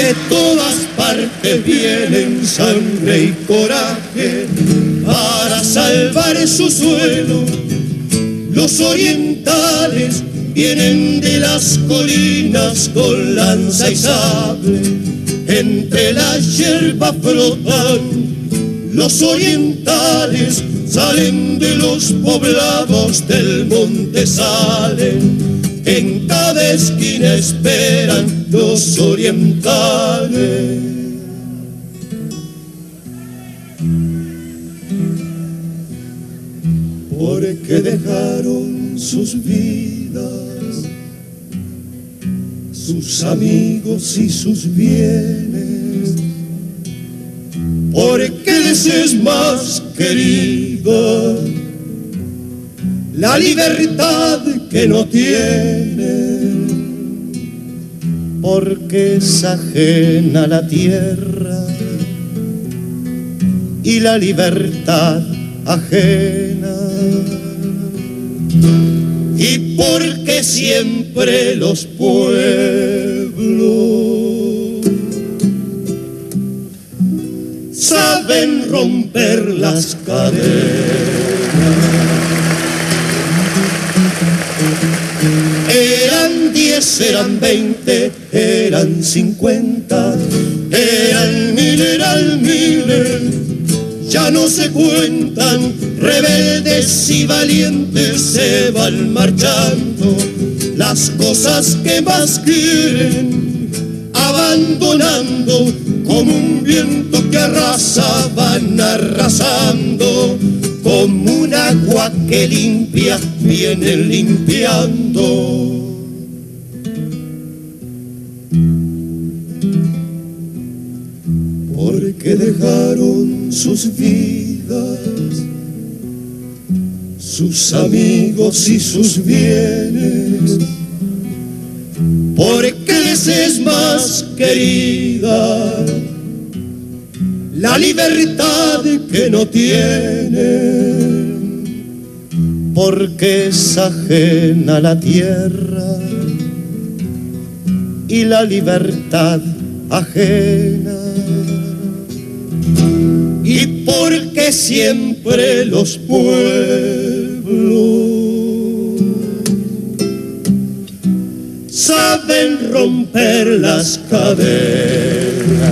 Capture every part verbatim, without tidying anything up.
De todas partes vienen sangre y coraje para salvar su suelo. Los orientales vienen de las colinas con lanza y sable, entre la hierba frotan. Los orientales salen de los poblados del monte, salen, en cada esquina esperan los orientales. Porque dejaron sus vidas, sus amigos y sus bienes, porque les es más querida la libertad que no tienen, porque es ajena la tierra y la libertad ajena, y porque siempre los pueblos saben romper las cadenas. Eran diez, eran veinte, eran cincuenta, eran mil, eran miles, ya no se cuentan, rebeldes y valientes se van marchando, las cosas que más quieren, abandonando, como un viento que arrasa, van arrasando, como un agua que limpia, vienen limpiando. Porque dejaron sus vidas, sus amigos y sus bienes, porque les es más querida la libertad que no tienen, porque es ajena la tierra y la libertad ajena, y porque siempre los pueblos saben romper las cadenas.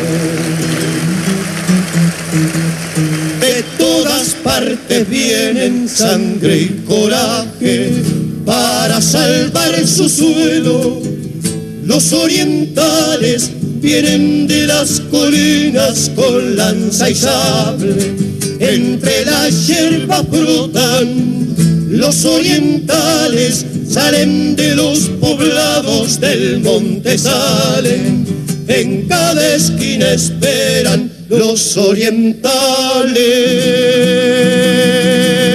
De todas partes vienen sangre y coraje para salvar su suelo. Los orientales vienen de las colinas con lanza y sable, entre la hierba brotan. Los orientales salen de los poblados del monte, salen, en cada esquina esperan los orientales.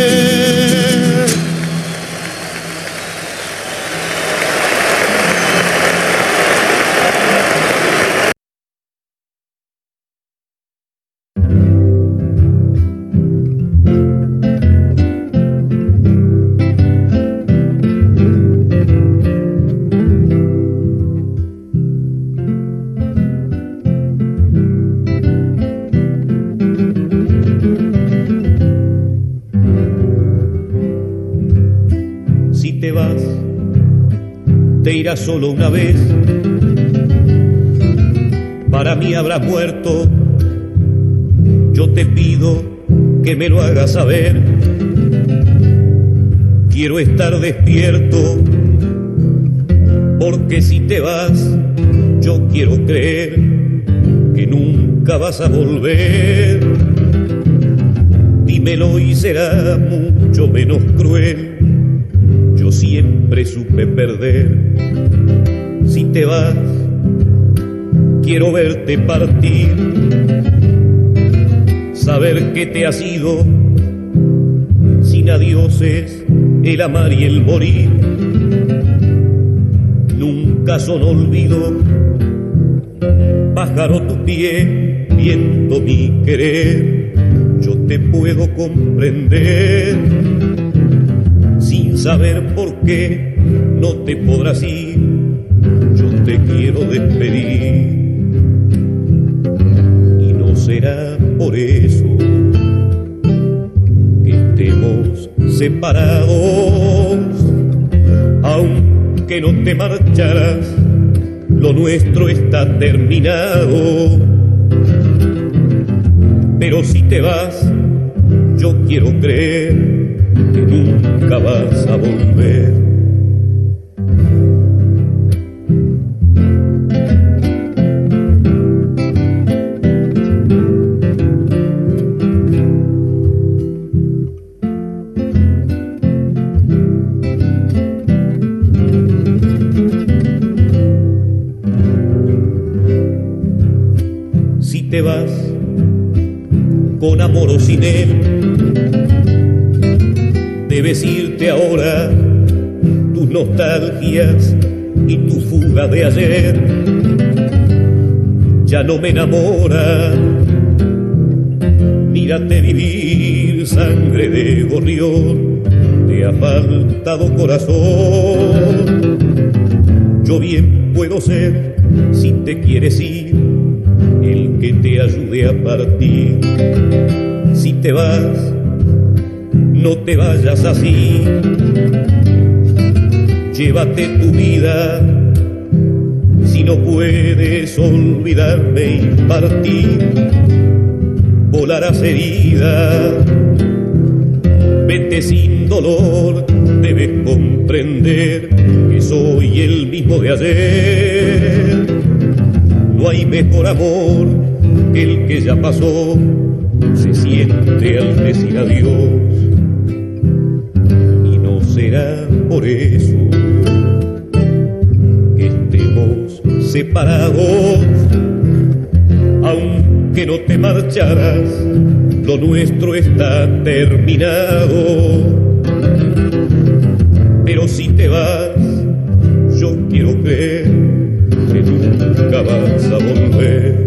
Solo una vez, para mí habrás muerto. Yo te pido que me lo hagas saber. Quiero estar despierto, porque si te vas, yo quiero creer que nunca vas a volver. Dímelo y será mucho menos cruel. Yo siempre supe perder. Si te vas, quiero verte partir, saber que te has ido, sin adioses, el amar y el morir. Nunca son olvido, pájaro tu pie, viento mi querer. Yo te puedo comprender, sin saber por qué no te podrás ir. Yo te quiero despedir. será por eso que estemos separados, aunque no te marcharás, lo nuestro está terminado. Pero si te vas, yo quiero creer que nunca vas a volver. Si te vas, con amor o sin él, debes irte ahora. Tus nostalgias y tu fuga de ayer ya no me enamoran. Mírate vivir, sangre de gorrión, te ha faltado corazón. Yo bien puedo ser, si te quieres ir, el que te ayude a partir. Si te vas, no te vayas así. Llévate tu vida, si no puedes olvidarme y partir. Volarás herida, vete sin dolor, debes comprender que soy el mismo de ayer. No hay mejor amor que el que ya pasó, se siente al decir adiós. Y no será por eso que estemos separados, aunque no te marcharás, lo nuestro está terminado. Pero si te vas, yo quiero creer que nunca vas a volver.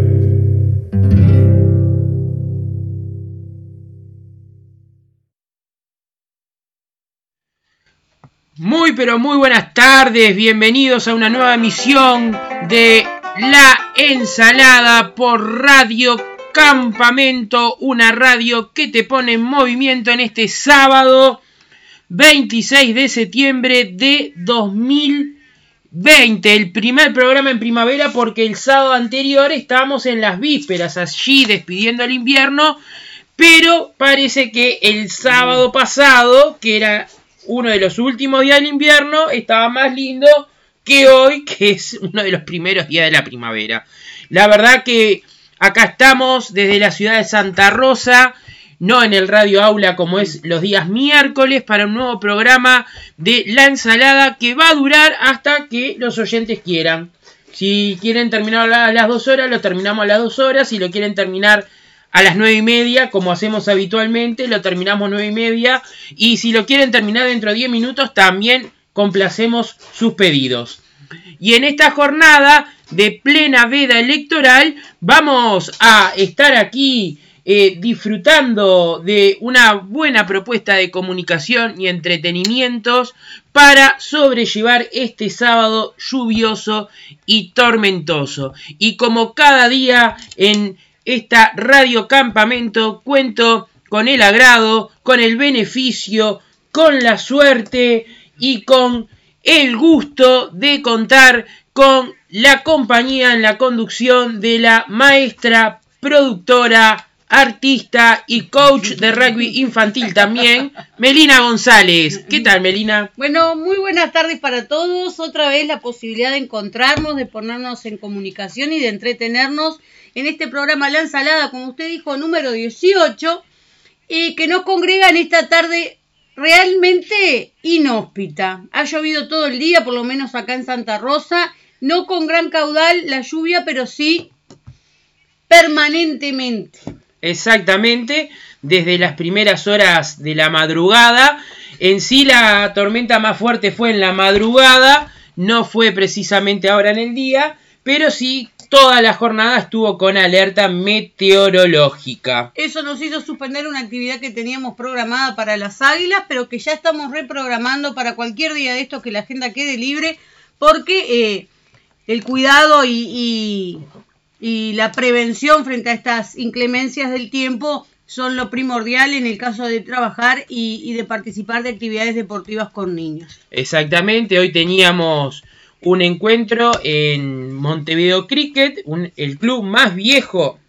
Muy pero muy buenas tardes, bienvenidos a una nueva emisión de La Ensalada por Radio Campamento, una radio que te pone en movimiento en este sábado veintiséis de septiembre de dos mil veinte, el primer programa en primavera porque el sábado anterior estábamos en las vísperas, allí despidiendo el invierno, pero parece que el sábado pasado, que era uno de los últimos días del invierno, estaba más lindo que hoy, que es uno de los primeros días de la primavera. La verdad que acá estamos desde la ciudad de Santa Rosa, no en el Radio Aula como es los días miércoles, para un nuevo programa de La Ensalada que va a durar hasta que los oyentes quieran. Si quieren terminar a las dos horas, lo terminamos a las dos horas. Si lo quieren terminar a las nueve y media, como hacemos habitualmente, lo terminamos nueve y media. Y si lo quieren terminar dentro de diez minutos, también complacemos sus pedidos. Y en esta jornada de plena veda electoral, vamos a estar aquí eh, disfrutando de una buena propuesta de comunicación y entretenimientos para sobrellevar este sábado lluvioso y tormentoso. Y como cada día en esta Radio Campamento, cuento con el agrado, con el beneficio, con la suerte y con el gusto de contar con la compañía en la conducción de la maestra, productora, artista y coach de rugby infantil también, Melina González. ¿Qué tal, Melina? Bueno, muy buenas tardes para todos. Otra vez la posibilidad de encontrarnos, de ponernos en comunicación y de entretenernos en este programa La Ensalada, como usted dijo, número dieciocho, y que nos congrega en esta tarde realmente inhóspita. Ha llovido todo el día, por lo menos acá en Santa Rosa, no con gran caudal la lluvia, pero sí permanentemente. Exactamente, desde las primeras horas de la madrugada. En sí la tormenta más fuerte fue en la madrugada, no fue precisamente ahora en el día, pero sí toda la jornada estuvo con alerta meteorológica. Eso nos hizo suspender una actividad que teníamos programada para las águilas, pero que ya estamos reprogramando para cualquier día de estos que la agenda quede libre, porque eh, el cuidado y, y, y la prevención frente a estas inclemencias del tiempo son lo primordial en el caso de trabajar y, y de participar de actividades deportivas con niños. Exactamente, hoy teníamos un encuentro en Montevideo Cricket, un, el club más viejo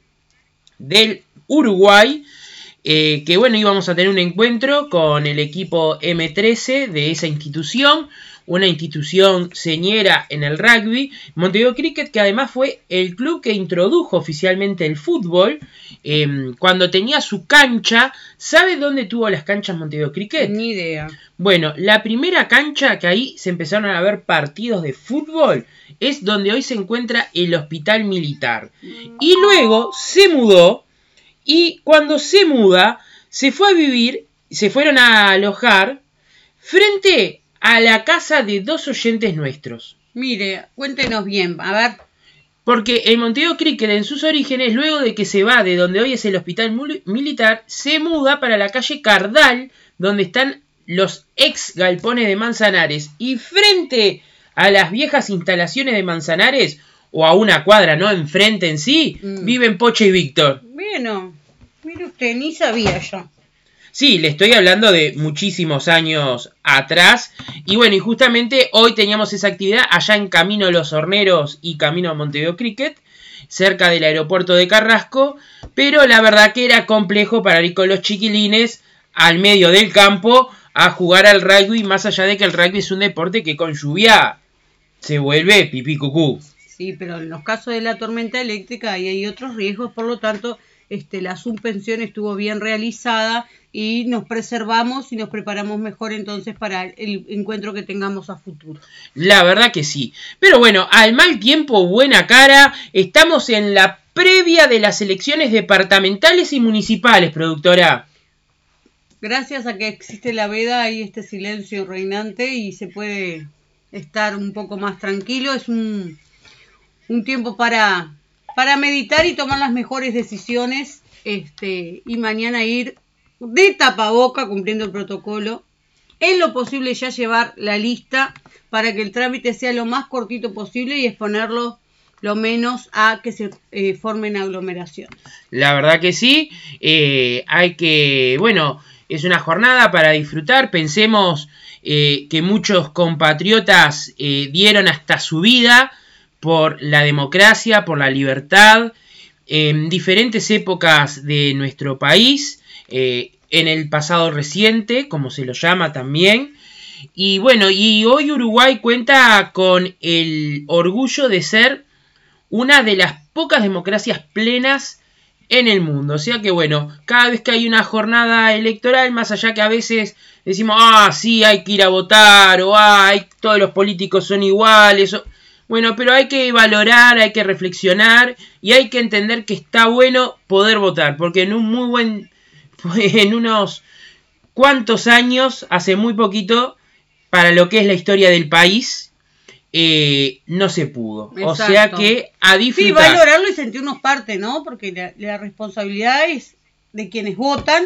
del Uruguay, eh, que bueno, íbamos a tener un encuentro con el equipo eme trece de esa institución, una institución señera en el rugby. Montevideo Cricket, que además fue el club que introdujo oficialmente el fútbol, eh, cuando tenía su cancha. ¿Sabe dónde tuvo las canchas Montevideo Cricket? Ni idea. Bueno, la primera cancha que ahí se empezaron a ver partidos de fútbol es donde hoy se encuentra el hospital militar. Y luego se mudó, y cuando se muda, se fue a vivir, se fueron a alojar frente a la casa de dos oyentes nuestros. Mire, cuéntenos bien, a ver. Porque el Montevideo Cricket en sus orígenes, luego de que se va de donde hoy es el hospital militar, se muda para la calle Cardal, donde están los ex galpones de Manzanares. Y frente a las viejas instalaciones de Manzanares, o a una cuadra, no enfrente en sí, mm. viven Pocha y Víctor. Bueno, mire usted, ni sabía yo. Sí, le estoy hablando de muchísimos años atrás. Y bueno, y justamente hoy teníamos esa actividad allá en Camino Los Horneros y Camino a Montevideo Cricket, cerca del aeropuerto de Carrasco. Pero la verdad que era complejo para ir con los chiquilines al medio del campo a jugar al rugby, más allá de que el rugby es un deporte que con lluvia se vuelve pipí cucú. Sí, pero en los casos de la tormenta eléctrica ahí hay otros riesgos, por lo tanto este, la suspensión estuvo bien realizada y nos preservamos y nos preparamos mejor entonces para el encuentro que tengamos a futuro. La verdad que sí. Pero bueno, al mal tiempo, buena cara. Estamos en la previa de las elecciones departamentales y municipales, productora. Gracias a que existe la veda hay este silencio reinante y se puede estar un poco más tranquilo. Es un, un tiempo para, para meditar y tomar las mejores decisiones este, y mañana ir de tapaboca cumpliendo el protocolo. En lo posible ya llevar la lista para que el trámite sea lo más cortito posible y exponerlo lo menos a que se eh, formen aglomeraciones. La verdad que sí, eh, hay que, bueno, es una jornada para disfrutar. Pensemos eh, que muchos compatriotas eh, dieron hasta su vida por la democracia, por la libertad, en diferentes épocas de nuestro país, eh, en el pasado reciente, como se lo llama también. Y bueno, y hoy Uruguay cuenta con el orgullo de ser una de las pocas democracias plenas en el mundo. O sea que bueno, cada vez que hay una jornada electoral, más allá que a veces decimos, ah, sí, hay que ir a votar, o ah, hay, todos los políticos son iguales, o, bueno, pero hay que valorar, hay que reflexionar y hay que entender que está bueno poder votar, porque en un muy buen, en unos cuantos años, hace muy poquito, para lo que es la historia del país, eh, no se pudo. Exacto. O sea que a disfrutar. Sí, valorarlo y sentirnos parte, ¿no? Porque la, la responsabilidad es de quienes votan,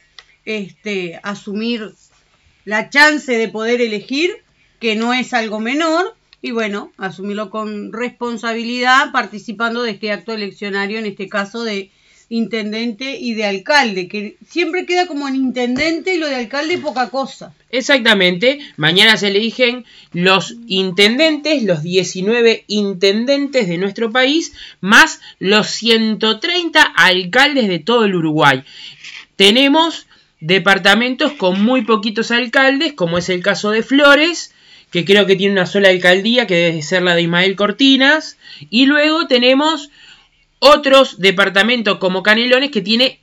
este, asumir la chance de poder elegir, que no es algo menor, y bueno, asumirlo con responsabilidad, participando de este acto eleccionario, en este caso de intendente y de alcalde, que siempre queda como en intendente y lo de alcalde poca cosa. Exactamente, mañana se eligen los intendentes, los diecinueve intendentes de nuestro país, más los ciento treinta alcaldes de todo el Uruguay. Tenemos departamentos con muy poquitos alcaldes, como es el caso de Flores, que creo que tiene una sola alcaldía, que debe ser la de Ismael Cortinas, y luego tenemos otros departamentos como Canelones, que tiene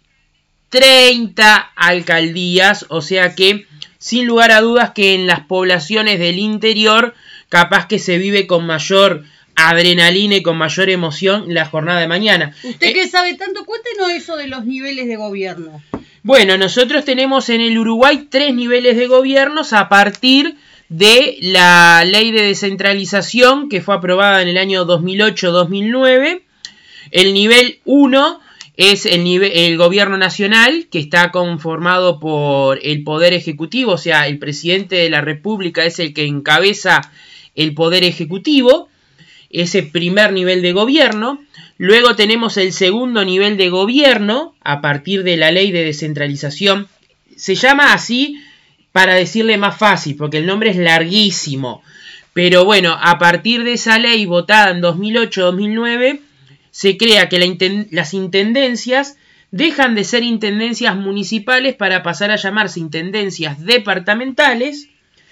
treinta alcaldías, o sea que sin lugar a dudas que en las poblaciones del interior capaz que se vive con mayor adrenalina y con mayor emoción la jornada de mañana. Usted eh, que sabe tanto, cuéntenos eso de los niveles de gobierno. Bueno, nosotros tenemos en el Uruguay tres niveles de gobiernos a partir de la ley de descentralización que fue aprobada en el año dos mil ocho dos mil nueve. El nivel uno es el, nivel, el gobierno nacional, que está conformado por el poder ejecutivo, o sea, el presidente de la república es el que encabeza el poder ejecutivo. ese primer nivel de gobierno. Luego tenemos el segundo nivel de gobierno a partir de la ley de descentralización. Se llama así para decirle más fácil, porque el nombre es larguísimo. Pero bueno, a partir de esa ley votada en dos mil ocho dos mil nueve, se crea que la inten- las intendencias dejan de ser intendencias municipales para pasar a llamarse intendencias departamentales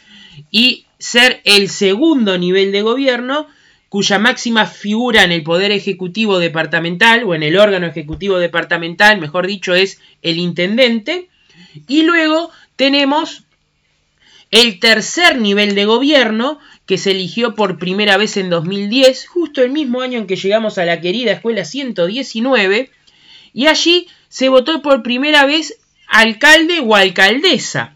y ser el segundo nivel de gobierno, cuya máxima figura en el poder ejecutivo departamental, o en el órgano ejecutivo departamental, mejor dicho, es el intendente. Y luego tenemos el tercer nivel de gobierno, que se eligió por primera vez en dos mil diez, justo el mismo año en que llegamos a la querida escuela ciento diecinueve, y allí se votó por primera vez alcalde o alcaldesa.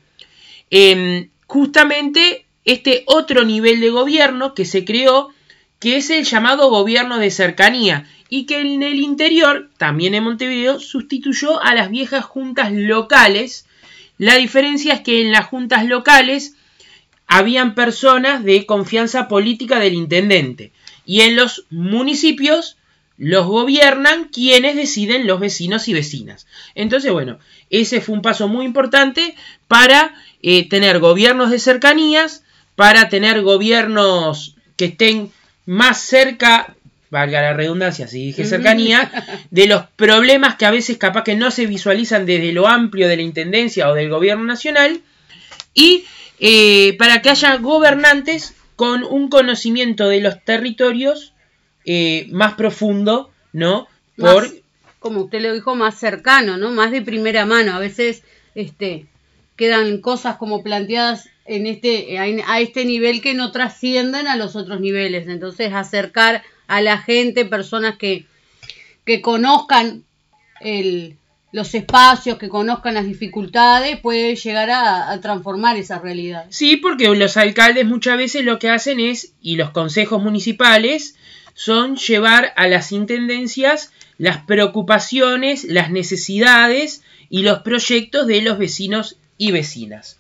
Eh, justamente este otro nivel de gobierno que se creó, que es el llamado gobierno de cercanía, y que en el interior, también en Montevideo, sustituyó a las viejas juntas locales. La diferencia es que en las juntas locales habían personas de confianza política del intendente, y en los municipios los gobiernan quienes deciden los vecinos y vecinas. Entonces, bueno, ese fue un paso muy importante para eh, tener gobiernos de cercanías, para tener gobiernos que estén más cerca, valga la redundancia si dije cercanía, de los problemas que a veces capaz que no se visualizan desde lo amplio de la intendencia o del gobierno nacional, y eh, para que haya gobernantes con un conocimiento de los territorios eh, más profundo, ¿no? Por, más, como usted lo dijo, más cercano, ¿no? Más de primera mano. A veces este, quedan cosas como planteadas en este, a este nivel que no trascienden a los otros niveles. Entonces, acercar a la gente, personas que, que conozcan el, los espacios, que conozcan las dificultades, puede llegar a, a transformar esa realidad. Sí, porque los alcaldes muchas veces lo que hacen es, y los consejos municipales, son llevar a las intendencias las preocupaciones, las necesidades y los proyectos de los vecinos y vecinas.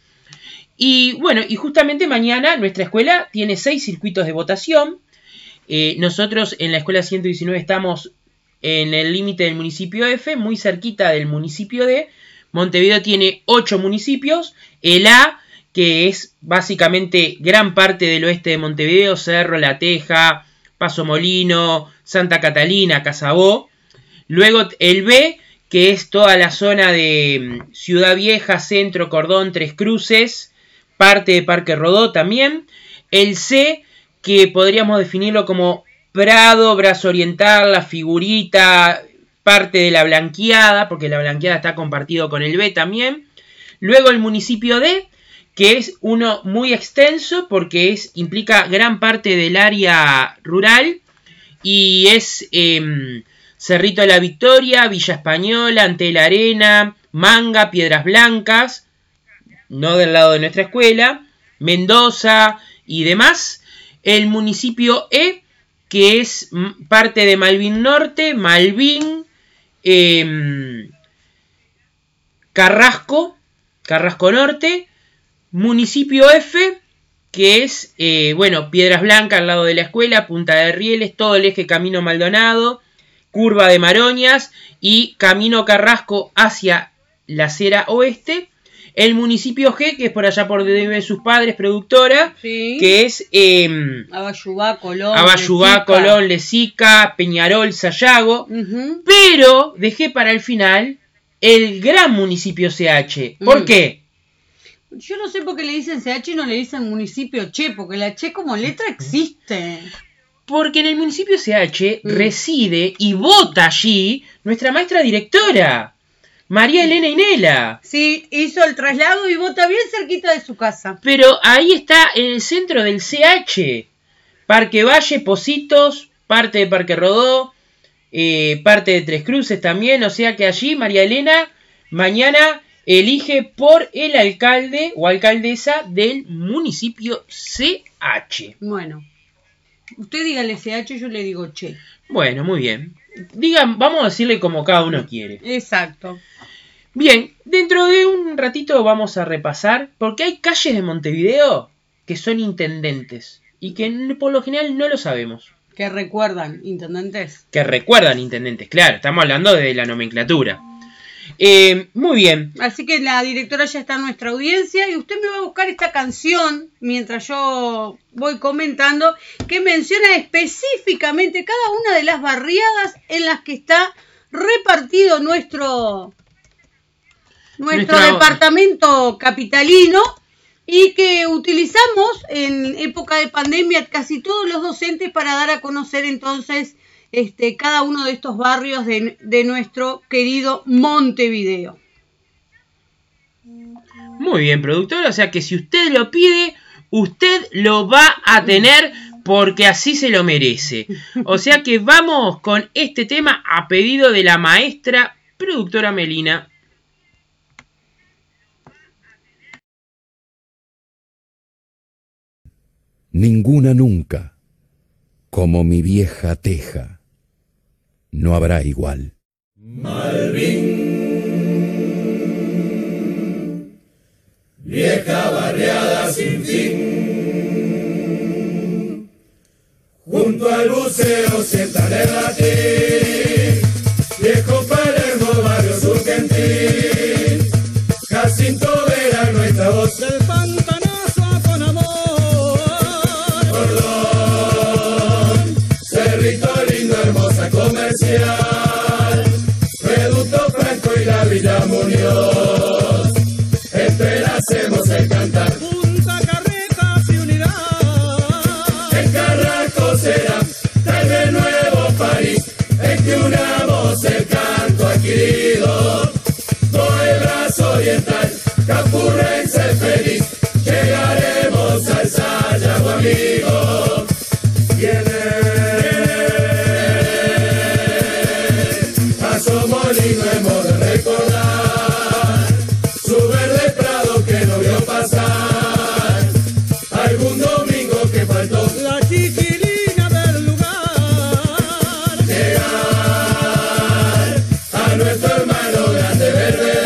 Y bueno, y justamente mañana nuestra escuela tiene seis circuitos de votación. Eh, nosotros en la escuela ciento diecinueve estamos en el límite del municipio F, muy cerquita del municipio D. Montevideo tiene ocho municipios. El A, que es básicamente gran parte del oeste de Montevideo, Cerro, La Teja, Paso Molino, Santa Catalina, Casabó. Luego el B, que es toda la zona de Ciudad Vieja, Centro, Cordón, Tres Cruces, parte de Parque Rodó también. El C, que podríamos definirlo como Prado, Brazo Oriental, La Figurita, parte de La Blanqueada, porque La Blanqueada está compartido con el B también. Luego el municipio D, que es uno muy extenso porque es, implica gran parte del área rural, y es eh, Cerrito de la Victoria, Villa Española, Ante la Arena, Manga, Piedras Blancas, no del lado de nuestra escuela, Mendoza y demás. El municipio E, que es parte de Malvin Norte, Malvin, eh, Carrasco, Carrasco Norte. Municipio F, que es, eh, bueno, Piedras Blancas al lado de la escuela, Punta de Rieles, todo el eje Camino Maldonado, Curva de Maroñas y Camino Carrasco hacia la acera oeste. El municipio G, que es por allá por donde viven sus padres, productora, sí, que es eh, Abayubá, Colón, Abayubá, Colón, Lezica, Peñarol, Sayago. Uh-huh. Pero dejé para el final el gran municipio C H. ¿Por mm. qué? Yo no sé por qué le dicen C H y no le dicen municipio Che, porque la Che como letra existe. Porque en el municipio C H mm. reside y vota allí nuestra maestra directora, María Elena Inela. Sí, hizo el traslado y vota bien cerquita de su casa. Pero ahí está, en el centro del C H. Parque Valle, Positos, parte de Parque Rodó, eh, parte de Tres Cruces también. O sea que allí María Elena mañana elige por el alcalde o alcaldesa del municipio C H. Bueno, usted dígale C H, yo le digo Che. Bueno, muy bien. Digan, vamos a decirle como cada uno quiere. Exacto. Bien, dentro de un ratito vamos a repasar, porque hay calles de Montevideo que son intendentes y que por lo general no lo sabemos. Que recuerdan, intendentes. Que recuerdan, intendentes, claro. Estamos hablando de la nomenclatura. Eh, muy bien. Así que la directora ya está en nuestra audiencia y usted me va a buscar esta canción mientras yo voy comentando que menciona específicamente cada una de las barriadas en las que está repartido nuestro, nuestro Nuestra... departamento capitalino y que utilizamos en época de pandemia casi todos los docentes para dar a conocer entonces Este, cada uno de estos barrios de, de nuestro querido Montevideo. Muy bien, productora, o sea que si usted lo pide, usted lo va a tener porque así se lo merece. O sea que vamos con este tema a pedido de la maestra productora Melina. Ninguna nunca, como mi vieja teja. No habrá igual. Malvin, vieja barriada sin fin, junto al buceo sientan el latín, viejo Palermo, barrio Surgentil, Jacinto Vera, nuestra voz del pantanazo con amor, Cordón, Cerrito lindo, hermosa comercial, Reducto Franco y la Villa Muñoz, entrelacemos el cantar. Punta Carretas y unidad, el Carrasco será tal vez nuevo París, en que unamos el canto adquirido, todo el brazo oriental, capurrense feliz, llegaremos al Sayago amigo. Viene Molino hemos de recordar su verde prado que no vio pasar algún domingo que faltó la chiquilina del lugar, llegar a nuestro hermano grande verde,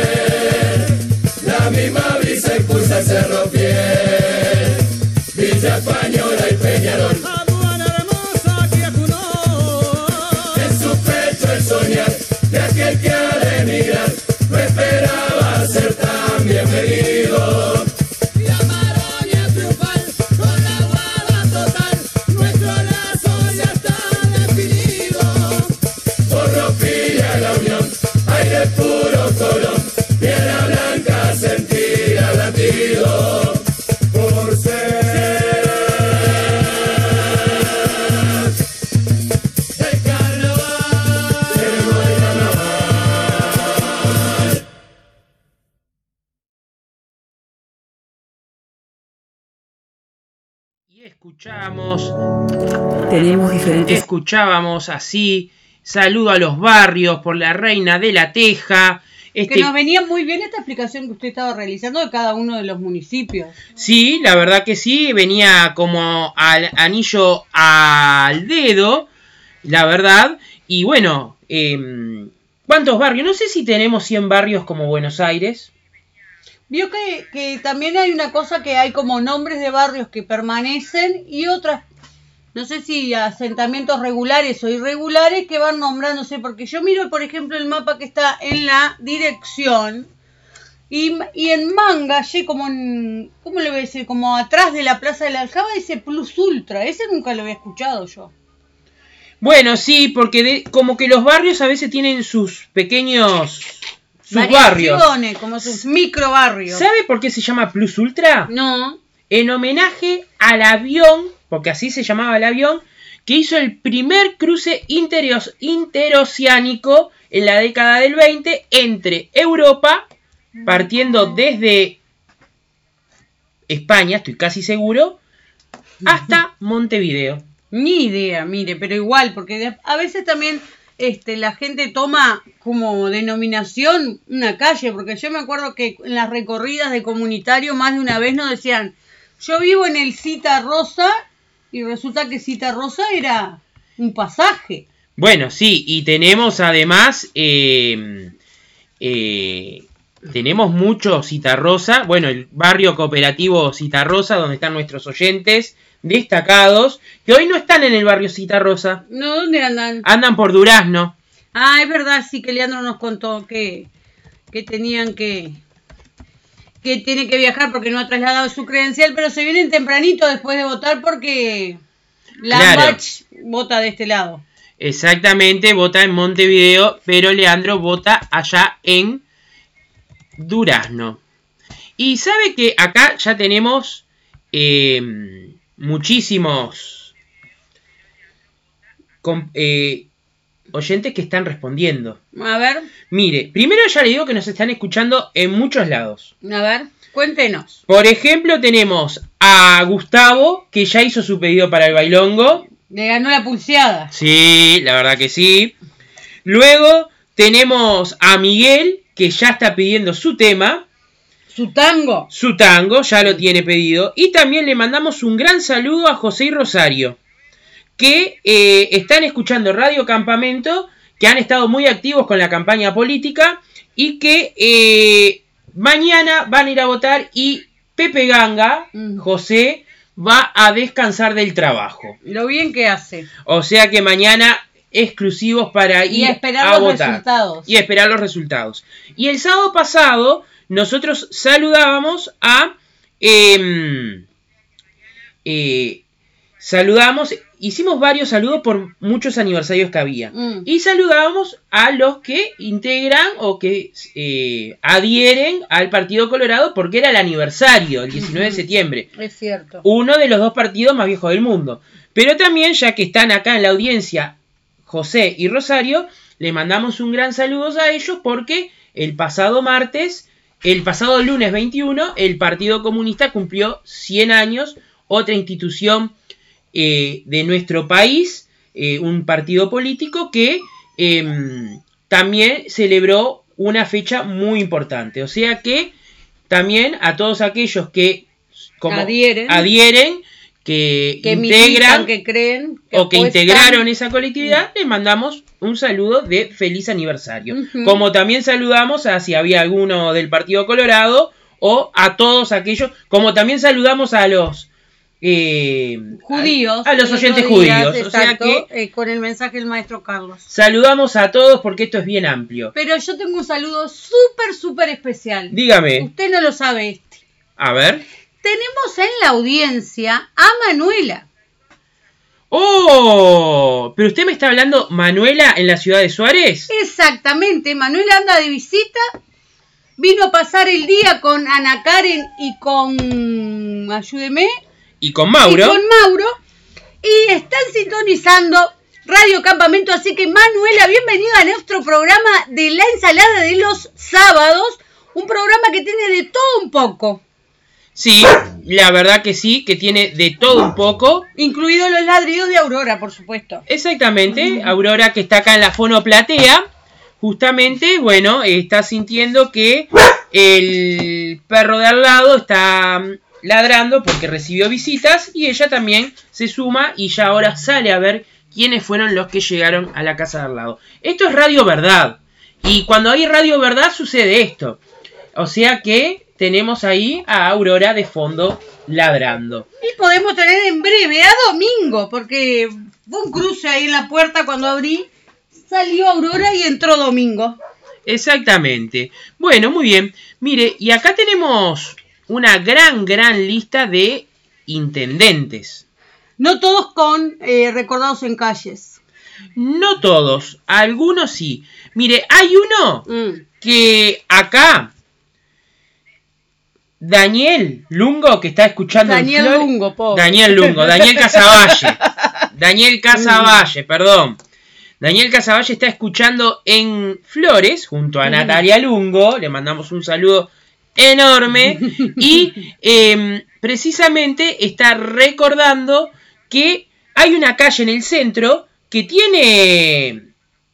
la misma brisa impulsa el Cerro Fiel, Villa Española y Peñarol, aduana hermosa que acunó en su pecho el soñar de aquel que al emigrar no esperaba ser tan bienvenido. La Maroña triunfal con la guarda total, nuestro lazo ya está definido. Porropilla la unión, aire puro colón, piedra blanca sentida latido. Por ser del carnaval, queremos el carnaval. Y escuchamos, Tenemos diferentes... escuchábamos así, saludo a los barrios por la Reina de la Teja. Este, Que nos venía muy bien esta explicación que usted estaba realizando de cada uno de los municipios. sí, la verdad que sí, venía como al anillo al dedo, la verdad. Y bueno, eh, ¿cuántos barrios? No sé si tenemos cien barrios como Buenos Aires. Vio que, que también hay una cosa que hay como nombres de barrios que permanecen y otras, no sé si asentamientos regulares o irregulares que van nombrándose, porque yo miro por ejemplo el mapa que está en la dirección y, y en Mangalle, como en, ¿cómo le voy a decir? Como atrás de la Plaza de la Aljaba dice Plus Ultra, ese nunca lo había escuchado yo. Bueno, sí, porque de, como que los barrios a veces tienen sus pequeños... sus barrios. Variaciones, como sus micro barrios. ¿Sabe por qué se llama Plus Ultra? No. En homenaje al avión, porque así se llamaba el avión, que hizo el primer cruce interos, interoceánico en la década del veinte entre Europa, partiendo desde España, estoy casi seguro, hasta Montevideo. Ni idea, mire, pero igual, porque de- a veces también este, la gente toma como denominación una calle, porque yo me acuerdo que en las recorridas de comunitario más de una vez nos decían, yo vivo en el Cita Rosa, y resulta que Cita Rosa era un pasaje. Bueno, sí, y tenemos además, eh, eh, tenemos mucho Citarrosa, bueno, el barrio cooperativo Citarrosa, donde están nuestros oyentes destacados que hoy no están en el barrio Citarrosa. No, ¿dónde andan? Andan por Durazno. Ah, es verdad, sí que Leandro nos contó que, que tenían que... que tiene que viajar porque no ha trasladado su credencial, pero se vienen tempranito después de votar porque la Claro. Bach vota de este lado. Exactamente, vota en Montevideo, pero Leandro vota allá en Durazno. Y sabe que acá ya tenemos eh, muchísimos com- eh, oyentes que están respondiendo. A ver, Mire, primero ya le digo que nos están escuchando en muchos lados. a ver, cuéntenos. Por ejemplo, tenemos a Gustavo, que ya hizo su pedido para el bailongo. Le ganó la pulseada. Sí, la verdad que sí. Luego tenemos a Miguel, que ya está pidiendo su tema, Su tango. su tango, ya lo tiene pedido. Y también le mandamos un gran saludo a José y Rosario, que eh, están escuchando Radio Campamento, que han estado muy activos con la campaña política y que eh, mañana van a ir a votar y Pepe Ganga, Mm. José, va a descansar del trabajo. Lo bien que hace. O sea que mañana exclusivos para Y ir a esperar a los votar. resultados. Y a esperar los resultados. Y el sábado pasado nosotros saludábamos a... Eh, eh, saludamos, hicimos varios saludos por muchos aniversarios que había. Mm. Y saludábamos a los que integran o que eh, adhieren al Partido Colorado porque era el aniversario, el diecinueve de septiembre. Es cierto. Uno de los dos partidos más viejos del mundo. Pero también, ya que están acá en la audiencia José y Rosario, le mandamos un gran saludo a ellos porque el pasado martes, el pasado lunes veintiuno, el Partido Comunista cumplió cien años, otra institución eh, de nuestro país, eh, un partido político que eh, también celebró una fecha muy importante. O sea que también a todos aquellos que como Adhieren. adhieren que, Que integran militan, que creen. o que apuestan. integraron esa colectividad, les mandamos un saludo de feliz aniversario. Ujú. Como también saludamos a si había alguno del Partido Colorado o a todos aquellos, como también saludamos a los eh, Judíos. a, a los el oyentes otro día, judíos. O sea exacto, que eh, con el mensaje del maestro Carlos. saludamos a todos porque esto es bien amplio. Pero yo tengo un saludo súper, súper especial. Dígame, Usted no lo sabe este. a ver. Tenemos en la audiencia a Manuela. ¡Oh! ¿Pero usted me está hablando Manuela en la ciudad de Suárez? Exactamente, Manuela anda de visita. Vino a pasar el día con Ana Karen y con... ayúdeme. Y con Mauro. Y con Mauro. Y están sintonizando Radio Campamento. Así que Manuela, bienvenida a nuestro programa de la ensalada de los sábados. Un programa que tiene de todo un poco. Sí, la verdad que sí, que tiene de todo un poco. Incluidos los ladridos de Aurora, por supuesto. Exactamente, Aurora que está acá en la fonoplatea, justamente, bueno, está sintiendo que el perro de al lado está ladrando porque recibió visitas y ella también se suma y ya ahora sale a ver quiénes fueron los que llegaron a la casa de al lado. Esto es Radio Verdad y cuando hay Radio Verdad sucede esto. O sea que tenemos ahí a Aurora de fondo ladrando. Y podemos tener en breve a Domingo, porque fue un cruce ahí en la puerta cuando abrí. Salió Aurora y entró Domingo. Exactamente. Bueno, muy bien. Mire, y acá tenemos una gran, gran lista de intendentes. No todos con eh, recordados en calles. No todos, algunos sí. Mire, hay uno Mm. que acá, Daniel Lungo, que está escuchando en Daniel Flores- Lungo, pobre. Daniel Lungo, Daniel Casavalle. Daniel Casavalle, perdón. Daniel Casavalle está escuchando en Flores, junto a Mm. Natalia Lungo. Le mandamos un saludo enorme. Y eh, precisamente está recordando que hay una calle en el centro que tiene...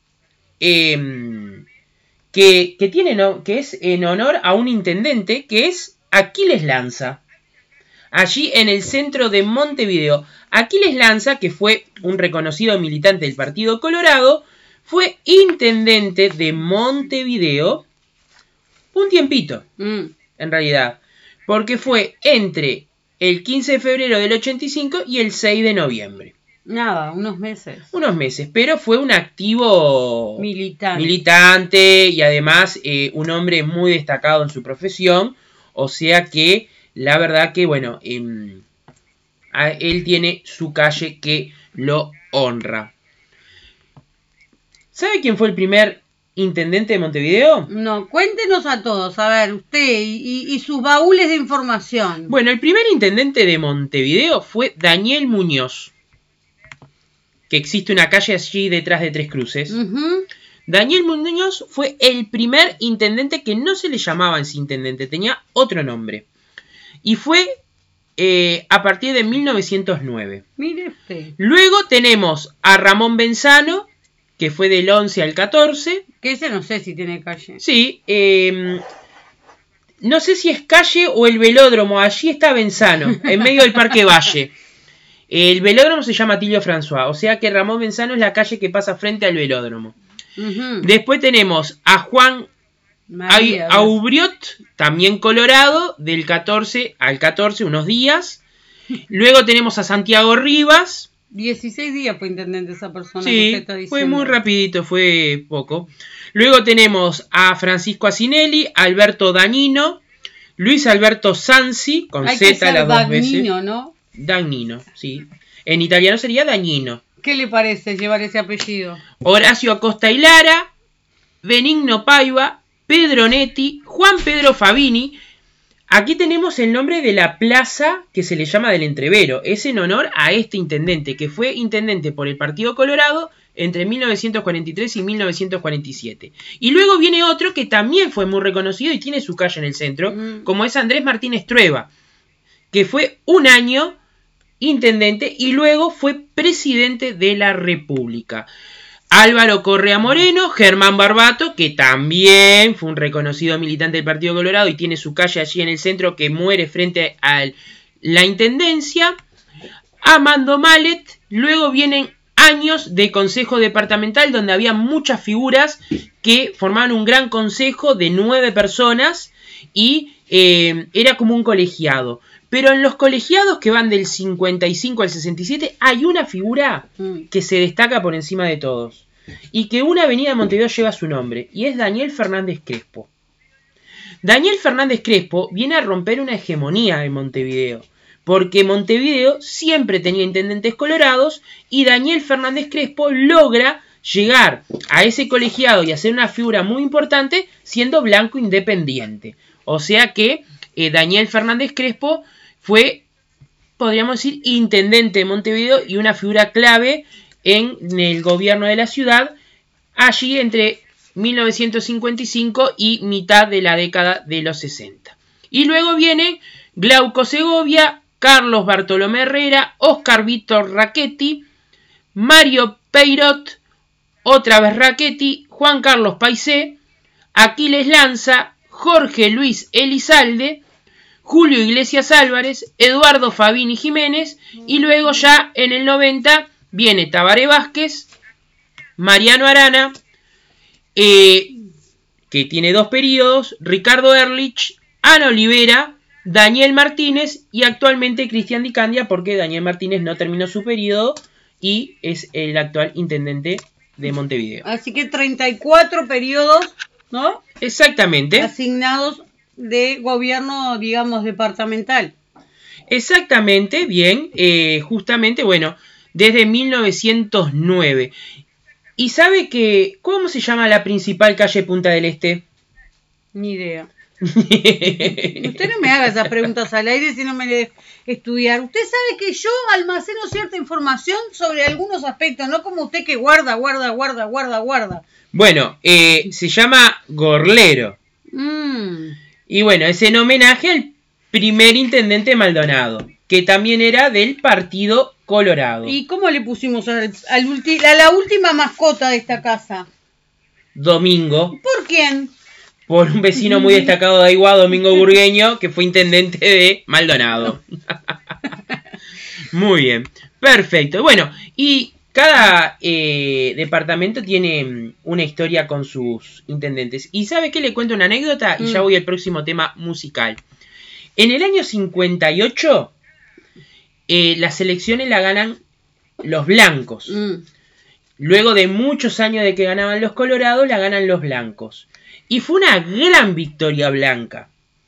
eh, que, que tiene no, que es en honor a un intendente que es Aquiles Lanza, allí en el centro de Montevideo. Aquiles Lanza, que fue un reconocido militante del Partido Colorado, fue intendente de Montevideo un tiempito, Mm. en realidad, porque fue entre el quince de febrero del ochenta y cinco y el seis de noviembre. Nada, unos meses. Unos meses, pero fue un activo Militante. militante y además eh, un hombre muy destacado en su profesión. O sea que la verdad que, bueno, eh, a, él tiene su calle que lo honra. ¿Sabe quién fue el primer intendente de Montevideo? No, cuéntenos a todos, a ver, usted y, y, y sus baúles de información. Bueno, el primer intendente de Montevideo fue Daniel Muñoz, que existe una calle allí detrás de Tres Cruces. Uh-huh. Daniel Muñoz fue el primer intendente que no se le llamaba en sí intendente, tenía otro nombre. Y fue eh, a partir de mil novecientos nueve. Mire usted. Luego tenemos a Ramón Benzano, que fue del once al catorce. Que ese no sé si tiene calle. Sí, eh, no sé si es calle o el velódromo, allí está Benzano, en medio del Parque Valle. El velódromo se llama Tilio François, o sea que Ramón Benzano es la calle que pasa frente al velódromo. Uh-huh. Después tenemos a Juan María, Aubriot, también Colorado, del catorce al catorce, unos días. Luego tenemos a Santiago Rivas. dieciséis días fue intendente esa persona. Sí, que usted está fue diciendo. muy rapidito, fue poco. Luego tenemos a Francisco Asinelli, Alberto Dagnino, Luis Alberto Sansi, con Hay que Z ser las dos veces. Dagnino, ¿no? Dagnino, sí. En italiano sería Dagnino. ¿Qué le parece llevar ese apellido? Horacio Acosta y Lara, Benigno Paiva, Pedro Netti, Juan Pedro Fabini. Aquí tenemos el nombre de la plaza que se le llama del Entrevero. Es en honor a este intendente, que fue intendente por el Partido Colorado entre mil novecientos cuarenta y tres y mil novecientos cuarenta y siete. Y luego viene otro que también fue muy reconocido y tiene su calle en el centro, Mm. como es Andrés Martínez Trueba, que fue un año intendente y luego fue presidente de la República. Álvaro Correa Moreno, Germán Barbato, que también fue un reconocido militante del Partido Colorado y tiene su calle allí en el centro, que muere frente a la intendencia. Amando Mallet. Luego vienen años de consejo departamental donde había muchas figuras que formaban un gran consejo de nueve personas y eh, era como un colegiado. Pero en los colegiados que van del cincuenta y cinco al sesenta y siete hay una figura que se destaca por encima de todos y que una avenida de Montevideo lleva su nombre y es Daniel Fernández Crespo. Daniel Fernández Crespo viene a romper una hegemonía en Montevideo porque Montevideo siempre tenía intendentes colorados y Daniel Fernández Crespo logra llegar a ese colegiado y hacer una figura muy importante siendo blanco independiente. O sea que eh, Daniel Fernández Crespo fue, podríamos decir, intendente de Montevideo y una figura clave en el gobierno de la ciudad, allí entre mil novecientos cincuenta y cinco y mitad de la década de los sesenta. Y luego vienen Glauco Segovia, Carlos Bartolomé Herrera, Oscar Víctor Rachetti, Mario Peirot, otra vez Rachetti, Juan Carlos Paisé, Aquiles Lanza, Jorge Luis Elizalde, Julio Iglesias Álvarez, Eduardo Fabini Jiménez y luego ya en el noventa viene Tabaré Vázquez, Mariano Arana, eh, que tiene dos periodos, Ricardo Ehrlich, Ana Olivera, Daniel Martínez y actualmente Cristian Di Candia porque Daniel Martínez no terminó su periodo y es el actual intendente de Montevideo. Así que treinta y cuatro periodos, ¿no? Exactamente. Asignados de gobierno, digamos, departamental. Exactamente, bien, eh, justamente, bueno, desde mil novecientos nueve. ¿Y sabe que cómo se llama la principal calle Punta del Este? Ni idea. Usted no me haga esas preguntas al aire si no me deja estudiar. Usted sabe que yo almaceno cierta información sobre algunos aspectos, no como usted que guarda, guarda, guarda, guarda, guarda. Bueno, eh, se llama Gorlero. Mm. Y bueno, es en homenaje al primer intendente Maldonado, que también era del Partido Colorado. ¿Y cómo le pusimos al, al ulti, a la última mascota de esta casa? Domingo, ¿Por quién? por un vecino muy destacado de Aiguá, Domingo Burgueño, que fue intendente de Maldonado. Muy bien, perfecto. Bueno, y cada eh, departamento tiene una historia con sus intendentes. ¿Y sabe qué? Le cuento una anécdota y mm. ya voy al próximo tema musical. En el año cincuenta y ocho, eh, las elecciones la ganan los blancos. Mm. Luego de muchos años de que ganaban los colorados, la ganan los blancos. Y fue una gran victoria blanca.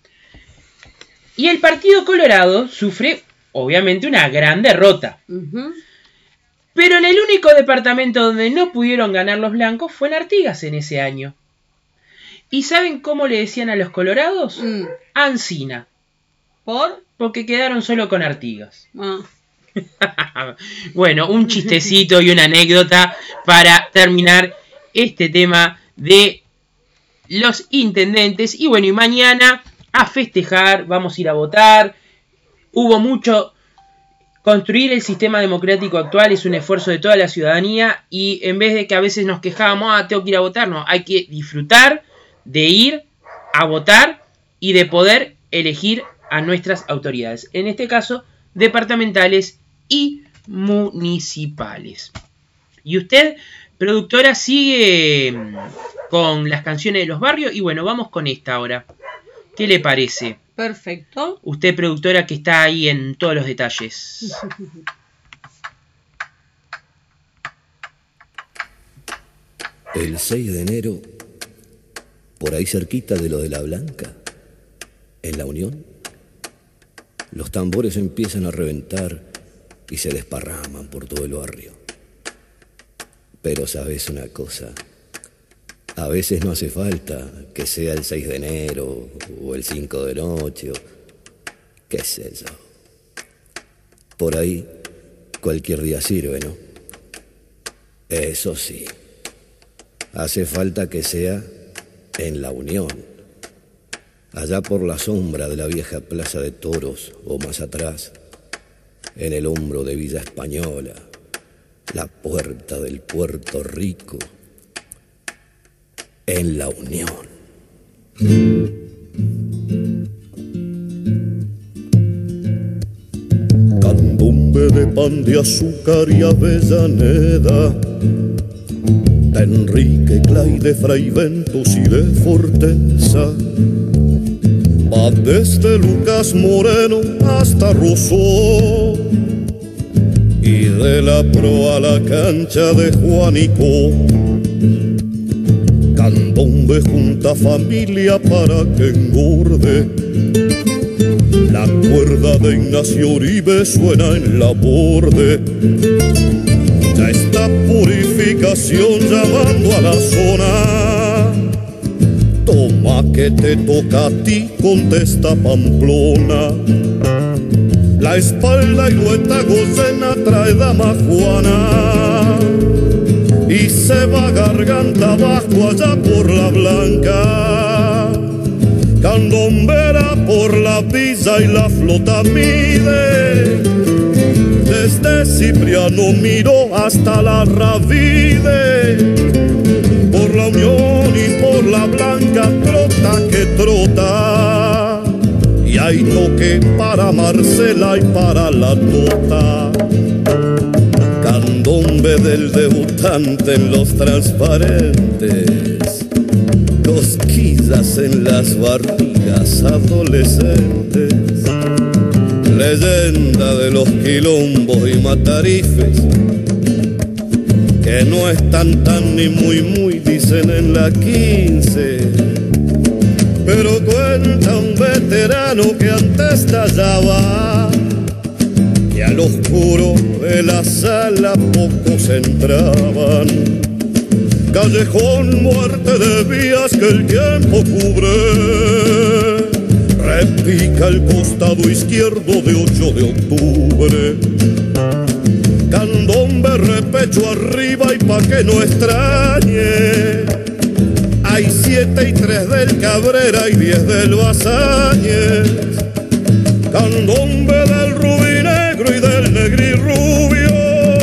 Y el Partido Colorado sufre, obviamente, una gran derrota. Uh-huh. Pero en el único departamento donde no pudieron ganar los blancos fue en Artigas en ese año. ¿Y saben cómo le decían a los colorados? Mm. Ancina. ¿Por? Porque quedaron solo con Artigas. Ah. Bueno, un chistecito y una anécdota para terminar este tema de los intendentes. Y bueno, y mañana a festejar, vamos a ir a votar. Hubo mucho... Construir el sistema democrático actual es un esfuerzo de toda la ciudadanía y en vez de que a veces nos quejábamos, ah, tengo que ir a votar, no, hay que disfrutar de ir a votar y de poder elegir a nuestras autoridades. En este caso, departamentales y municipales. Y usted, productora, sigue con las canciones de los barrios y bueno, vamos con esta ahora. ¿Qué le parece? Perfecto. Usted, productora, que está ahí en todos los detalles. El seis de enero, por ahí cerquita de lo de la Blanca, en la Unión, los tambores empiezan a reventar y se desparraman por todo el barrio. Pero sabes una cosa, a veces no hace falta que sea el seis de enero o el cinco de noche o qué sé yo. Por ahí cualquier día sirve, ¿no? Eso sí, hace falta que sea en la Unión, allá por la sombra de la vieja plaza de toros o más atrás, en el hombro de Villa Española, la puerta del Puerto Rico, en la Unión. Candombe de pan de azúcar y Avellaneda, de Enrique Clay, de Fray Ventos y de Forteza, va desde Lucas Moreno hasta Rousseau, y de la proa a la cancha de Juanico. Candombe junta familia para que engorde. La cuerda de Ignacio Uribe suena en la borde. Ya está Purificación llamando a la zona. Toma que te toca a ti, contesta Pamplona. La espalda y lueta gocena trae dama Juana. Y se va garganta abajo allá por la Blanca. Candombera por la Villa y la flota mide. Desde Cipriano Miró hasta la Ravide. Por la Unión y por la Blanca trota que trota. Y hay toque para Marcela y para la Tota. Candombe del debutante en los transparentes, cosquillas en las barrigas adolescentes, leyenda de los quilombos y matarifes, que no están tan ni muy muy, dicen en la quince. Pero cuenta un veterano que antes tallaba y al oscuro de la sala pocos entraban. Callejón, muerte de vías que el tiempo cubre. Repica el costado izquierdo de ocho de octubre. Candombe, repecho arriba y pa' que no extrañe. Hay siete y tres del Cabrera y diez del Basáñez. Candombe del Rubí Negro y del Negri Rubio.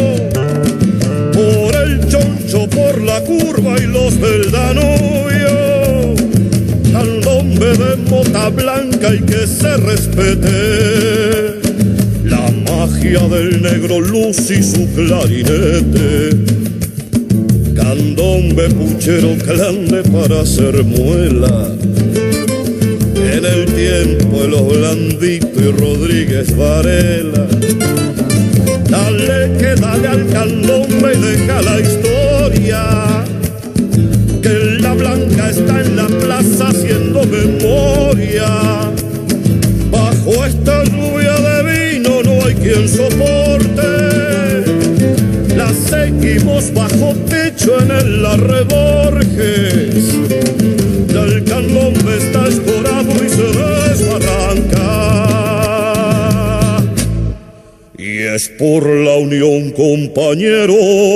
Por el Choncho, por la Curva y los del Danubio. Candombe de Mota Blanca y que se respete la magia del Negro Luz y su clarinete. Candombe puchero clande para hacer muela. En el el tiempo en los Blandito y Rodríguez Varela. Dale que dale al candombe y deja la historia, que la Blanca está en la plaza haciendo memoria. Bajo esta lluvia de vino no hay quien soporte, la seguimos bajo techo en el Larreborges. Ya el candombe está escorado y se desbarranca, y es por la unión, compañero,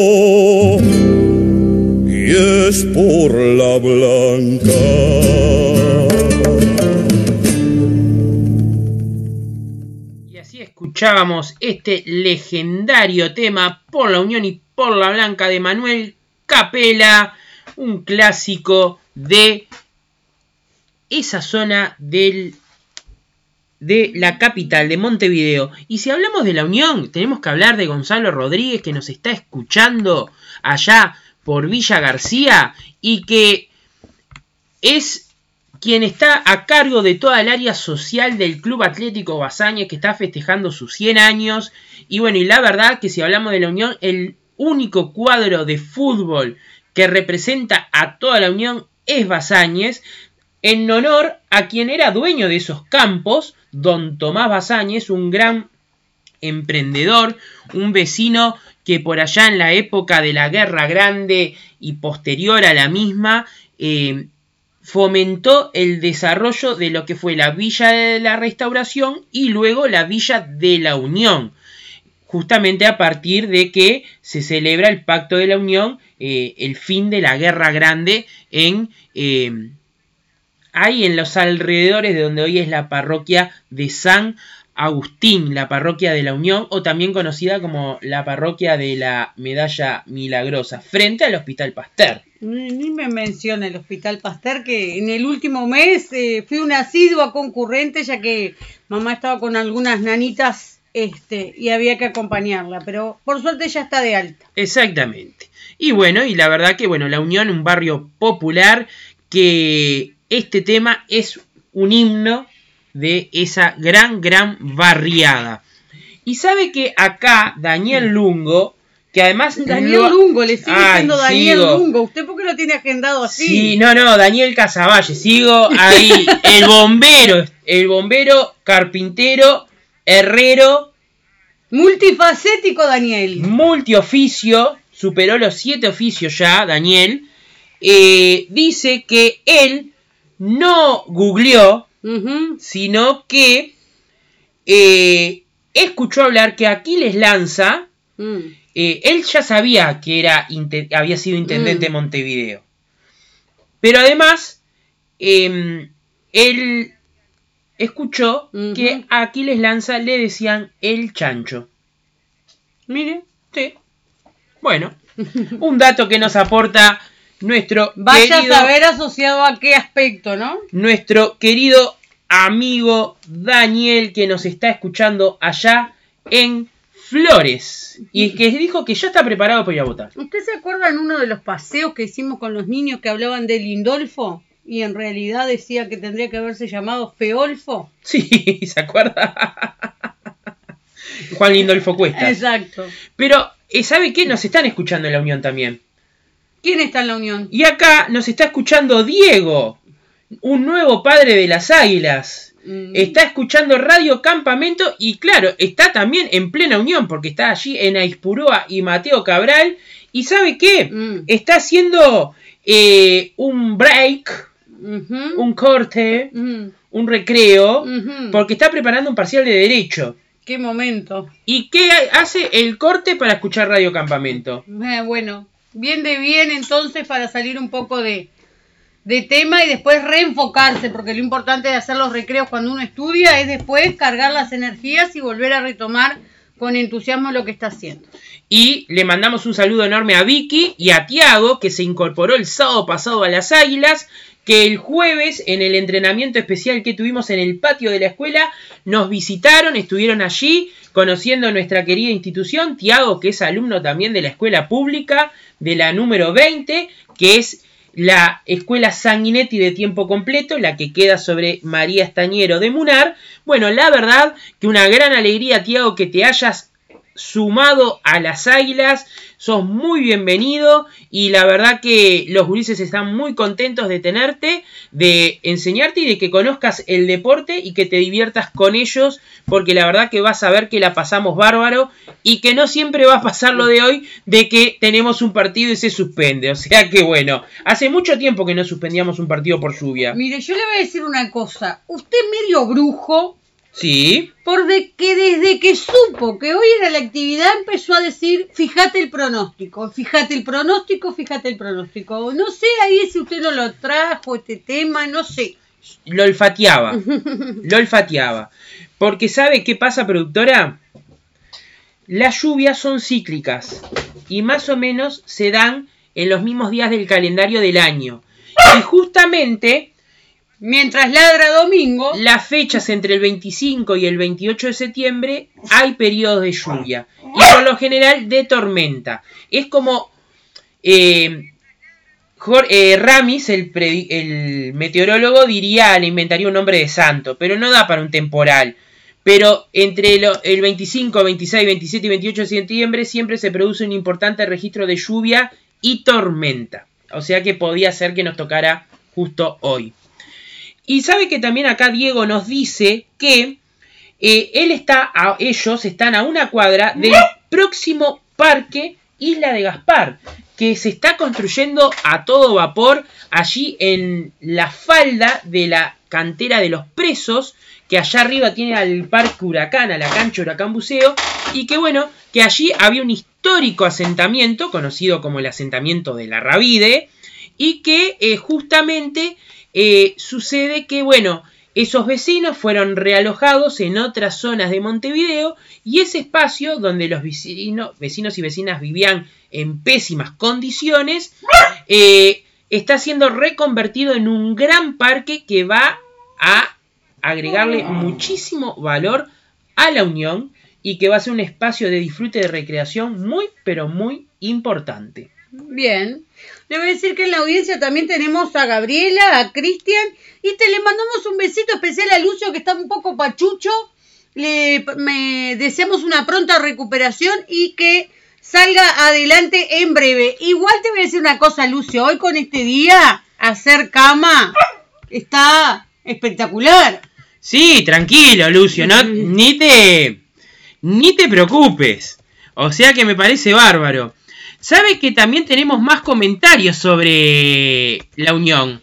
y es por la Blanca. Escuchábamos este legendario tema Por la Unión y por la Blanca de Manuel Capela, un clásico de esa zona del, de la capital, de Montevideo. Y si hablamos de la Unión, tenemos que hablar de Gonzalo Rodríguez, que nos está escuchando allá por Villa García y que es quien está a cargo de toda el área social del Club Atlético Bazañez, que está festejando sus cien años. Y bueno, y la verdad que si hablamos de la Unión, el único cuadro de fútbol que representa a toda la Unión es Bazañez, en honor a quien era dueño de esos campos, don Tomás Bazañez, un gran emprendedor, un vecino que por allá en la época de la Guerra Grande y posterior a la misma, eh, fomentó el desarrollo de lo que fue la Villa de la Restauración y luego la Villa de la Unión, justamente a partir de que se celebra el Pacto de la Unión, eh, el fin de la Guerra Grande, en eh, ahí en los alrededores de donde hoy es la parroquia de San Agustín, la parroquia de la Unión, o también conocida como la parroquia de la Medalla Milagrosa, frente al Hospital Pasteur. Ni, ni me menciona el Hospital Pasteur, que en el último mes eh, fui una asidua concurrente, ya que mamá estaba con algunas nanitas este, y había que acompañarla, pero por suerte ya está de alta. Exactamente. Y bueno, y la verdad que bueno, La Unión, un barrio popular, que este tema es un himno de esa gran, gran barriada. Y sabe que acá Daniel Lungo, que además... Daniel lo... Lungo, le sigue Ay, siendo Daniel sigo. Lungo. ¿Usted por qué lo tiene agendado así? Sí, no, no, Daniel Casavalle, sigo ahí. El bombero, el bombero, carpintero, herrero. Multifacético Daniel. Multioficio, superó los siete oficios ya, Daniel. Eh, dice que él no googleó, uh-huh. sino que eh, escuchó hablar que Aquiles Lanza, mm. eh, él ya sabía que era había sido intendente mm. de Montevideo, pero además eh, él escuchó uh-huh. que a Aquiles Lanza le decían el chancho. Mire, sí. Bueno, un dato que nos aporta nuestro Vaya querido, a saber asociado a qué aspecto, ¿no? Nuestro querido amigo Daniel, que nos está escuchando allá en Flores. Y que dijo que ya está preparado para ir a votar. ¿Usted se acuerda en uno de los paseos que hicimos con los niños que hablaban de Lindolfo? Y en realidad decía que tendría que haberse llamado Feolfo. Sí, ¿se acuerda? Juan Lindolfo Cuesta. Exacto. Pero, ¿sabe qué? Nos están escuchando en la Unión también. ¿Quién está en la Unión? Y acá nos está escuchando Diego, un nuevo padre de las Águilas. Mm. Está escuchando Radio Campamento y claro, está también en plena Unión porque está allí en Aispurúa y Mateo Cabral. ¿Y sabe qué? Mm. Está haciendo eh, un break, uh-huh. un corte, uh-huh. un recreo, uh-huh. porque está preparando un parcial de Derecho. ¡Qué momento! ¿Y qué hace el corte para escuchar Radio Campamento? Eh, bueno... Bien de bien, entonces, para salir un poco de, de tema y después reenfocarse, porque lo importante de hacer los recreos cuando uno estudia es después cargar las energías y volver a retomar con entusiasmo lo que está haciendo. Y le mandamos un saludo enorme a Vicky y a Tiago, que se incorporó el sábado pasado a las Águilas, que el jueves en el entrenamiento especial que tuvimos en el patio de la escuela nos visitaron, estuvieron allí conociendo nuestra querida institución. Tiago, que es alumno también de la escuela pública, de la número veinte, que es la Escuela Sanguinetti de tiempo completo, la que queda sobre María Estañero de Munar. Bueno, la verdad que una gran alegría, Tiago, que te hayas sumado a las Águilas. Sos muy bienvenido y la verdad que los gurises están muy contentos de tenerte, de enseñarte y de que conozcas el deporte y que te diviertas con ellos, porque la verdad que vas a ver que la pasamos bárbaro y que no siempre va a pasar lo de hoy de que tenemos un partido y se suspende. O sea que bueno, hace mucho tiempo que no suspendíamos un partido por lluvia. Mire, yo le voy a decir una cosa. Usted medio brujo. Sí. Por de que desde que supo que hoy era la actividad empezó a decir, fíjate el pronóstico, fíjate el pronóstico, fíjate el pronóstico. No sé ahí si usted no lo trajo este tema, no sé. Lo olfateaba, lo olfateaba. Porque ¿sabe qué pasa, productora? Las lluvias son cíclicas y más o menos se dan en los mismos días del calendario del año. Y justamente... mientras ladra domingo, las fechas entre el veinticinco y el veintiocho de septiembre hay periodos de lluvia y por lo general de tormenta. Es como eh, Jorge, eh, Ramis, el, pre, el meteorólogo, diría, le inventaría un nombre de santo, pero no da para un temporal. Pero entre lo, el veinticinco, veintiséis, veintisiete y veintiocho de septiembre siempre se produce un importante registro de lluvia y tormenta. O sea que podía ser que nos tocara justo hoy. Y sabe que también acá Diego nos dice que eh, él está a, ellos están a una cuadra del próximo parque Isla de Gaspar, que se está construyendo a todo vapor allí en la falda de la cantera de los Presos, que allá arriba tiene al Parque Huracán, a la cancha Huracán Buceo, y que bueno, que allí había un histórico asentamiento, conocido como el asentamiento de la Rabide, y que eh, justamente... Eh, sucede que, bueno, esos vecinos fueron realojados en otras zonas de Montevideo y ese espacio donde los vecino, vecinos y vecinas vivían en pésimas condiciones eh, está siendo reconvertido en un gran parque que va a agregarle muchísimo valor a la Unión y que va a ser un espacio de disfrute y de recreación muy, pero muy importante. Bien. Le voy a decir que en la audiencia también tenemos a Gabriela, a Cristian, y te le mandamos un besito especial a Lucio, que está un poco pachucho. Le me deseamos una pronta recuperación y que salga adelante en breve. Igual te voy a decir una cosa, Lucio, hoy con este día, hacer cama está espectacular. Sí, tranquilo, Lucio, no, ni te, ni te preocupes. O sea que me parece bárbaro. ¿Sabe que también tenemos más comentarios sobre la Unión?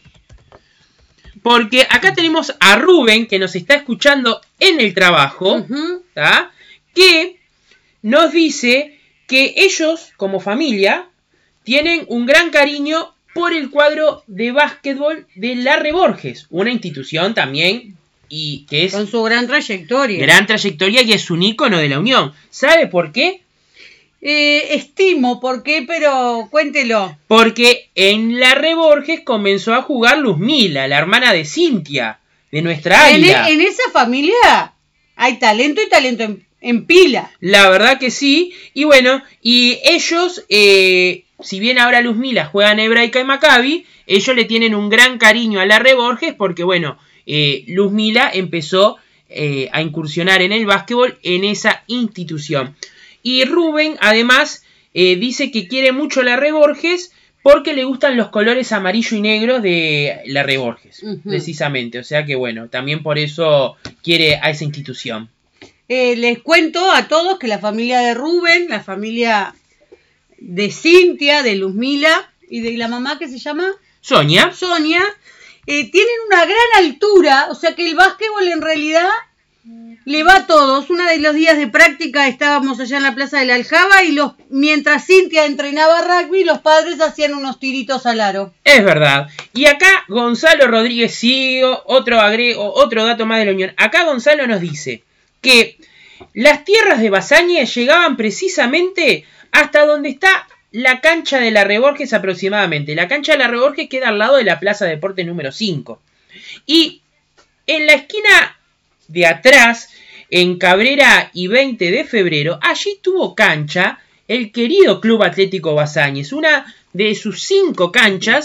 Porque acá tenemos a Rubén, que nos está escuchando en el trabajo, uh-huh. ¿tá? Que nos dice que ellos, como familia, tienen un gran cariño por el cuadro de básquetbol de Larre Borges, una institución también y que es... con su gran trayectoria. Gran trayectoria y es un ícono de la Unión. ¿Sabe por qué? Eh, estimo por qué, pero cuéntelo. Porque en Larre Borges comenzó a jugar Luzmila, la hermana de Cintia, de nuestra Águila. En, en esa familia hay talento y talento en, en pila. La verdad que sí. Y bueno, y ellos, eh, si bien ahora Luzmila juega en Hebraica y Maccabi, ellos le tienen un gran cariño a Larre Borges porque, bueno, eh, Luzmila empezó eh, a incursionar en el básquetbol en esa institución. Y Rubén, además, eh, dice que quiere mucho Larre Borges porque le gustan los colores amarillo y negro de Larre Borges, uh-huh. precisamente. O sea que, bueno, también por eso quiere a esa institución. Eh, les cuento a todos que la familia de Rubén, la familia de Cintia, de Luzmila y de la mamá que se llama... Sonia. Sonia, eh, tienen una gran altura, o sea que el básquetbol en realidad... le va a todos. Uno de los días de práctica estábamos allá en la Plaza de la Aljaba y los mientras Cintia entrenaba rugby, los padres hacían unos tiritos al aro. Es verdad. Y acá Gonzalo Rodríguez sigue otro agrego, otro dato más de la Unión. Acá Gonzalo nos dice que las tierras de Basáñez llegaban precisamente hasta donde está la cancha de Larre Borges aproximadamente. La cancha de Larre Borges queda al lado de la Plaza de Deportes número cinco. Y en la esquina de atrás, en Cabrera y veinte de febrero, allí tuvo cancha el querido Club Atlético Basáñez. Una de sus cinco canchas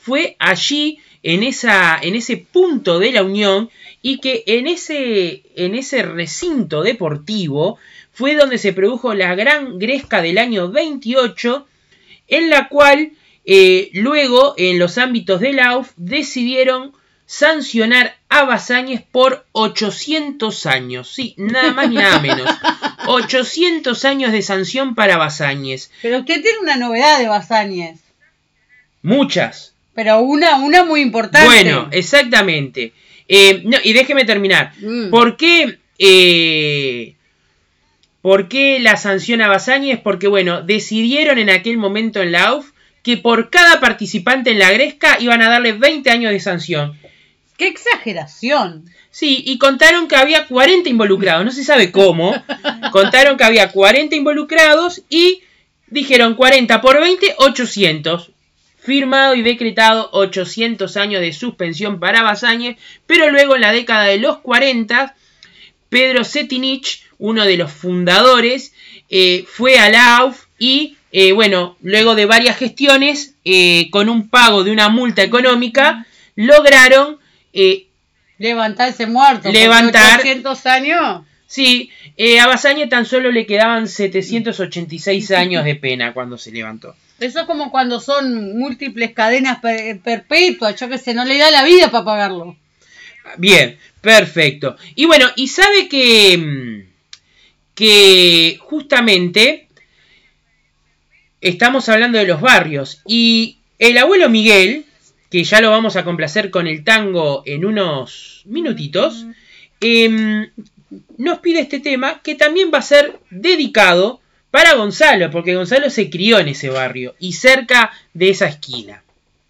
fue allí, en, esa, en ese punto de la Unión, y que en ese, en ese recinto deportivo fue donde se produjo la gran gresca del año veintiocho, en la cual eh, luego en los ámbitos de la A U F decidieron sancionar a Bazáñez por ochocientos años, sí, nada más ni nada menos, ochocientos años de sanción para Bazáñez. Pero usted tiene una novedad de Bazáñez. Muchas. Pero una, una muy importante. Bueno, exactamente. Eh, no, y déjeme terminar. Mm. ¿Por qué, eh, ¿Por qué la sanción a Bazáñez? Porque, bueno, decidieron en aquel momento en la A U F que por cada participante en la gresca iban a darle veinte años de sanción. ¡Qué exageración! Sí, y contaron que había cuarenta involucrados, no se sabe cómo. Contaron que había cuarenta involucrados y dijeron cuarenta por veinte, ochocientos. Firmado y decretado ochocientos años de suspensión para Bazáñez, pero luego en la década de los cuarenta, Pedro Cetinich, uno de los fundadores, eh, fue a la A U F y, eh, bueno, luego de varias gestiones, eh, con un pago de una multa económica, lograron eh, levantar ese muerto. Levantar. ochocientos años. Sí, eh, a Bazáñez tan solo le quedaban setecientos ochenta y seis años de pena cuando se levantó. Eso es como cuando son múltiples cadenas per perpetuas, yo que sé, no le da la vida para pagarlo. Bien, perfecto. Y bueno, y sabe que, que justamente estamos hablando de los barrios y el abuelo Miguel, que ya lo vamos a complacer con el tango en unos minutitos, eh, nos pide este tema que también va a ser dedicado para Gonzalo, porque Gonzalo se crió en ese barrio y cerca de esa esquina.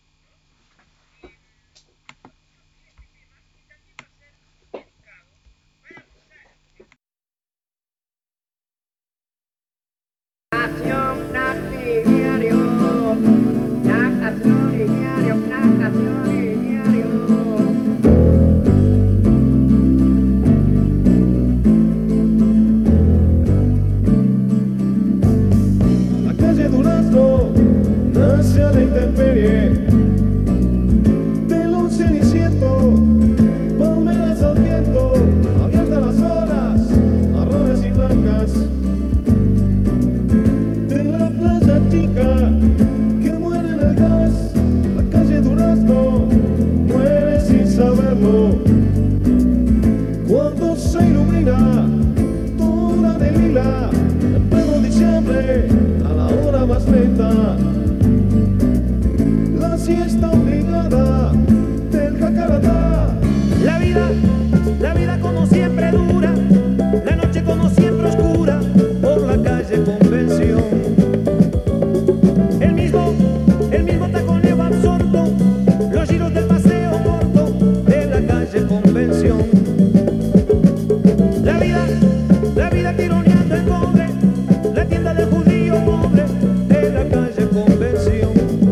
Hacia la intemperie de un ceniciento, palmeras al viento, abiertas las olas, marrones y blancas, de la playa chica que muere en el gas, la calle Durazno muere sin saberlo, cuando se ilumina toda de lila, en pleno diciembre, a la hora más lenta. Siesta obligada del jacaratá. La vida, la vida como siempre dura, la noche como siempre oscura, por la calle Convención. El mismo, el mismo taconeo absorto, los giros del paseo corto de la calle Convención. La vida, la vida tironeando el cobre, la tienda del judío pobre de la calle Convención.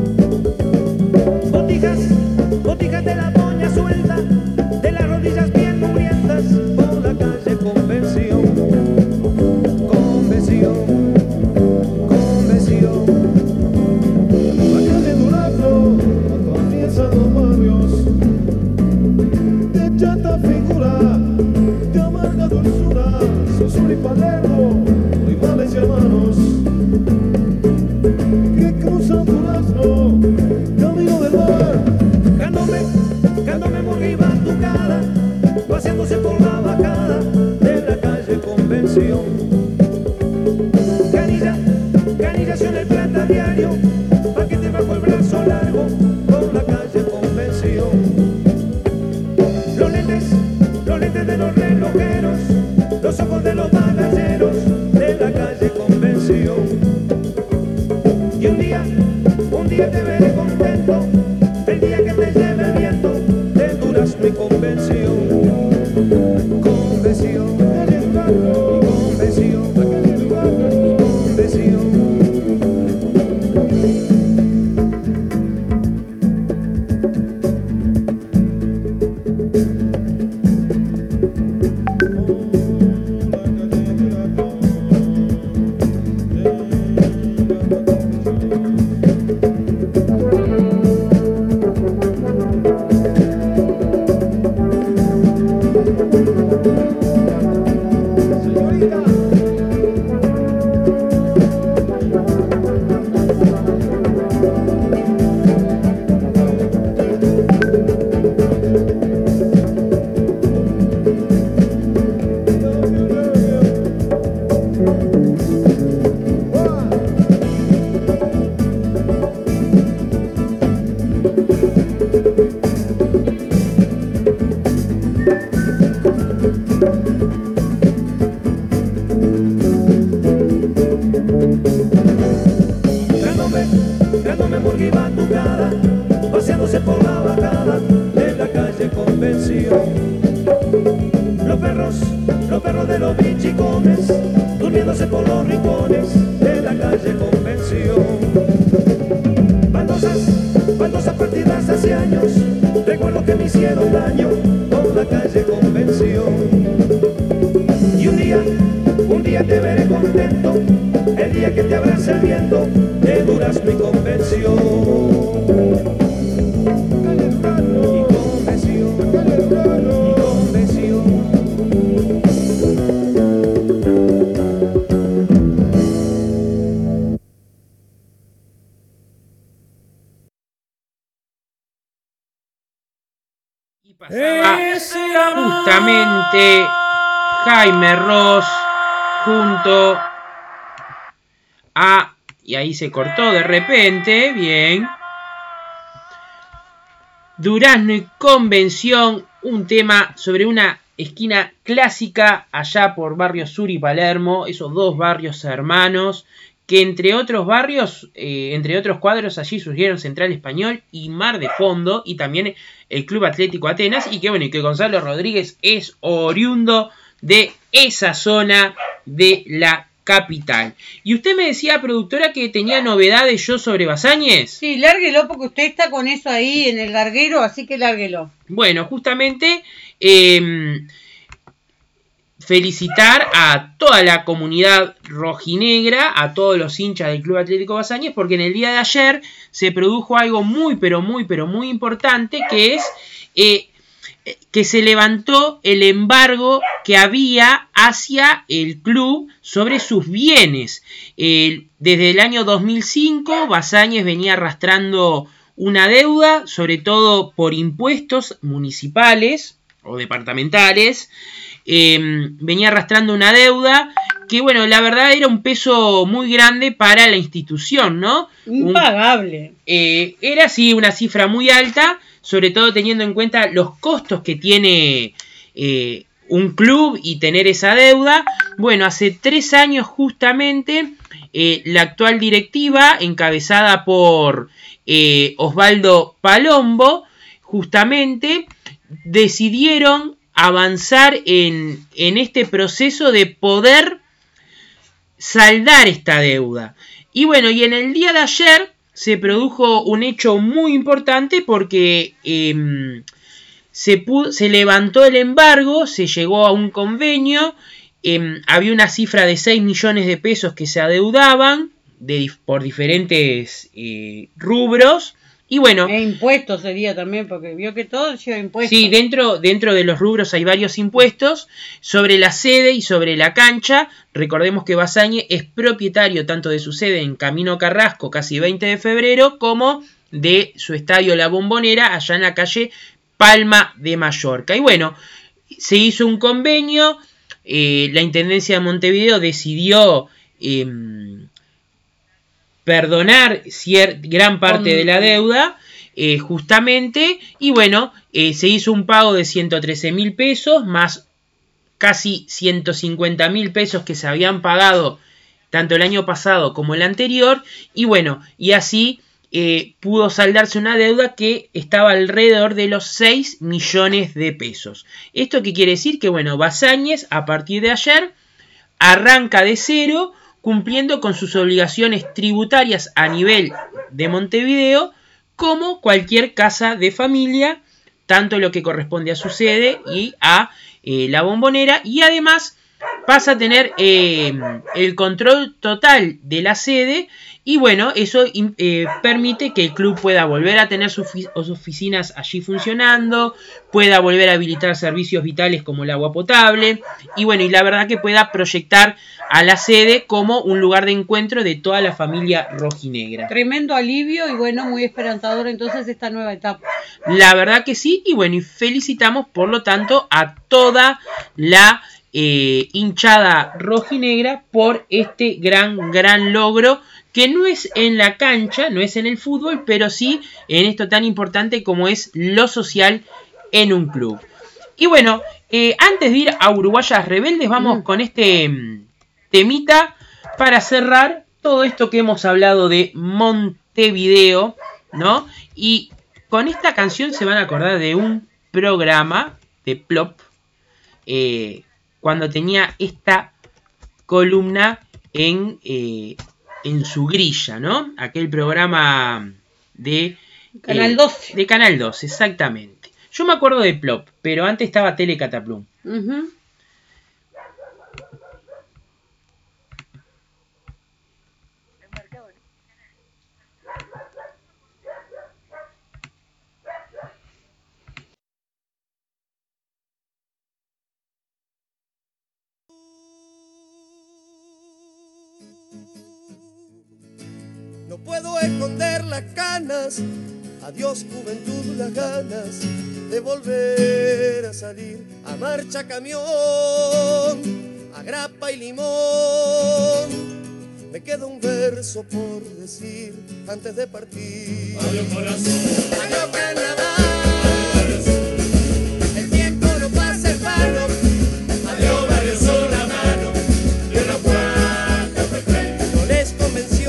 Botijas de la doña suelta, de las rodillas bien mugrientas, por la calle Convención. Convención, Convención. La calle Durazno atraviesa los barrios de chata figura, de amarga dulzura, Sosur y Palermo, rivales y hermanos que cruzan Durazno, camino del mar. Cándome morgue y batucada, paseándose por la bajada de la calle Convención. Canilla, canillación el plata diario, paquete bajo el brazo largo por la calle Convención. Los lentes, los lentes de los relojeros, los ojos de los bagalleros de la calle Convención. Y un día, un día te veré contento, el día que te lleve el viento de Durazno y Convención. Convención, Convención, Convención. Dándome murga y batucada, paseándose por la bajada de la calle Convención. Los perros, los perros de los bichicones, durmiéndose por los rincones de la calle Convención. Baldosas, baldosas partidas hace años, recuerdo que me hicieron daño por la calle Convención. Y un día, un día te veré contento, el día que te abrace el viento de Durazno y Convención. Y Convención, y Convención. Y pasaba justamente Jaime Ross junto a... Y ahí se cortó de repente, bien. Durazno y Convención, un tema sobre una esquina clásica allá por Barrio Sur y Palermo, esos dos barrios hermanos, que entre otros barrios, eh, entre otros cuadros, allí surgieron Central Español y Mar de Fondo, y también el Club Atlético Atenas, y que bueno, y que Gonzalo Rodríguez es oriundo de esa zona de la capital. Y usted me decía, productora, que tenía novedades yo sobre Basáñez. Sí, lárguelo porque usted está con eso ahí en el larguero, así que lárguelo. Bueno, justamente eh, felicitar a toda la comunidad rojinegra, a todos los hinchas del Club Atlético Basáñez, porque en el día de ayer se produjo algo muy, pero muy, pero muy importante, que es... Eh, que se levantó el embargo que había hacia el club sobre sus bienes. Eh, desde el año dos mil cinco, Basáñez venía arrastrando una deuda, sobre todo por impuestos municipales o departamentales. Eh, venía arrastrando una deuda que, bueno, la verdad era un peso muy grande para la institución, ¿no? Impagable. Un, eh, era, sí, una cifra muy alta, sobre todo teniendo en cuenta los costos que tiene eh, un club y tener esa deuda. Bueno, hace tres años justamente eh, la actual directiva, encabezada por eh, Osvaldo Palombo, justamente decidieron avanzar en, en este proceso de poder saldar esta deuda. Y bueno, y en el día de ayer se produjo un hecho muy importante porque eh, se, pudo, se levantó el embargo, se llegó a un convenio, eh, había una cifra de seis millones de pesos que se adeudaban de, por diferentes eh, rubros. Y bueno, e impuestos sería también, porque vio que todo lleva impuestos. Sí, dentro, dentro de los rubros hay varios impuestos sobre la sede y sobre la cancha. Recordemos que Basáñez es propietario tanto de su sede en Camino Carrasco, casi veinte de febrero, como de su estadio La Bombonera, allá en la calle Palma de Mallorca. Y bueno, se hizo un convenio, eh, la Intendencia de Montevideo decidió Eh, perdonar cier- gran parte de la deuda, eh, justamente, y bueno, eh, se hizo un pago de ciento trece mil pesos, más casi ciento cincuenta mil pesos que se habían pagado tanto el año pasado como el anterior, y bueno, y así eh, pudo saldarse una deuda que estaba alrededor de los seis millones de pesos. ¿Esto qué quiere decir? Que bueno, Basáñez, a partir de ayer, arranca de cero, cumpliendo con sus obligaciones tributarias a nivel de Montevideo, como cualquier casa de familia, tanto lo que corresponde a su sede y a eh, La Bombonera, y además pasa a tener eh, el control total de la sede, y bueno, eso eh, permite que el club pueda volver a tener sus, sus oficinas allí funcionando, pueda volver a habilitar servicios vitales como el agua potable, y bueno, y la verdad que pueda proyectar a la sede como un lugar de encuentro de toda la familia rojinegra. Tremendo alivio y bueno, muy esperanzador entonces esta nueva etapa. La verdad que sí, y bueno, y felicitamos por lo tanto a toda la eh, hinchada rojinegra por este gran, gran logro que no es en la cancha, no es en el fútbol, pero sí en esto tan importante como es lo social en un club. Y bueno, eh, antes de ir a Uruguayas Rebeldes, vamos mm. con este mm, temita para cerrar todo esto que hemos hablado de Montevideo, ¿no? Y con esta canción se van a acordar de un programa de Plop, eh, cuando tenía esta columna en, eh, en su grilla, ¿no? Aquel programa de Canal doce. Eh, de Canal doce, exactamente. Yo me acuerdo de Plop, pero antes estaba Tele Cataplum. Uh-huh. No puedo esconder las canas, adiós juventud, las ganas de volver a salir a marcha camión, a grapa y limón. Me queda un verso por decir antes de partir. Adiós corazón, adiós carnaval, el tiempo no pasa en vano. Adiós varios son la mano de unos cuantos perfectos. No les convenció.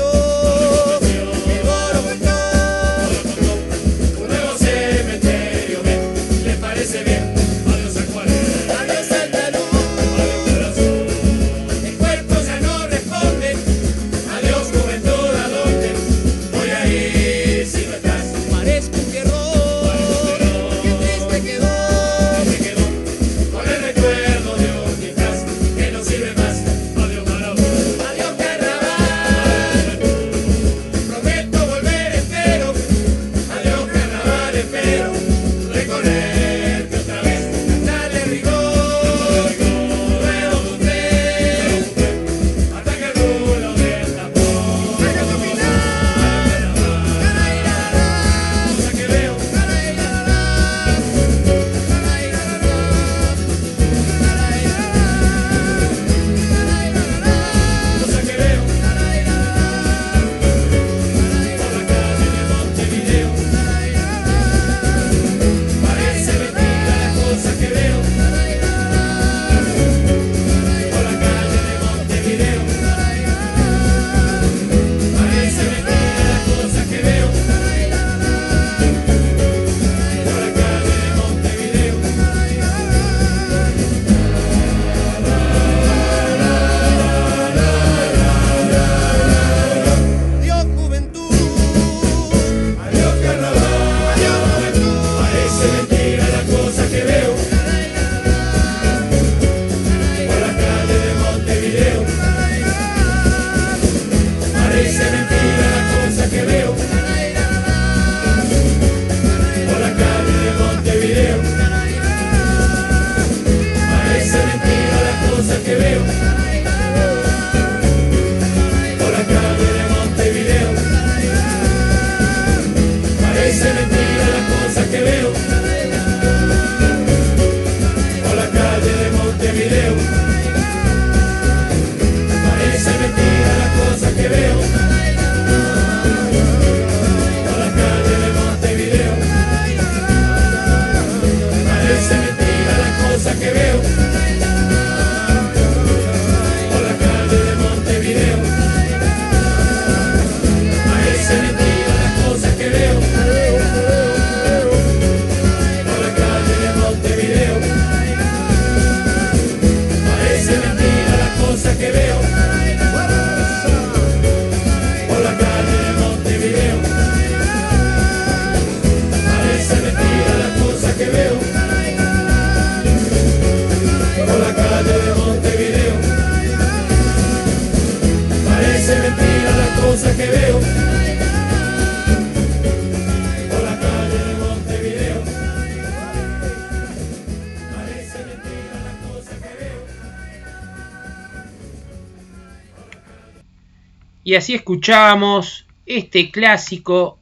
Y así escuchábamos este clásico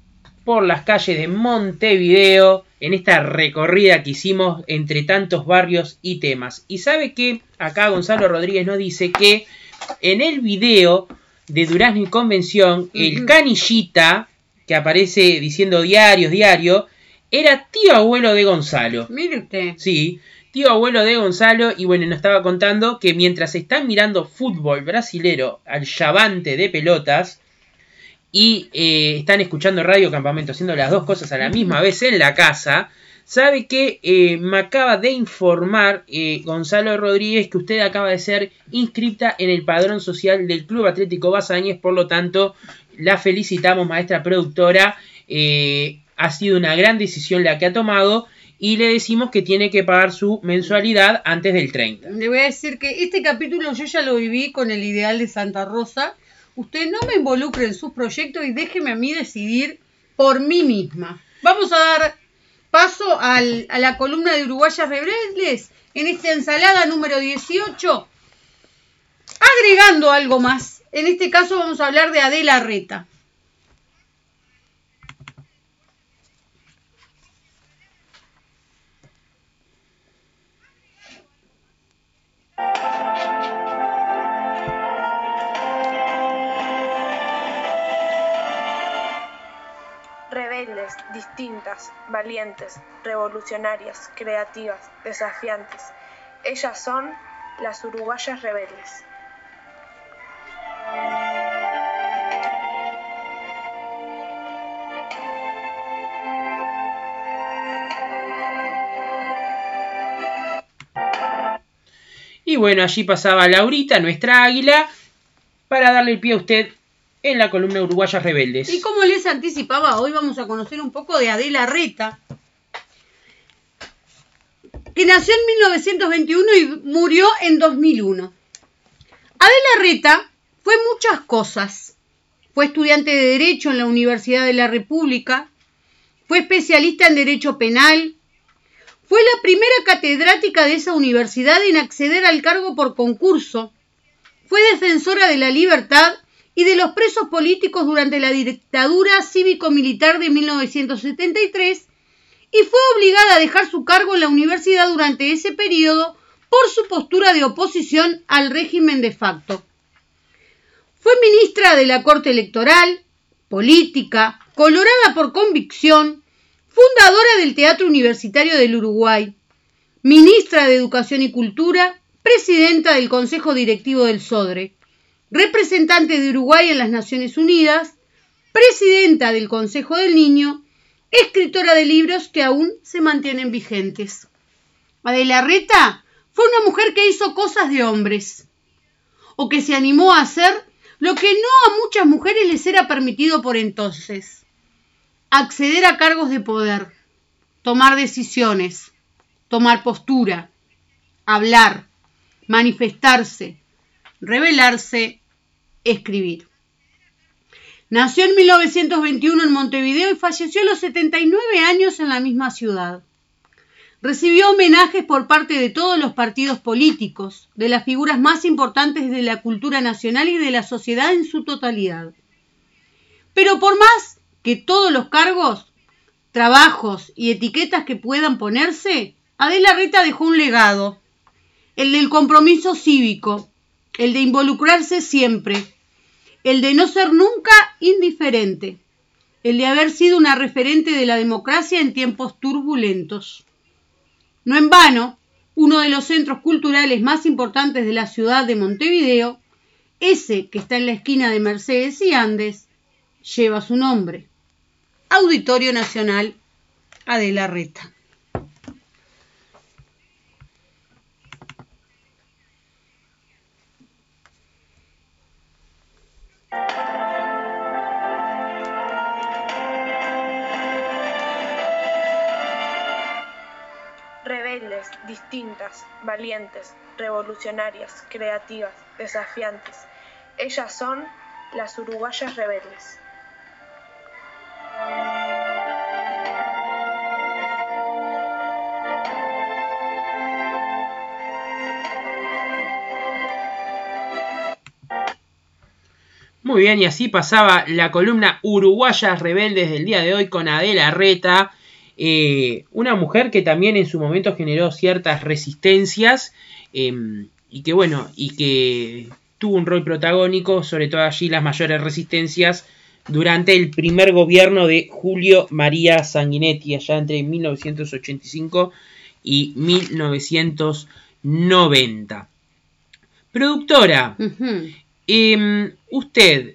por las calles de Montevideo en esta recorrida que hicimos entre tantos barrios y temas. Y sabe que acá Gonzalo Rodríguez nos dice que en el video de Durazno y Convención, uh-huh. el Canillita, que aparece diciendo diarios, diario, era tío abuelo de Gonzalo. Mire usted. Sí, tío abuelo de Gonzalo, y bueno, nos estaba contando que mientras están mirando fútbol brasilero al chavante de pelotas y eh, están escuchando Radio Campamento, haciendo las dos cosas a la misma vez en la casa, sabe que eh, me acaba de informar eh, Gonzalo Rodríguez que usted acaba de ser inscripta en el padrón social del Club Atlético Bazañez, por lo tanto, la felicitamos, maestra productora. Eh, ha sido una gran decisión la que ha tomado y le decimos que tiene que pagar su mensualidad antes del treinta. Le voy a decir que este capítulo yo ya lo viví con el ideal de Santa Rosa. Usted no me involucre en sus proyectos y déjeme a mí decidir por mí misma. Vamos a dar paso al, a la columna de Uruguayas Rebeldes en esta ensalada número dieciocho, agregando algo más. En este caso vamos a hablar de Adela Reta. Rebeldes, distintas, valientes, revolucionarias, creativas, desafiantes. Ellas son las uruguayas rebeldes. Y bueno, allí pasaba Laurita, nuestra águila, para darle el pie a usted en la columna Uruguayas Rebeldes. Y como les anticipaba, hoy vamos a conocer un poco de Adela Reta, que nació en mil novecientos veintiuno y murió en dos mil uno. Adela Reta fue muchas cosas. Fue estudiante de Derecho en la Universidad de la República, fue especialista en Derecho Penal, fue la primera catedrática de esa universidad en acceder al cargo por concurso, fue defensora de la libertad y de los presos políticos durante la dictadura cívico-militar de mil novecientos setenta y tres y fue obligada a dejar su cargo en la universidad durante ese periodo por su postura de oposición al régimen de facto. Fue ministra de la Corte Electoral, política, colorada por convicción, fundadora del Teatro Universitario del Uruguay, ministra de Educación y Cultura, presidenta del Consejo Directivo del SODRE, representante de Uruguay en las Naciones Unidas, presidenta del Consejo del Niño, escritora de libros que aún se mantienen vigentes. Adela Reta fue una mujer que hizo cosas de hombres, o que se animó a hacer lo que no a muchas mujeres les era permitido por entonces: acceder a cargos de poder, tomar decisiones, tomar postura, hablar, manifestarse, rebelarse, escribir. Nació en mil novecientos veintiuno en Montevideo y falleció a los setenta y nueve años en la misma ciudad. Recibió homenajes por parte de todos los partidos políticos, de las figuras más importantes de la cultura nacional y de la sociedad en su totalidad. Pero por más que todos los cargos, trabajos y etiquetas que puedan ponerse, Adela Reta dejó un legado: el del compromiso cívico, el de involucrarse siempre, el de no ser nunca indiferente, el de haber sido una referente de la democracia en tiempos turbulentos. No en vano, uno de los centros culturales más importantes de la ciudad de Montevideo, ese que está en la esquina de Mercedes y Andes, lleva su nombre: Auditorio Nacional Adela Reta. Rebeldes, distintas, valientes, revolucionarias, creativas, desafiantes. Ellas son las uruguayas rebeldes. Muy bien, y así pasaba la columna Uruguayas Rebeldes del día de hoy con Adela Reta, eh, una mujer que también en su momento generó ciertas resistencias eh, y que bueno, y que tuvo un rol protagónico, sobre todo allí las mayores resistencias durante el primer gobierno de Julio María Sanguinetti, allá entre mil novecientos ochenta y cinco y mil novecientos noventa. Productora, Ujú. eh, usted,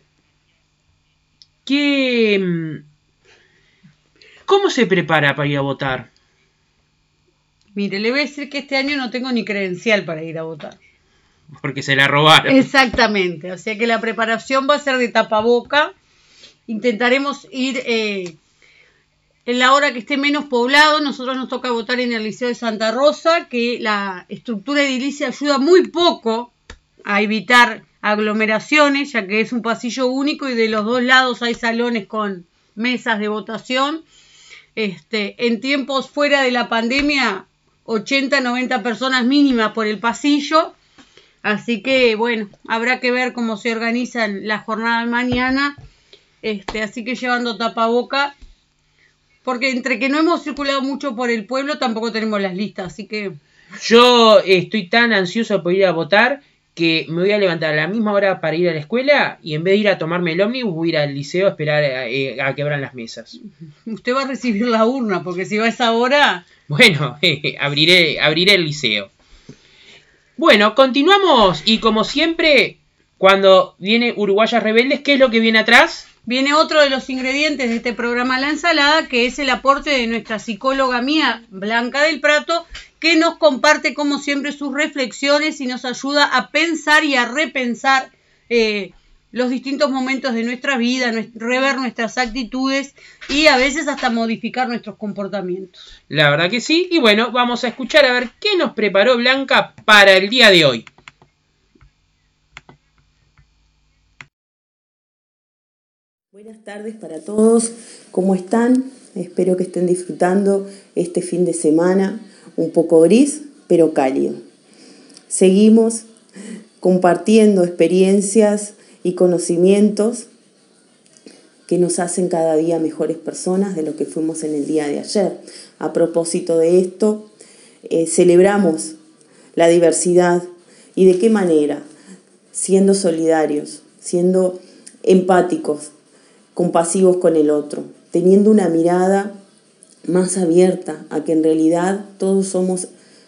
¿qué, ¿cómo se prepara para ir a votar? Mire, le voy a decir que este año no tengo ni credencial para ir a votar. Porque se la robaron. Exactamente, o sea que la preparación va a ser de tapaboca. Intentaremos ir eh, en la hora que esté menos poblado. Nosotros nos toca votar en el Liceo de Santa Rosa, que la estructura edilicia ayuda muy poco a evitar aglomeraciones, ya que es un pasillo único y de los dos lados hay salones con mesas de votación. Este, en tiempos fuera de la pandemia, ochenta, noventa personas mínimas por el pasillo. Así que, bueno, habrá que ver cómo se organizan las jornadas mañana. Este, así que llevando tapaboca, porque entre que no hemos circulado mucho por el pueblo, tampoco tenemos las listas, así que... Yo estoy tan ansioso por ir a votar que me voy a levantar a la misma hora para ir a la escuela y en vez de ir a tomarme el ómnibus voy a ir al liceo a esperar a, eh, a que abran las mesas. Usted va a recibir la urna, porque si va a esa hora... Bueno, eh, abriré, abriré el liceo. Bueno, continuamos y como siempre, cuando viene Uruguayas Rebeldes, ¿qué es lo que viene atrás? Viene otro de los ingredientes de este programa La Ensalada, que es el aporte de nuestra psicóloga mía, Blanca del Prato, que nos comparte como siempre sus reflexiones y nos ayuda a pensar y a repensar eh, los distintos momentos de nuestra vida, rever nuestras actitudes y a veces hasta modificar nuestros comportamientos. La verdad que sí, y bueno, vamos a escuchar a ver qué nos preparó Blanca para el día de hoy. Buenas tardes para todos, ¿cómo están? Espero que estén disfrutando este fin de semana, un poco gris, pero cálido. Seguimos compartiendo experiencias y conocimientos que nos hacen cada día mejores personas de lo que fuimos en el día de ayer. A propósito de esto, eh, celebramos la diversidad y de qué manera, siendo solidarios, siendo empáticos, compasivos con el otro, teniendo una mirada más abierta a que en realidad todos somos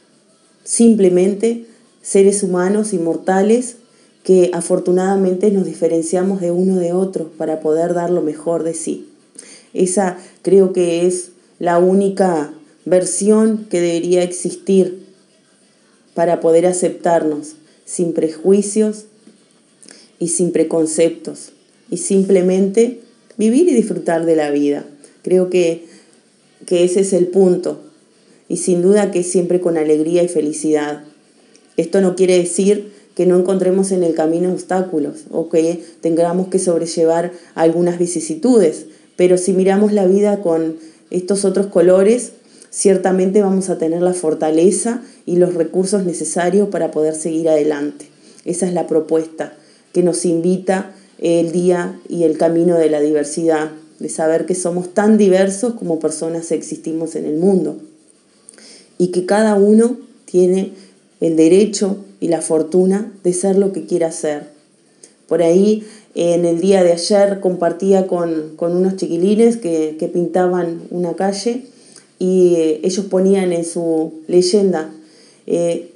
simplemente seres humanos inmortales que afortunadamente nos diferenciamos de uno de otro para poder dar lo mejor de sí. Esa creo que es la única versión que debería existir para poder aceptarnos sin prejuicios y sin preconceptos y simplemente vivir y disfrutar de la vida. Creo que, que ese es el punto y sin duda que siempre con alegría y felicidad. Esto no quiere decir que no encontremos en el camino obstáculos o que tengamos que sobrellevar algunas vicisitudes, pero si miramos la vida con estos otros colores, ciertamente vamos a tener la fortaleza y los recursos necesarios para poder seguir adelante. Esa es la propuesta que nos invita el día y el camino de la diversidad, de saber que somos tan diversos como personas existimos en el mundo y que cada uno tiene el derecho y la fortuna de ser lo que quiera ser. Por ahí, en el día de ayer compartía con, con unos chiquilines que, que pintaban una calle y eh, ellos ponían en su leyenda, eh,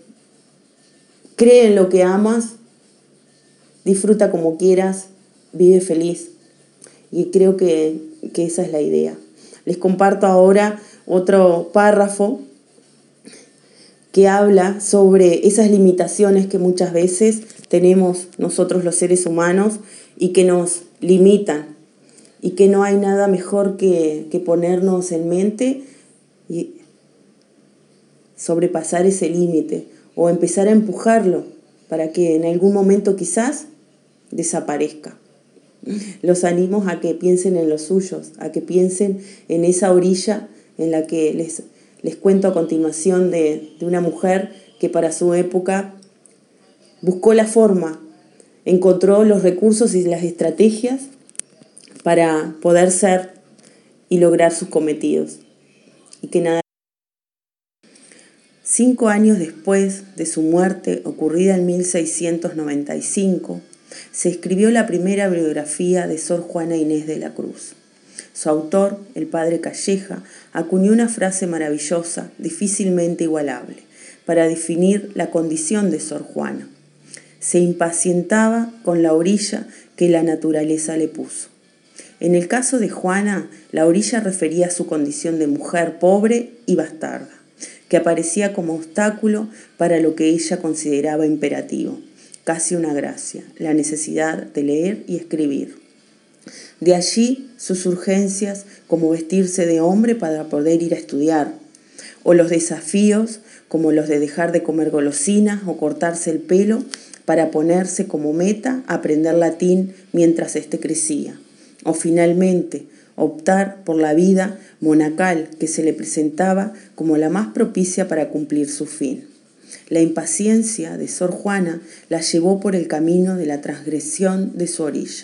cree en lo que amas, disfruta como quieras, vive feliz. Y creo que, que esa es la idea. Les comparto ahora otro párrafo que habla sobre esas limitaciones que muchas veces tenemos nosotros los seres humanos y que nos limitan. Y que no hay nada mejor que, que ponernos en mente y sobrepasar ese límite o empezar a empujarlo para que en algún momento quizás desaparezca. Los animo a que piensen en los suyos, a que piensen en esa orilla en la que les, les cuento a continuación de, de una mujer que para su época buscó la forma, encontró los recursos y las estrategias para poder ser y lograr sus cometidos. Y que nada. Cinco años después de su muerte, ocurrida en mil seiscientos noventa y cinco, se escribió la primera biografía de Sor Juana Inés de la Cruz. Su autor, el padre Calleja, acuñó una frase maravillosa, difícilmente igualable, para definir la condición de Sor Juana. Se impacientaba con la orilla que la naturaleza le puso. En el caso de Juana, la orilla refería a su condición de mujer pobre y bastarda, que aparecía como obstáculo para lo que ella consideraba imperativo, casi una gracia, la necesidad de leer y escribir. De allí sus urgencias como vestirse de hombre para poder ir a estudiar, o los desafíos como los de dejar de comer golosinas o cortarse el pelo para ponerse como meta aprender latín mientras éste crecía, o finalmente optar por la vida monacal que se le presentaba como la más propicia para cumplir su fin. La impaciencia de Sor Juana la llevó por el camino de la transgresión de su orilla.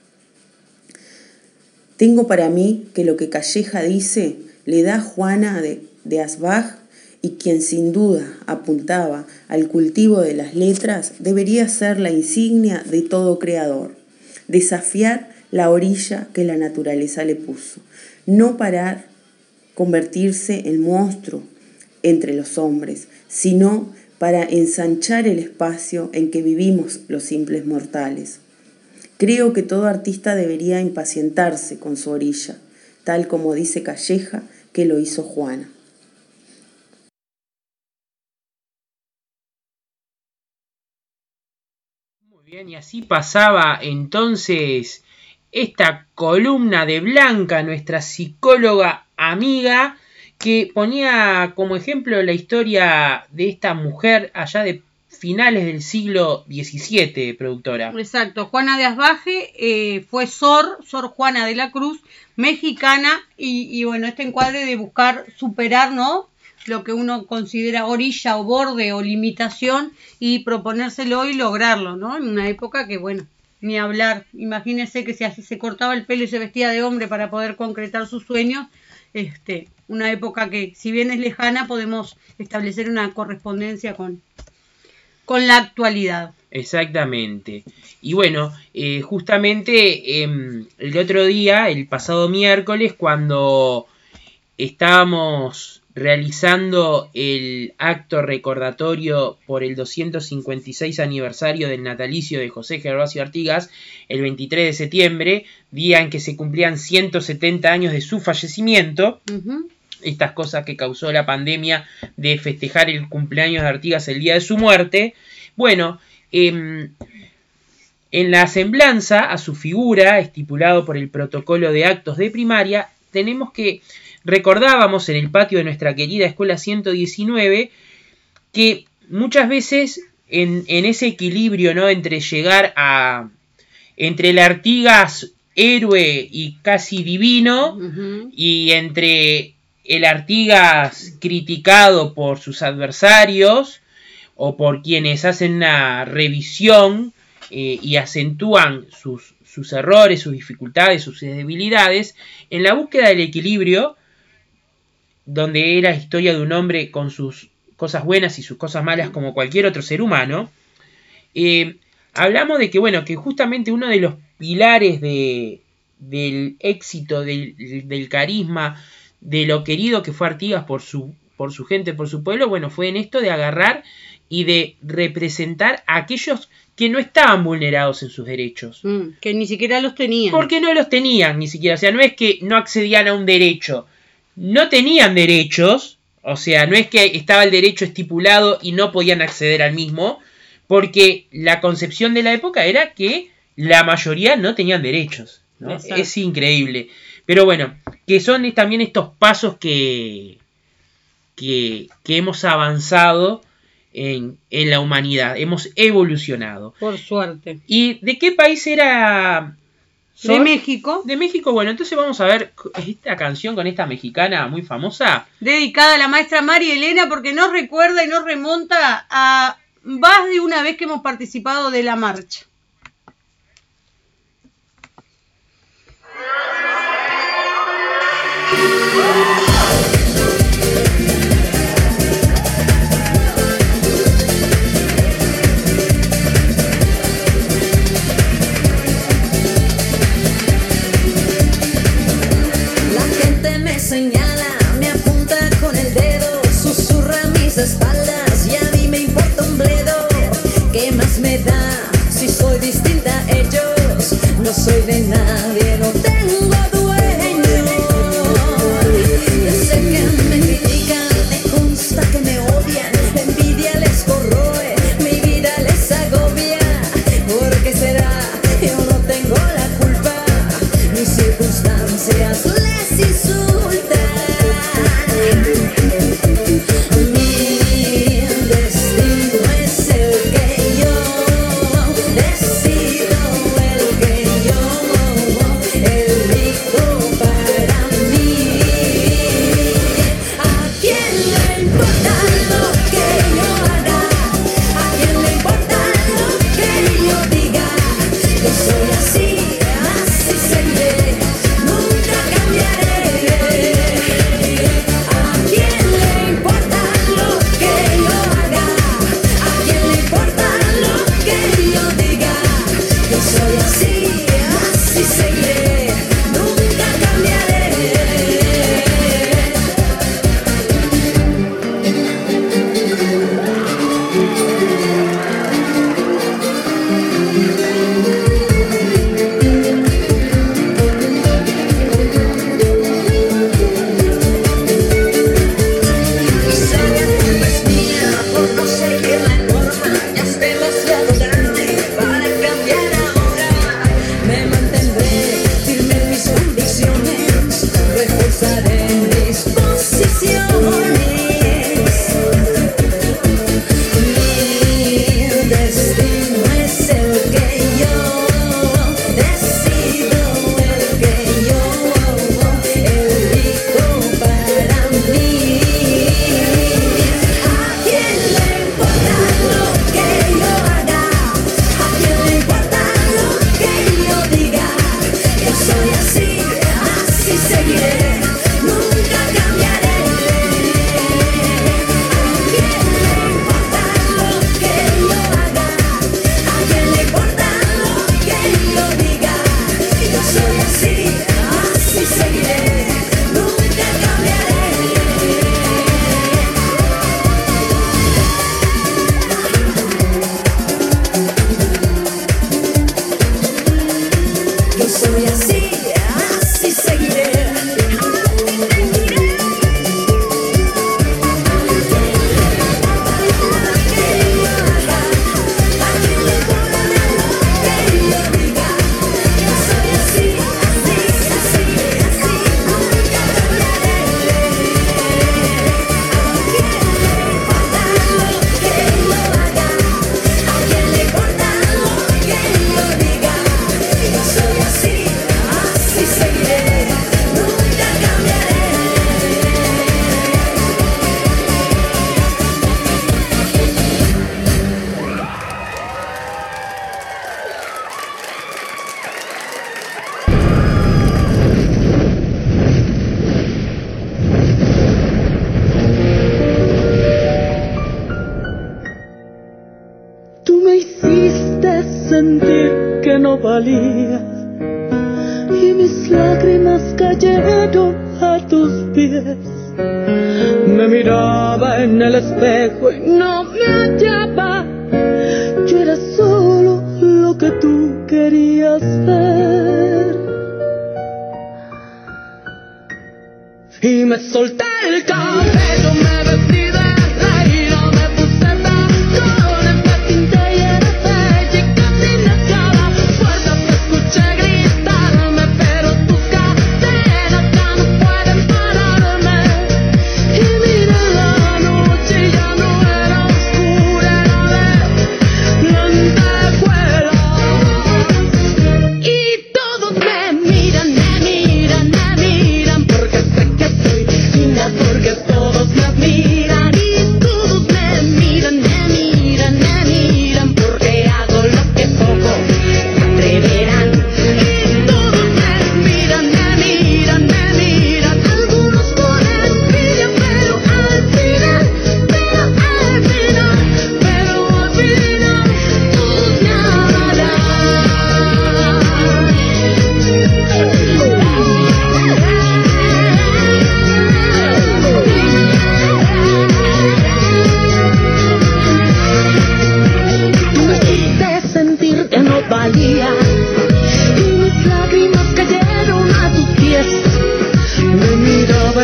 Tengo para mí que lo que Calleja dice le da a Juana de, de Asbach, y quien sin duda apuntaba al cultivo de las letras, debería ser la insignia de todo creador, desafiar la orilla que la naturaleza le puso, no parar, convertirse en monstruo entre los hombres, sino para ensanchar el espacio en que vivimos los simples mortales. Creo que todo artista debería impacientarse con su orilla, tal como dice Calleja que lo hizo Juana. Muy bien, y así pasaba entonces esta columna de Blanca, nuestra psicóloga amiga, que ponía como ejemplo la historia de esta mujer allá de finales del siglo diecisiete, productora. Exacto, Juana de Asbaje eh, fue Sor, Sor Juana de la Cruz, mexicana, y, y bueno, este encuadre de buscar superar, ¿no?, lo que uno considera orilla o borde o limitación y proponérselo y lograrlo, ¿no? En una época que, bueno, ni hablar, imagínense que se, se cortaba el pelo y se vestía de hombre para poder concretar sus sueños, este, una época que, si bien es lejana, podemos establecer una correspondencia con, con la actualidad. Exactamente. Y bueno, eh, justamente eh, el otro día, el pasado miércoles, cuando estábamos realizando el acto recordatorio por el doscientos cincuenta y seis aniversario del natalicio de José Gervasio Artigas, el veintitrés de septiembre, día en que se cumplían ciento setenta años de su fallecimiento. Uh-huh. Estas cosas que causó la pandemia de festejar el cumpleaños de Artigas el día de su muerte. Bueno, eh, en la semblanza a su figura, estipulado por el protocolo de actos de primaria, tenemos que recordábamos en el patio de nuestra querida Escuela ciento diecinueve que muchas veces en, en ese equilibrio, ¿no?, entre llegar a entre el Artigas héroe y casi divino, uh-huh, y entre el Artigas criticado por sus adversarios o por quienes hacen una revisión eh, y acentúan sus, sus errores, sus dificultades, sus debilidades, en la búsqueda del equilibrio, donde era historia de un hombre con sus cosas buenas y sus cosas malas como cualquier otro ser humano, eh, hablamos de que, bueno, que justamente uno de los pilares de, del éxito, del, del carisma, de lo querido que fue Artigas por su, por su gente, por su pueblo, bueno, fue en esto de agarrar y de representar a aquellos que no estaban vulnerados en sus derechos. Mm, que ni siquiera los tenían. Porque no los tenían ni siquiera, o sea, no es que no accedían a un derecho, no tenían derechos, o sea, no es que estaba el derecho estipulado y no podían acceder al mismo, porque la concepción de la época era que la mayoría no tenían derechos, ¿no? Es increíble. Pero bueno, que son también estos pasos que, que, que hemos avanzado en, en la humanidad, hemos evolucionado. Por suerte. ¿Y de qué país era? ¿De México? De México, bueno, entonces vamos a ver esta canción con esta mexicana muy famosa. Dedicada a la maestra María Elena, porque nos recuerda y nos remonta a más de una vez que hemos participado de la marcha. señala, me apunta con el dedo, susurra a mis espaldas y a mí me importa un bledo. ¿Qué más me da si soy distinta a ellos? No soy de nadie, no tengo dueño. Yo sé que me critican, me consta que me odian, la envidia les corroe, mi vida les agobia. ¿Por qué será? Yo no tengo la culpa, mis circunstancias les insultan. Mi destino es el que yo decido, el que yo elijo para mí. ¿A quién le importa lo que yo haga? ¿A quién le importa lo que yo diga? Yo soy así, así seguiré, nunca cambiaré. ¿A quién le importa lo que yo haga? ¿A quién le importa lo que yo diga? Yo soy así, así seguiré, nunca cambiaré. Quizá la culpa es mía por no seguir la norma. Ya es demasiado grande para cambiar ahora. Me mantendré firme en mis convicciones, reforzaré mis posiciones. Mi destino es el que yo decido, el que yo elijo para mí. ¿A quién le importa lo que yo haga? ¿A quién le importa lo que yo diga? Yo soy así, así seguiré, nunca cambiaré. ¿A quién le importa lo que yo haga? ¿A quién le importa lo que yo diga? Yo soy así, así seguiré, nunca cambiaré. Yo soy así, así seguiré. Tú me hiciste sentir que no valía y mis lágrimas cayeron a tus pies. Me miraba en el espejo y no me hallaba. Yo era solo lo que tú querías ver. Y me solté el cabello, me vestí de reina, me puse tacones, me pinté y era bella y casi me hacía fuerza. Te escuché gritarme, pero tus cadenas ya no pueden pararme. Y mira la noche ya no era oscura, era de lentejuelas. Y todos me miran, me miran, me miran, porque sé que soy linda, porque todos me admiran.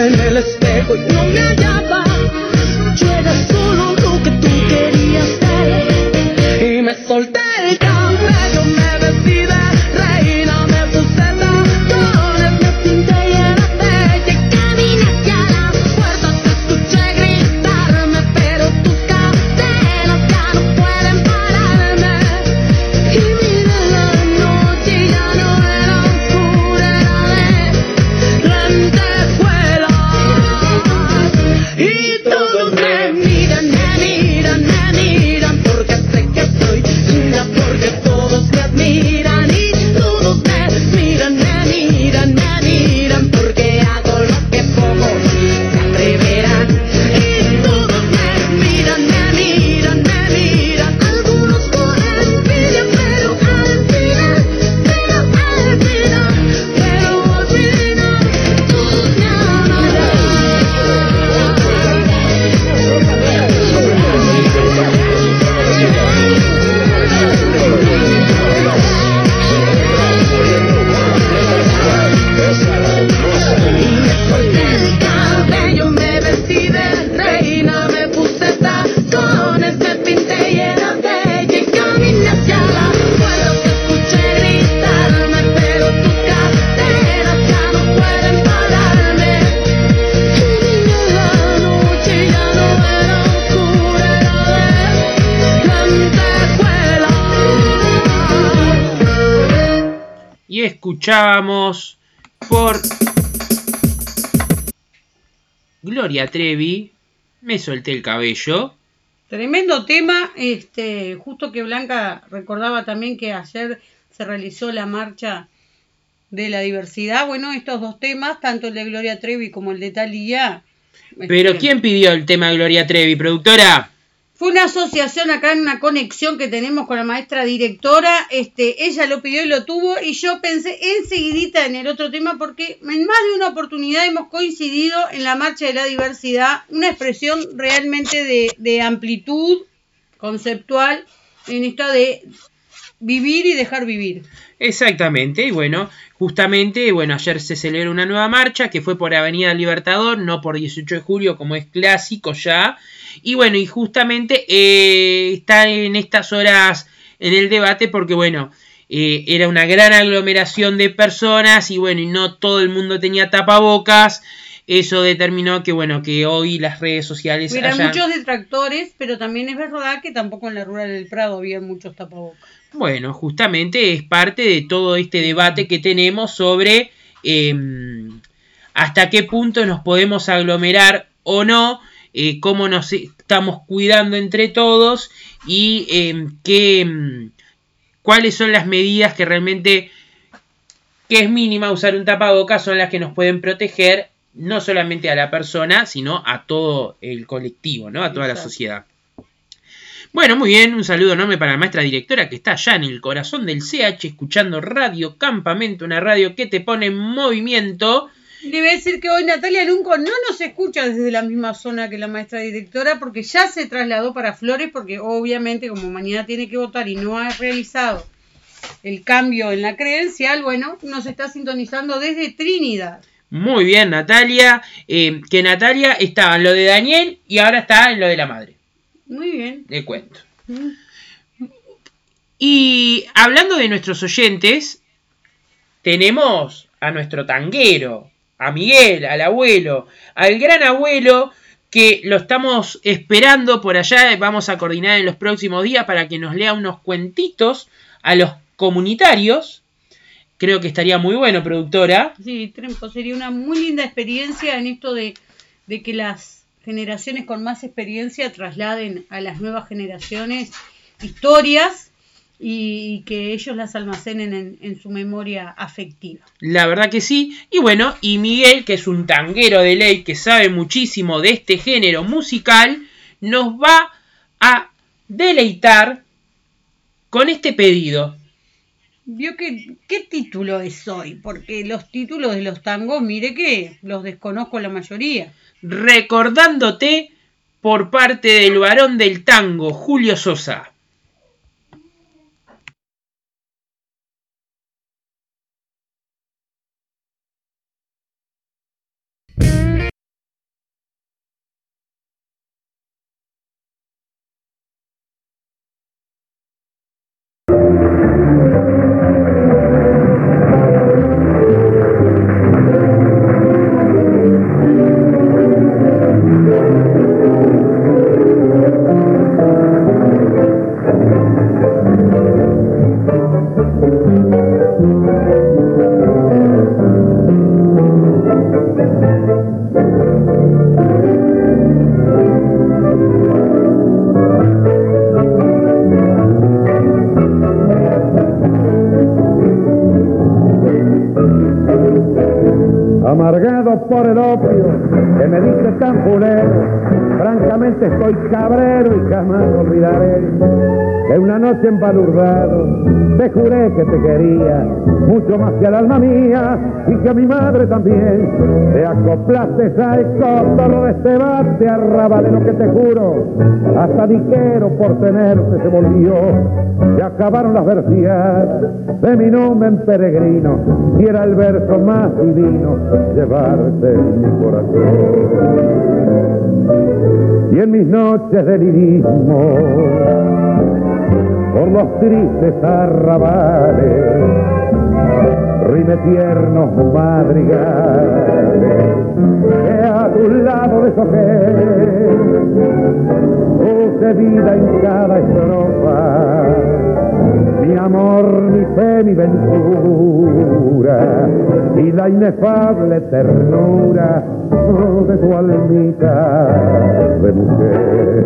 en el espejo y no me hallaba. Yo era solo lo que tú querías ser. Y me solté el cabello, me vestí de reina, me puse tacones, me pinté y era bella. Y caminé hacia la puerta, te escuché gritarme, pero tus cadenas ya no pueden pararme. Y mira la noche y ya no era oscura, era de lentejuelas. Y todos me miran, me miran, me miran, porque sé que soy linda, porque todos me admiran. Y todos me miran, me miran, me miran, porque hago lo que pocos se atreverán. Y todos me miran, me miran, me miran, algunos por envidia, pero al final, pero al final, pero al final, todos me el cabello, me vestí de reina, me puse tacones, me pinté y era bella. Y caminé hacia la puerta, te escuché gritarme, pero tus cadenas ya no pueden pararme. Y vine la noche y ya no era oscura, era de lentejuelas. Y escuchábamos por Gloria Trevi, Me solté el cabello. Tremendo tema, este, justo que Blanca recordaba también que ayer se realizó la marcha de la diversidad. Bueno, estos dos temas, tanto el de Gloria Trevi como el de Thalía. Pero este, ¿quién pidió el tema de Gloria Trevi, productora? Fue una asociación acá, en una conexión que tenemos con la maestra directora. Este, ella lo pidió y lo tuvo, y yo pensé enseguidita en el otro tema porque en más de una oportunidad hemos coincidido en la marcha de la diversidad, una expresión realmente de, de amplitud conceptual en esto de vivir y dejar vivir. Exactamente, y bueno, justamente, bueno, ayer se celebró una nueva marcha que fue por Avenida Libertador, no por dieciocho de julio como es clásico ya. Y bueno, y justamente eh, está en estas horas en el debate porque bueno, eh, era una gran aglomeración de personas y bueno, y no todo el mundo tenía tapabocas. Eso determinó que bueno, que hoy las redes sociales Hubiera hayan... muchos detractores, pero también es verdad que tampoco en la Rural del Prado había muchos tapabocas. Bueno, justamente es parte de todo este debate que tenemos sobre eh, hasta qué punto nos podemos aglomerar o no, eh, cómo nos estamos cuidando entre todos y eh, qué, cuáles son las medidas que realmente, que es mínima usar un tapabocas, son las que nos pueden proteger no solamente a la persona, sino a todo el colectivo, ¿no? A toda Exacto. la sociedad. Bueno, muy bien, un saludo enorme para la maestra directora que está allá en el corazón del C H escuchando Radio Campamento, una radio que te pone en movimiento. Debe decir que hoy Natalia Lunco no nos escucha desde la misma zona que la maestra directora porque ya se trasladó para Flores porque obviamente como mañana tiene que votar y no ha realizado el cambio en la credencial, bueno, nos está sintonizando desde Trinidad. Muy bien, Natalia, eh, que Natalia estaba en lo de Daniel y ahora está en lo de la madre. Muy bien. Le cuento. Mm. Y hablando de nuestros oyentes, tenemos a nuestro tanguero, a Miguel, al abuelo, al gran abuelo, que lo estamos esperando por allá. Vamos a coordinar en los próximos días para que nos lea unos cuentitos a los comunitarios. Creo que estaría muy bueno, productora. Sí, Trempo, sería una muy linda experiencia en esto de, de que las generaciones con más experiencia trasladen a las nuevas generaciones historias y que ellos las almacenen en, en su memoria afectiva. La verdad que sí. Y bueno, y Miguel, que es un tanguero de ley, que sabe muchísimo de este género musical, nos va a deleitar con este pedido. Vio que, ¿qué título es hoy? Porque los títulos de los tangos, mire que los desconozco la mayoría. Recordándote por parte del varón del tango, Julio Sosa. por el opio que me dice tan fulero. Francamente estoy cabrero y jamás olvidaré que una noche en Palurdado te juré que te quería mucho más que al alma mía y que a mi madre también. Te acoplaste a esto, todo de este bar, te arrabalero que te juro, hasta diquero por tenerte se volvió. Se acabaron las versías de mi nombre en peregrino y era el verso más divino llevarte en mi corazón. Y en mis noches de lirismo por los tristes arrabales rime tiernos madrigales que a tu lado deshojé, puse vida en cada estrofa, mi amor, mi fe, mi ventura y la inefable ternura de tu almita de mujer.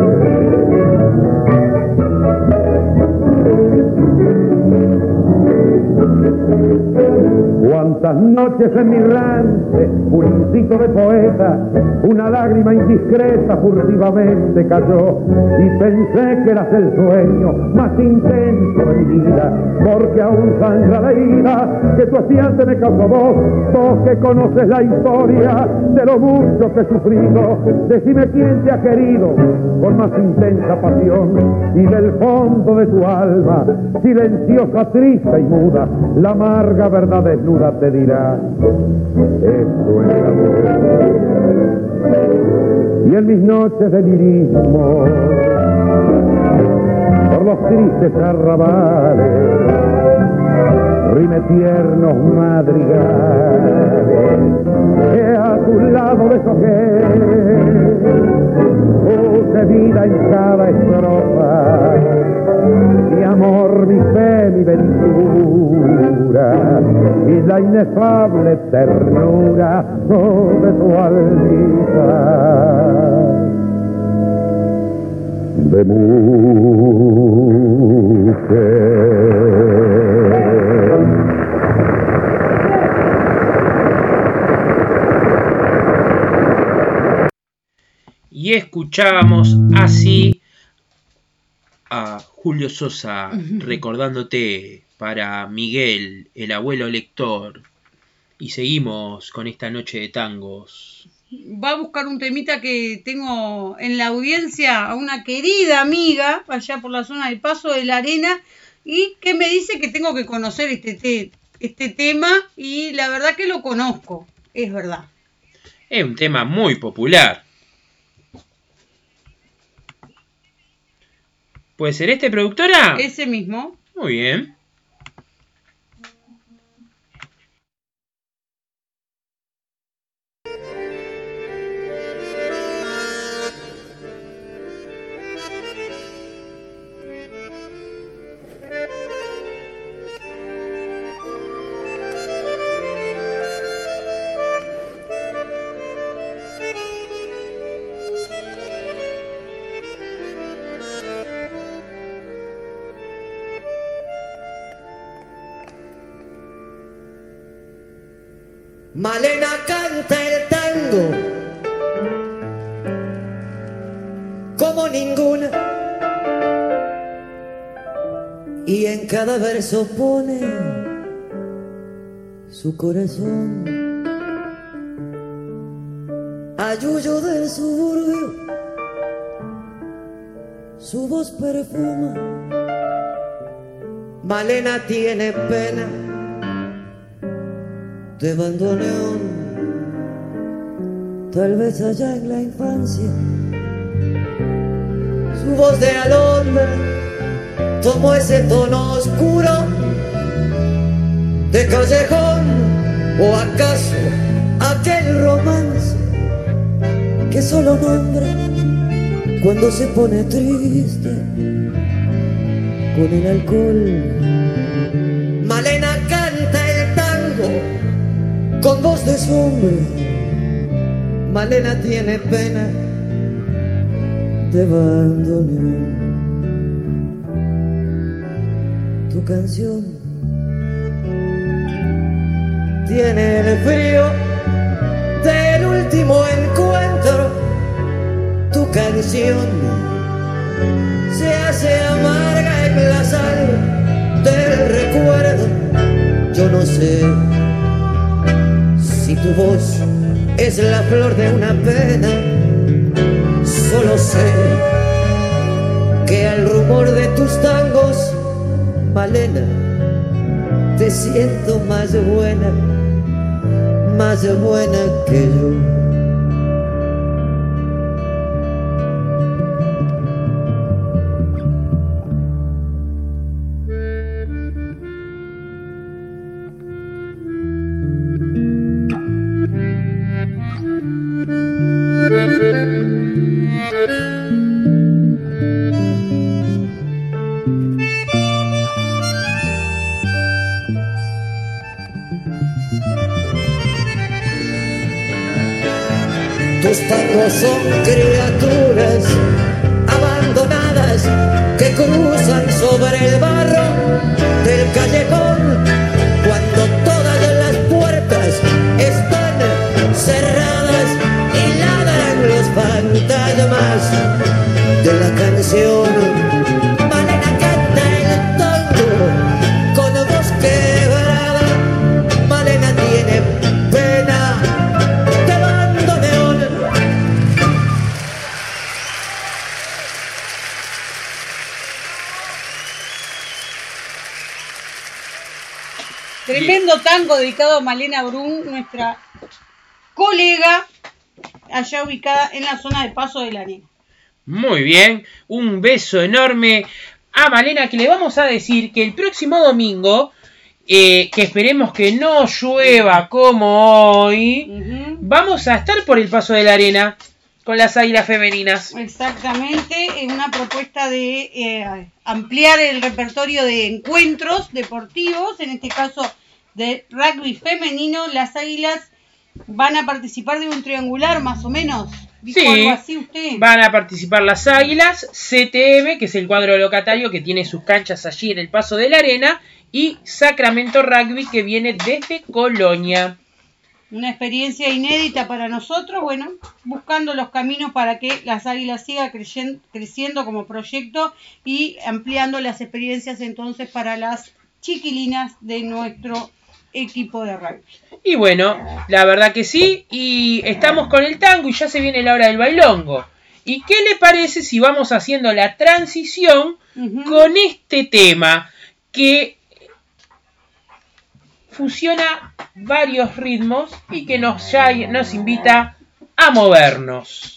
Cuántas noches en mi rance, un incito de poeta, una lágrima indiscreta furtivamente cayó y pensé que eras el sueño más intenso de mi vida, porque aún sangra la herida que tu hacíante me causó vos, vos que conoces la historia de lo mucho que he sufrido. Decime quién te ha querido con más intensa pasión y del fondo de tu alma, silenciosa, triste y muda, la amarga verdad desnuda te dirá: esto es amor. Y en mis noches de lirismo por los tristes arrabales rime tiernos madrigales que a tu lado deshojé, puse vida en cada estrofa, mi amor, mi fe, mi ventura y la inefable ternura de tu almita de mujer. Y escuchábamos así a Julio Sosa recordándote para Miguel, el abuelo lector. Y seguimos con esta noche de tangos. Va a buscar un temita que tengo en la audiencia a una querida amiga allá por la zona del Paso de la Arena y que me dice que tengo que conocer este, te, este tema y la verdad que lo conozco, es verdad. Es un tema muy popular. ¿Puede ser este, productora? Ese mismo. Muy bien. Malena canta el tango como ninguna y en cada verso pone su corazón. A Yuyo del suburbio su voz perfuma. Malena tiene pena de bandoneón, tal vez allá en la infancia su voz de alondra tomó ese tono oscuro de callejón, o acaso aquel romance que solo nombra cuando se pone triste con el alcohol. Malena canta el tango con voz de sombra. Malena tiene pena de bandoneón. Tu canción tiene el frío del último encuentro, tu canción se hace amarga en la sal del recuerdo. Yo no sé si tu voz es la flor de una pena, solo sé que al rumor de tus tangos, Malena, te siento más buena, más buena que yo. Tus tangos son criaturas abandonadas que cruzan sobre el barro del callejón cuando todas las puertas están cerradas y ladran los fantasmas de la canción. Malena canta el tango con voz quebrada, Malena tiene pena de bandoneón. Tremendo tango dedicado a Malena Brun, nuestra colega allá ubicada en la zona de Paso de la Arena. Muy bien, un beso enorme a Malena, que le vamos a decir que el próximo domingo, eh, que esperemos que no llueva como hoy, uh-huh. vamos a estar por el Paso de la Arena con las Águilas Femeninas. Exactamente, es una propuesta de eh, ampliar el repertorio de encuentros deportivos, en este caso de rugby femenino. Las Águilas van a participar de un triangular más o menos. ¿Dijo sí, algo así usted? Van a participar las Águilas, C T M, que es el cuadro locatario que tiene sus canchas allí en el Paso de la Arena, y Sacramento Rugby, que viene desde Colonia. Una experiencia inédita para nosotros, bueno, buscando los caminos para que las Águilas sigan creyendo, creciendo como proyecto y ampliando las experiencias entonces para las chiquilinas de nuestro equipo de rugby. Y bueno, la verdad que sí, y estamos con el tango y ya se viene la hora del bailongo. ¿Y qué le parece si vamos haciendo la transición uh-huh. con este tema que fusiona varios ritmos y que nos, ya, nos invita a movernos?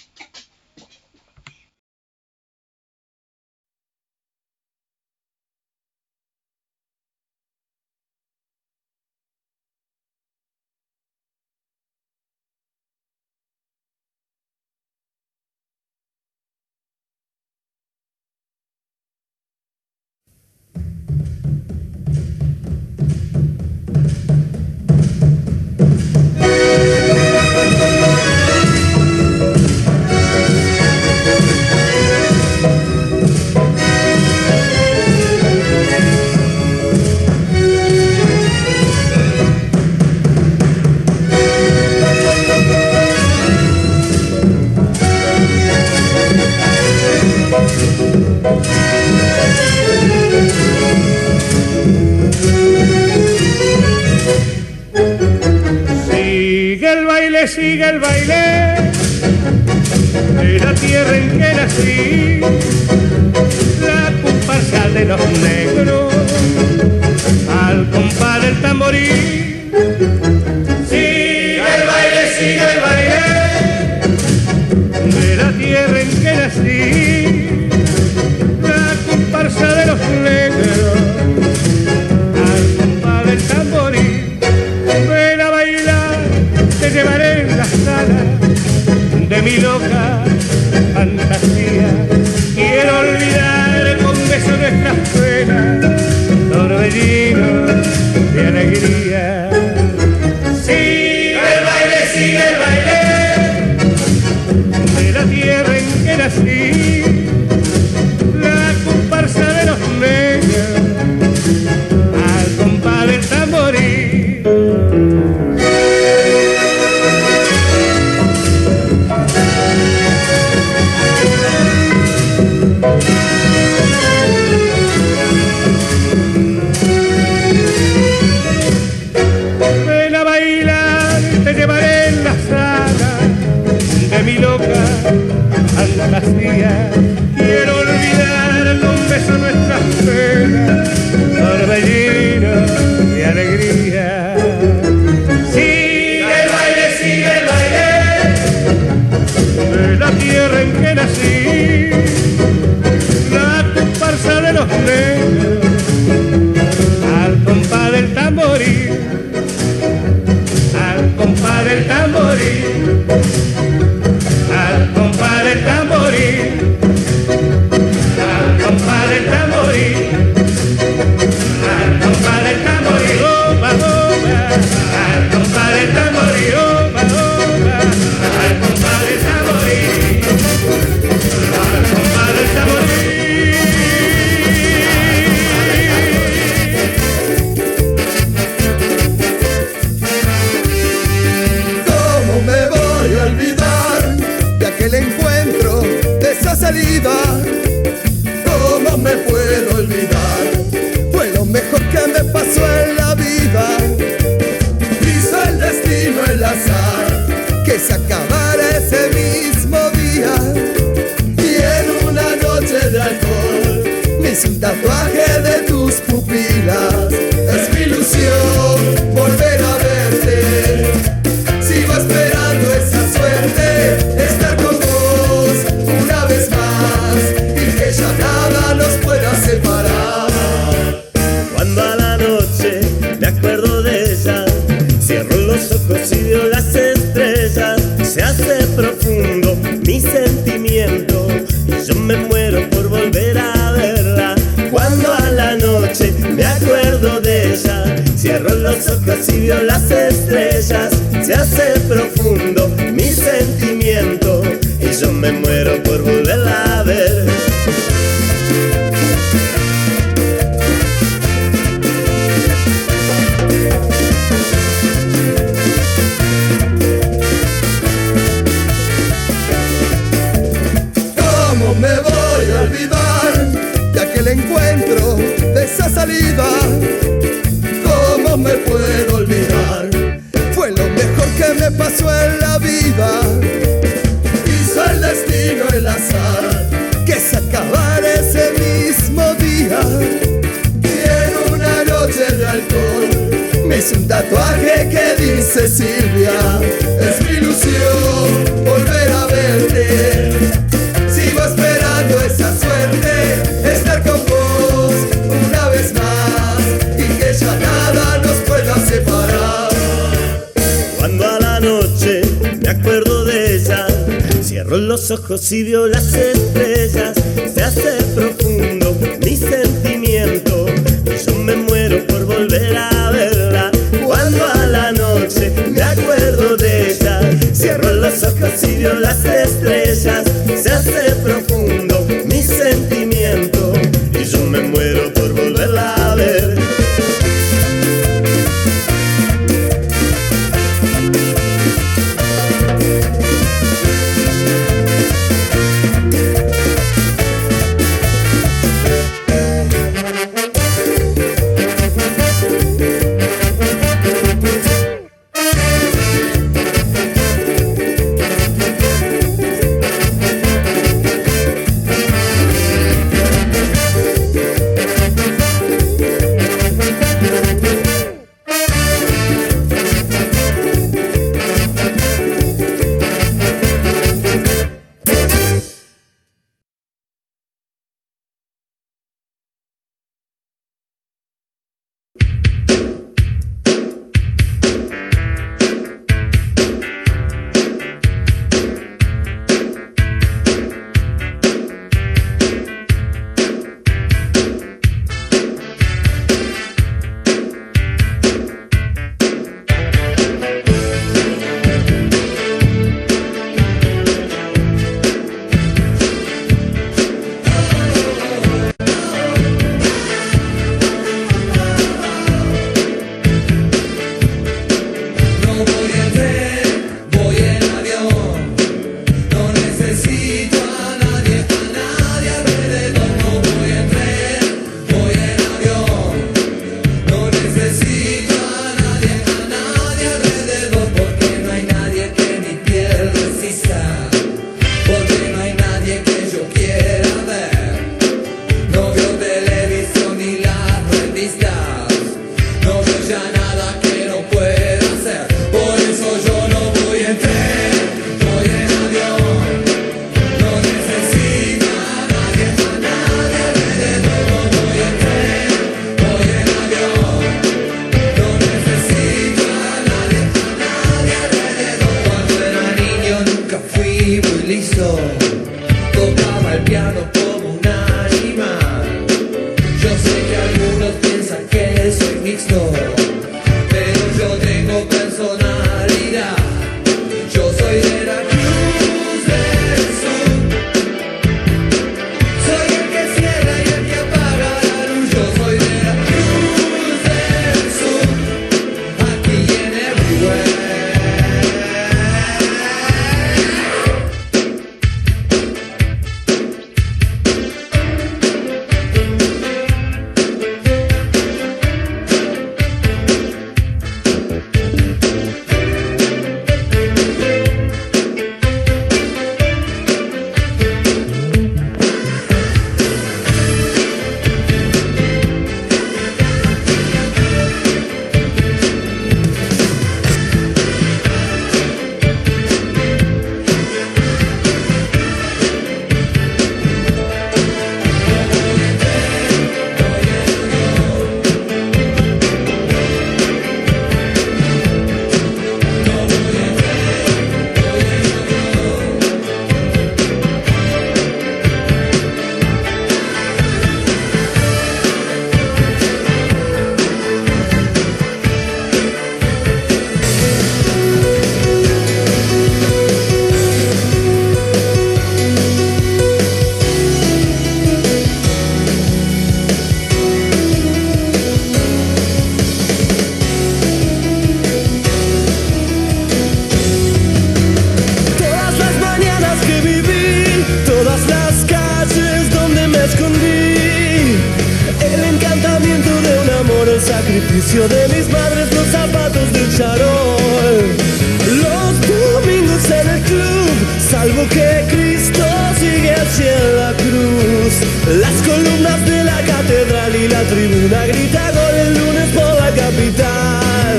Sigue el baile de la tierra en que nací, la comparsa de los negros al compás del tamborín. Sigue el baile, sigue el baile de la tierra en que nací, la comparsa de los negros al compás del tamborín. Ven a bailar, te llevaré en la sala de mi loca fantasía. Quiero olvidar con beso nuestras penas, torbellino de alegría. Sigue el baile, sigue el baile de la tierra en que nací, la comparsa de los negros al compás del tamborín. mi loca fantasía. Quiero olvidar con beso nuestras penas, torbellino de alegría. Sigue el baile, sigue el baile de la tierra en que nací, la comparsa de los negros al compás del tamboril, al compás del tamboril, al compás del tamboril, al compás del tamboril, al compás del tamboril, oba, oba, al compás del tamboril, oba, oba, al compás del tamboril, al compás del tamboril. ¿Cómo me voy a olvidar de aquel encuentro, de esa salida? ¿Cómo me puedo olvidar? Fue lo mejor que me pasó en la vida. Hizo el destino, el azar, que se acabara ese mismo día. Y en una noche de alcohol me hice un tatuaje de tus pupilas. Es mi ilusión volver a verte. Sigo esperando esa suerte, estar con vos una vez más y que ya nada nos pueda separar. Cuando a la noche me acuerdo de ella, cierro los ojos y veo las estrellas. Se hace profundo mi sentimiento y yo me muero por volver a verla. Cuando a la noche me acuerdo de ella, cierro los ojos y veo las estrellas. Se hace profundo mi sentimiento y yo me muero por volverla a ver. ¿Cómo me voy a olvidar de aquel encuentro, de esa salida? ¿Cómo me puedo olvidar? Fue lo mejor que me pasó en la vida. Hizo el destino, el azar, que se acabara ese mismo día. Y en una noche de alcohol me hice un tatuaje que dice Silvia. Es mi ilusión volver a verte. Sigo esperando esa suerte, estar con vos una vez más y que ya nada nos pueda separar. Cuando a la noche me acuerdo de ella, cierro los ojos y veo las estrellas. Se hace profundo mi sentimiento y yo me muero por volver a verla. Cuando a la noche me acuerdo de ella, cierro los ojos y veo las estrellas. Se hace profundo mi sentimiento y yo me muero por volverla a ver. listo, tocaba el piano como un animal. Yo sé que algunos piensan que soy mixto, pero yo tengo personalidad. Yo soy de la Cruz del Sur. Soy el que cierra y el que apaga la luz. Yo soy de la Cruz del Sur. Aquí y en everywhere. Sacrificio de mis madres, los zapatos del charol. Los domingos en el club, salvo que Cristo sigue hacia la cruz. Las columnas de la catedral y la tribuna grita gol el lunes por la capital.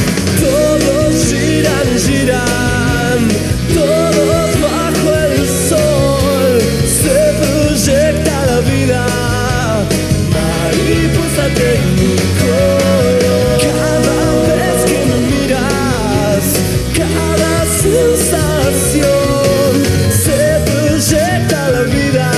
Todos giran, giran, todos bajo el sol. Se proyecta la vida, mariposa tecnicolor. Cada vez que me miras, cada sensación, se proyecta la vida,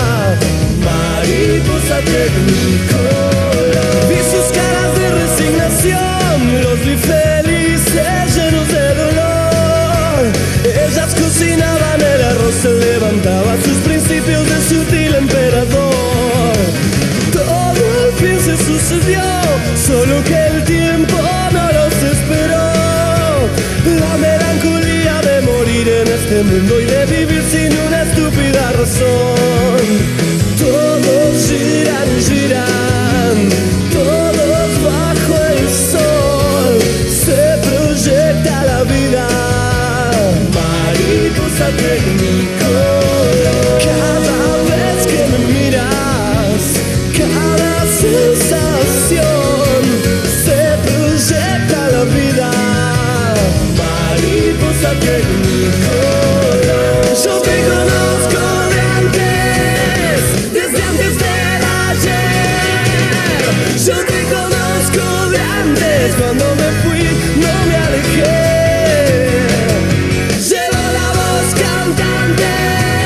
mariposa tecnicolor. Vi sus caras de resignación, los vi felices, llenos de dolor. Ellas cocinaban el arroz, se levantaba sus principios de sutil emperador. Todo al fin se sucedió, solo que el tiempo no los esperó. La melancolía de morir en este mundo y de vivir sin una estúpida razón. Todos giran, giran, todos bajo el sol. Se proyecta la vida, mariposa tecnicolor. Cada vez que me miras, cada sensación, se proyecta la vida, mariposa tecnicolor. Yo te conozco de antes, desde antes del ayer. Yo te conozco de antes, cuando me fui no me alejé. Llevo la voz cantante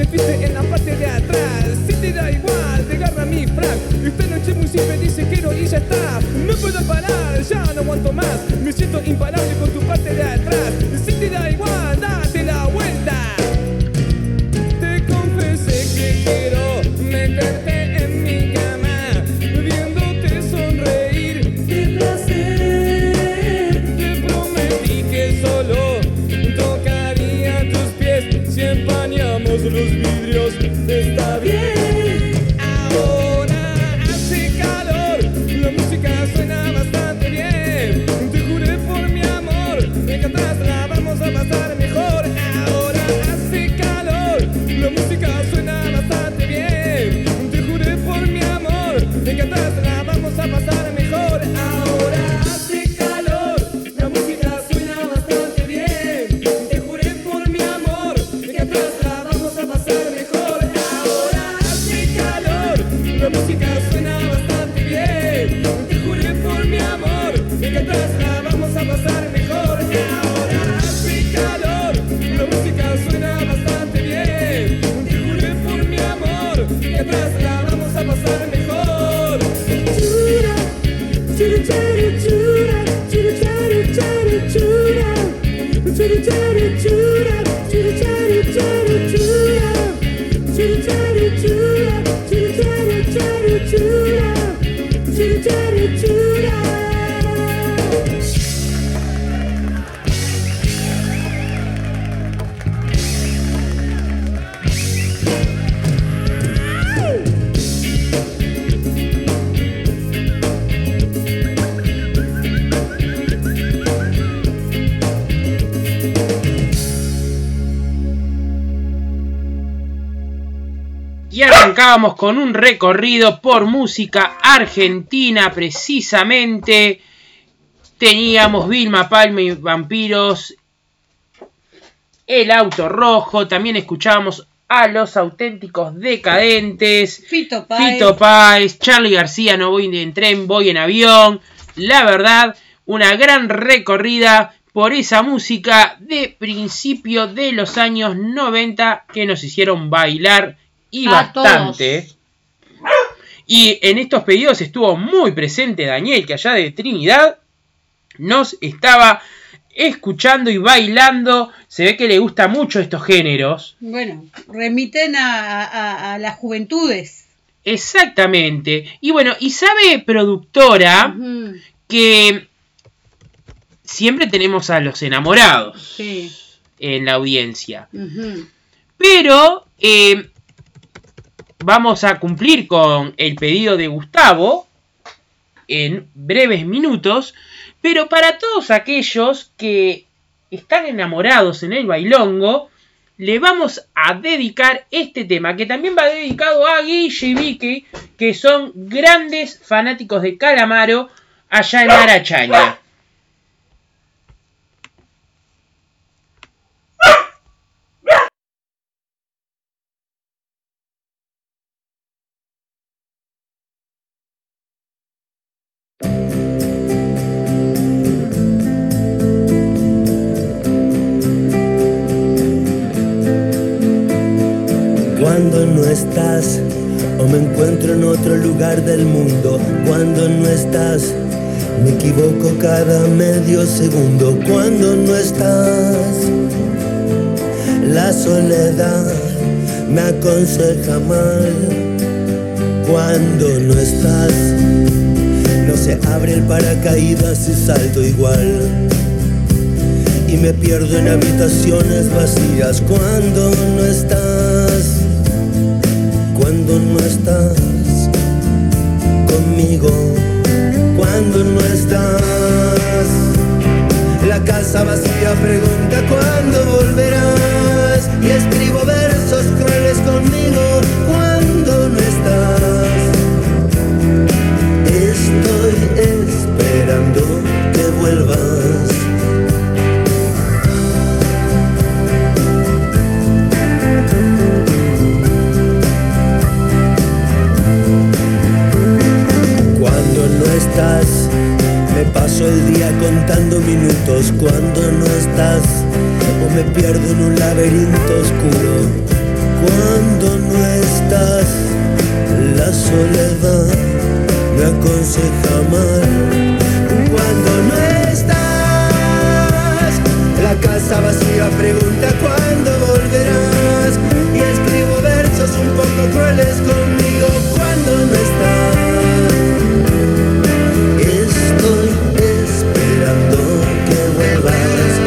me fuiste en la parte de atrás. Si te da igual, te agarra mi frac. Esta noche muy simple dice quiero y ya está. No puedo parar, ya no aguanto más. Me siento imparable con tu parte de atrás. Si te da igual, date la vuelta. Te confesé que quiero meterte en mi cama, viéndote sonreír. ¡Qué placer! Te prometí que solo tocaría tus pies si empañamos los vidrios. Está bien. Ahora hace calor, la música suena bastante bien. Te juré por mi amor que atrás la vamos a pasar mejor. Ahora hace calor, la música suena bastante bien. Te juré por mi amor que atrás la vamos a pasar mejor. Ahora hace calor, la música suena bastante bien. Te juré por mi amor que atrás la vamos a pasar mejor. Ahora hace calor, la música suena bastante bien. Te juré por mi amor que atrás la vamos a pasar mejor. Ahora hace calor, la música suena bastante bien. Te juré por mi amor que atrás la vamos a pasar mejor. Chura, chura, chura, chura, chura, chura, chura, chura, chura, chura, chura, chura, chura, chura, chura, chura, chura, chura, chura, chura. Y arrancábamos con un recorrido por música argentina, precisamente. Teníamos Vilma Palma y Vampiros, El Auto Rojo, también escuchábamos a Los Auténticos Decadentes, Fito Páez, Fito Páez, Charly García, No voy en tren, voy en avión. La verdad, una gran recorrida por esa música de principio de los años noventa que nos hicieron bailar y A bastante. todos. Y en estos pedidos estuvo muy presente Daniel, que allá de Trinidad nos estaba escuchando y bailando. Se ve que le gusta mucho estos géneros. Bueno, remiten a, a, a las juventudes. Exactamente. Y bueno, y sabe, productora, Ujú. que siempre tenemos a los enamorados Sí. en la audiencia. Ujú. Pero eh, vamos a cumplir con el pedido de Gustavo en breves minutos. Pero para todos aquellos que están enamorados en el bailongo, le vamos a dedicar este tema, que también va dedicado a Guille y Vicky, que son grandes fanáticos de Calamaro allá en Arachaña. Cuando no estás o me encuentro en otro lugar del mundo, cuando no estás me equivoco cada medio segundo. Cuando no estás, la soledad me aconseja mal. Cuando no estás, no se abre el paracaídas y salto igual. Y me pierdo en habitaciones vacías. Cuando no estás, cuando no estás conmigo, cuando no estás, la casa vacía pregunta cuándo volverás. Y escribo versos crueles conmigo cuando no estás. Estoy esperando que vuelvas. Cuando no estás, me paso el día contando minutos. Cuando no estás, o me pierdo en un lago soledad me aconseja mal. Cuando no estás, la casa vacía pregunta cuándo volverás. Y escribo versos un poco crueles conmigo cuando no estás. Estoy esperando que vuelvas.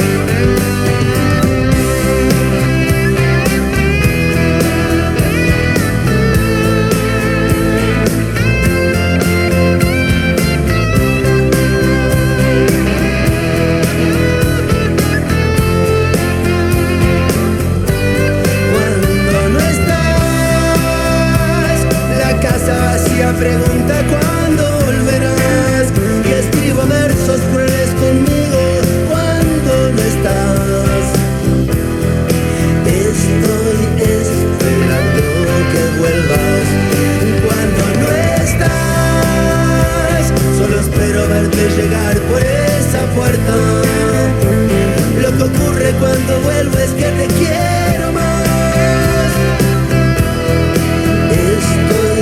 Pregunta cuándo volverás. Y escribo versos crueles conmigo cuando no estás. Estoy esperando que vuelvas. Cuando no estás, solo espero verte llegar por esa puerta. Lo que ocurre cuando vuelvo es que te quiero más. Estoy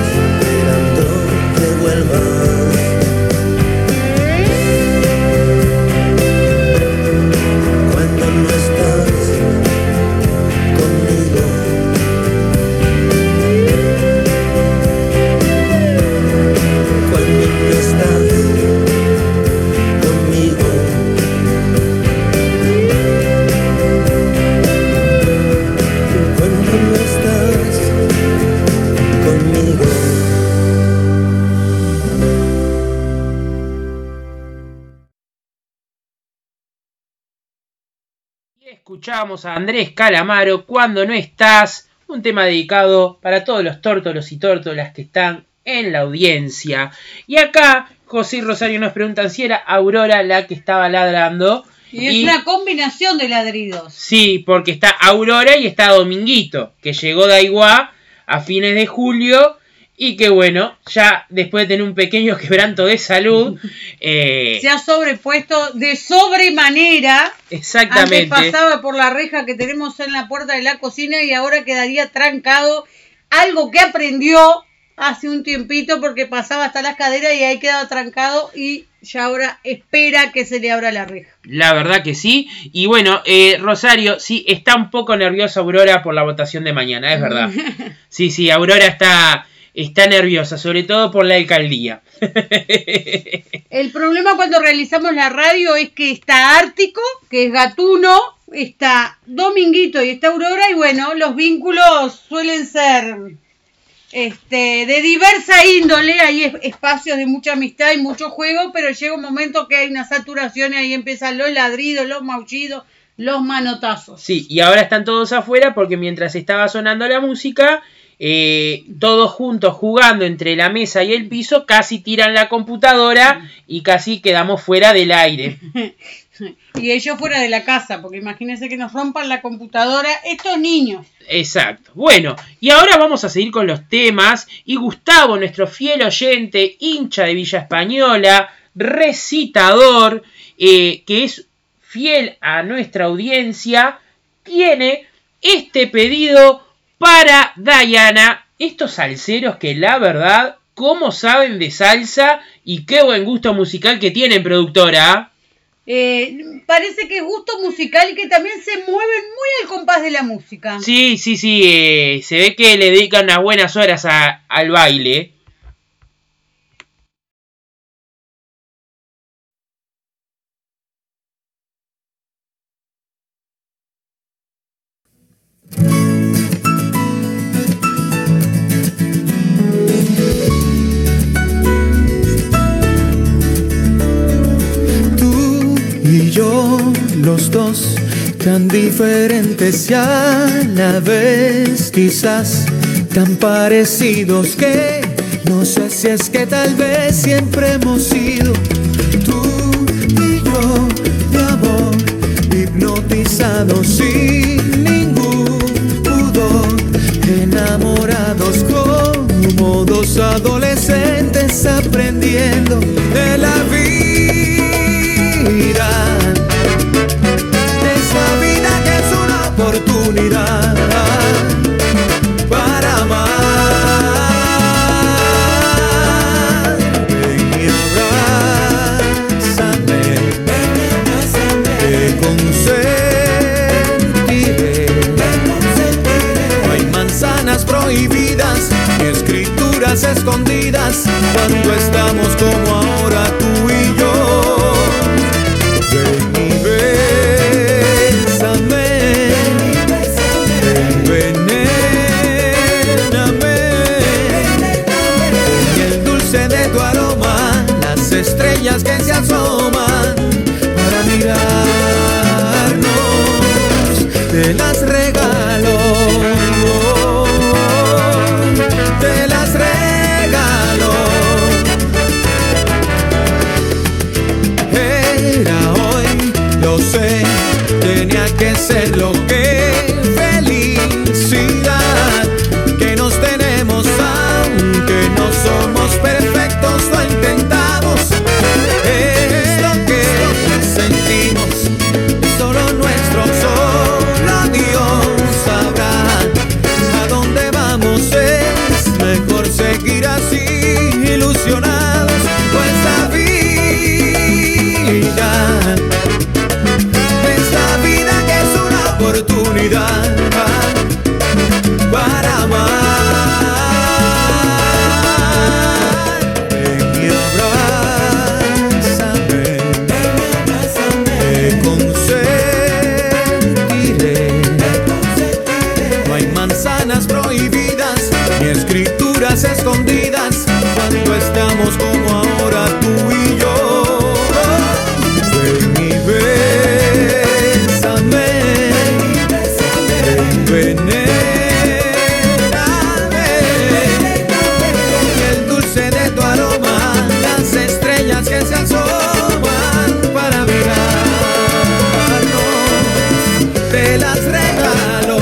cuando no estás conmigo, cuando no estás conmigo, cuando no estás conmigo. Escuchamos a Andrés Calamaro, Cuando no estás, un tema dedicado para todos los tórtolos y tórtolas que están en la audiencia. Y acá José y Rosario nos preguntan si era Aurora la que estaba ladrando. Y es y, una combinación de ladridos. Sí, porque está Aurora y está Dominguito, que llegó de Aiguá a fines de julio. Y que bueno, ya después de tener un pequeño quebranto de salud, eh, se ha sobrepuesto de sobremanera. Exactamente. Antes pasaba por la reja que tenemos en la puerta de la cocina y ahora quedaría trancado. Algo que aprendió hace un tiempito porque pasaba hasta las caderas y ahí quedaba trancado y ya ahora espera que se le abra la reja. La verdad que sí. Y bueno, eh, Rosario, sí, está un poco nerviosa Aurora por la votación de mañana, es verdad. Sí, sí, Aurora está... Está nerviosa, sobre todo por la alcaldía. El problema cuando realizamos la radio es que está Ártico, que es Gatuno, está Dominguito y está Aurora, y bueno, los vínculos suelen ser este, de diversa índole, hay espacios de mucha amistad y mucho juego, pero llega un momento que hay una saturación y ahí empiezan los ladridos, los maullidos, los manotazos. Sí, y ahora están todos afuera porque mientras estaba sonando la música... Eh, todos juntos jugando entre la mesa y el piso, casi tiran la computadora y casi quedamos fuera del aire. Y ellos fuera de la casa, porque imagínense que nos rompan la computadora estos niños. Exacto. Bueno, y ahora vamos a seguir con los temas. Y Gustavo, nuestro fiel oyente, hincha de Villa Española, recitador, eh, que es fiel a nuestra audiencia, tiene este pedido para Dayana, estos salseros que la verdad, cómo saben de salsa y qué buen gusto musical que tienen, productora. Eh, parece que es gusto musical y que también se mueven muy al compás de la música. Sí, sí, sí, eh, se ve que le dedican unas buenas horas a, al baile. Los dos tan diferentes y a la vez quizás tan parecidos que no sé si es que tal vez siempre hemos sido tú y yo de amor, hipnotizados sin ningún pudor, enamorados como dos adolescentes aprendiendo de la vida. Oportunidad para amar. prohibidas y escrituras escondidas cuando estamos como ahora tú y yo. Ven y bésame, envenéname y el dulce de tu aroma, las estrellas que se asoman para mirarnos, te las regalo, te las regalo. Era hoy, lo sé, tenía que ser lo que felicidad que nos tenemos, aunque no somos perfectos, lo intentamos. Es lo que sentimos, solo nuestro, solo Dios sabrá a dónde vamos. Es mejor seguir así, ilusionados, pues la vida, esta vida que es una oportunidad para amar. Ven y abrázame, te consentiré. No hay manzanas prohibidas ni escrituras escondidas cuando estamos como ahora tú y yo. Ven y bésame, envenéname y el dulce de tu aroma, las estrellas que se asoman para mirarnos, te las regalo.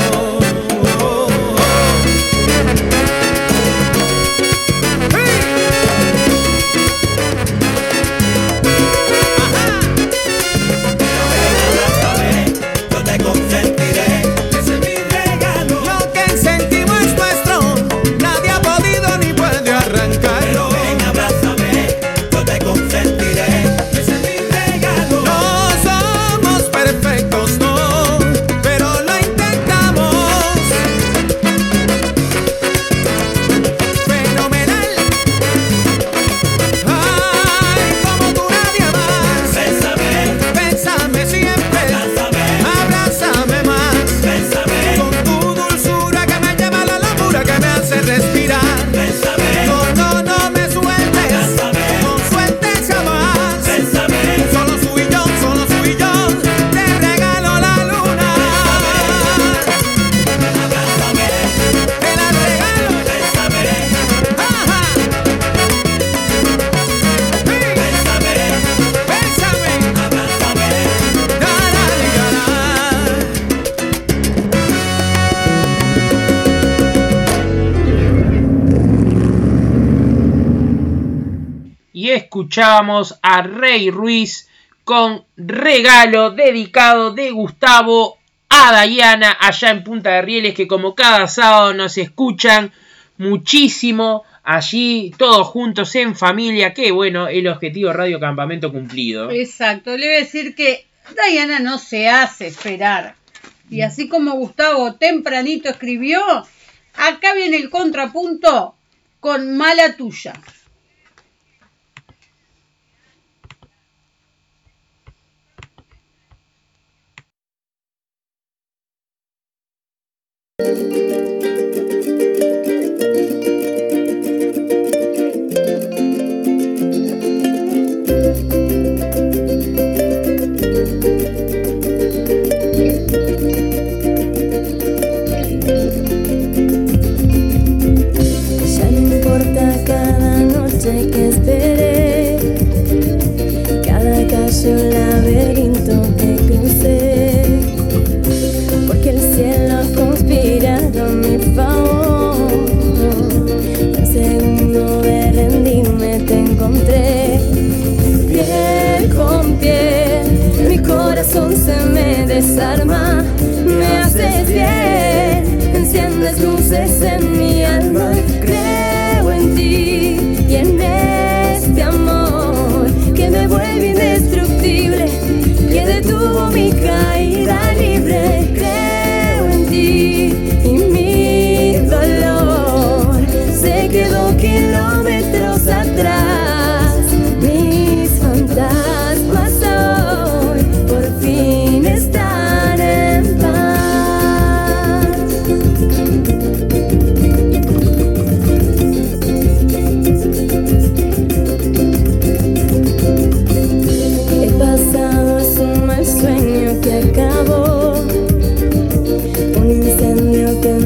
Escuchábamos a Rey Ruiz con Regalo, dedicado de Gustavo a Dayana allá en Punta de Rieles, que como cada sábado nos escuchan muchísimo allí, todos juntos en familia. Que bueno, el objetivo Radio Campamento cumplido. Exacto, le voy a decir que Dayana no se hace esperar. Y así como Gustavo tempranito escribió, acá viene el contrapunto con Mala Tuya. Ya no importa cada noche que esperé, cada calle un laberinto que crucé, porque el cielo ha conspirado a mi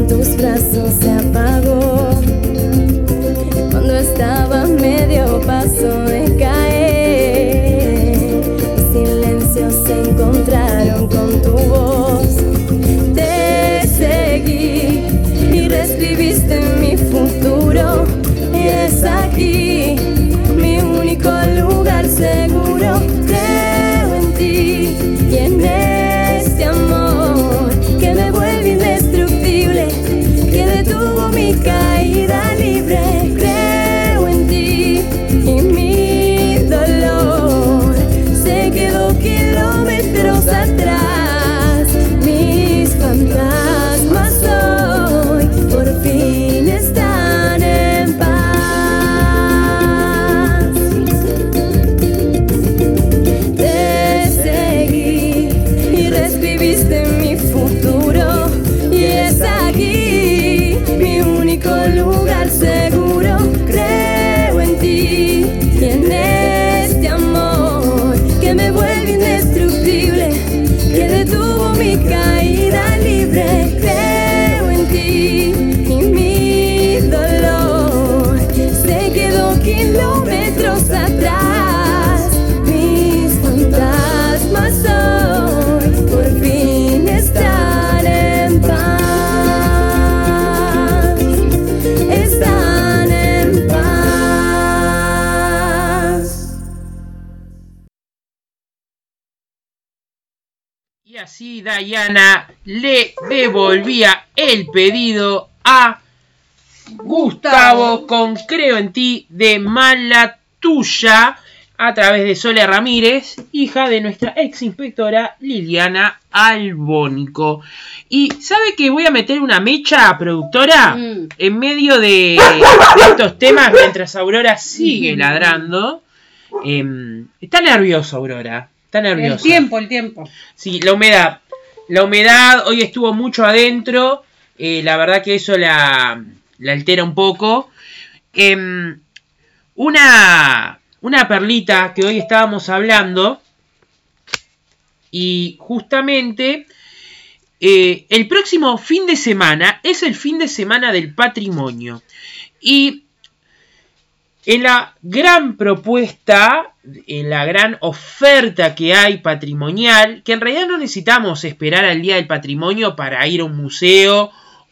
en tus brazos se apagó. Cuando estaba medio paso de caer, mis silencios se encontraron con tu voz. Te seguí y reescribiste mi futuro. Y es aquí mi único lugar seguro. Creo en ti y en este amor que me vuelve indestructible, que detuvo mi caída libre. Creo en ti y mi dolor se quedó kilómetros atrás. Mis fantasmas hoy por fin están en paz. Te seguí y reescribiste mi futuro. Y es aquí mi único lugar seguro. Creo en ti y en este amor que me vuelve indestructible, que detuvo mi caída libre. Creo en ti y mi dolor se quedó kilómetros atrás. Mis fantasmas hoy por fin están en paz. Están en paz. Y así Diana le devolvía el pedido a Gustavo con Creo en ti de Mala Tuya a través de Sole Ramírez, hija de nuestra ex inspectora Liliana Albónico. Y ¿sabe que voy a meter una mecha, productora? Mm. En medio de, de estos temas, mientras Aurora sigue ladrando. Eh, está nerviosa Aurora, está nerviosa. El tiempo, el tiempo. Sí, la humedad. La humedad hoy estuvo mucho adentro. Eh, la verdad que eso la, la altera un poco. Eh, una, una perlita que hoy estábamos hablando. Y justamente eh, el próximo fin de semana es el fin de semana del patrimonio. Y en la gran propuesta, en la gran oferta que hay patrimonial, que en realidad no necesitamos esperar al Día del Patrimonio para ir a un museo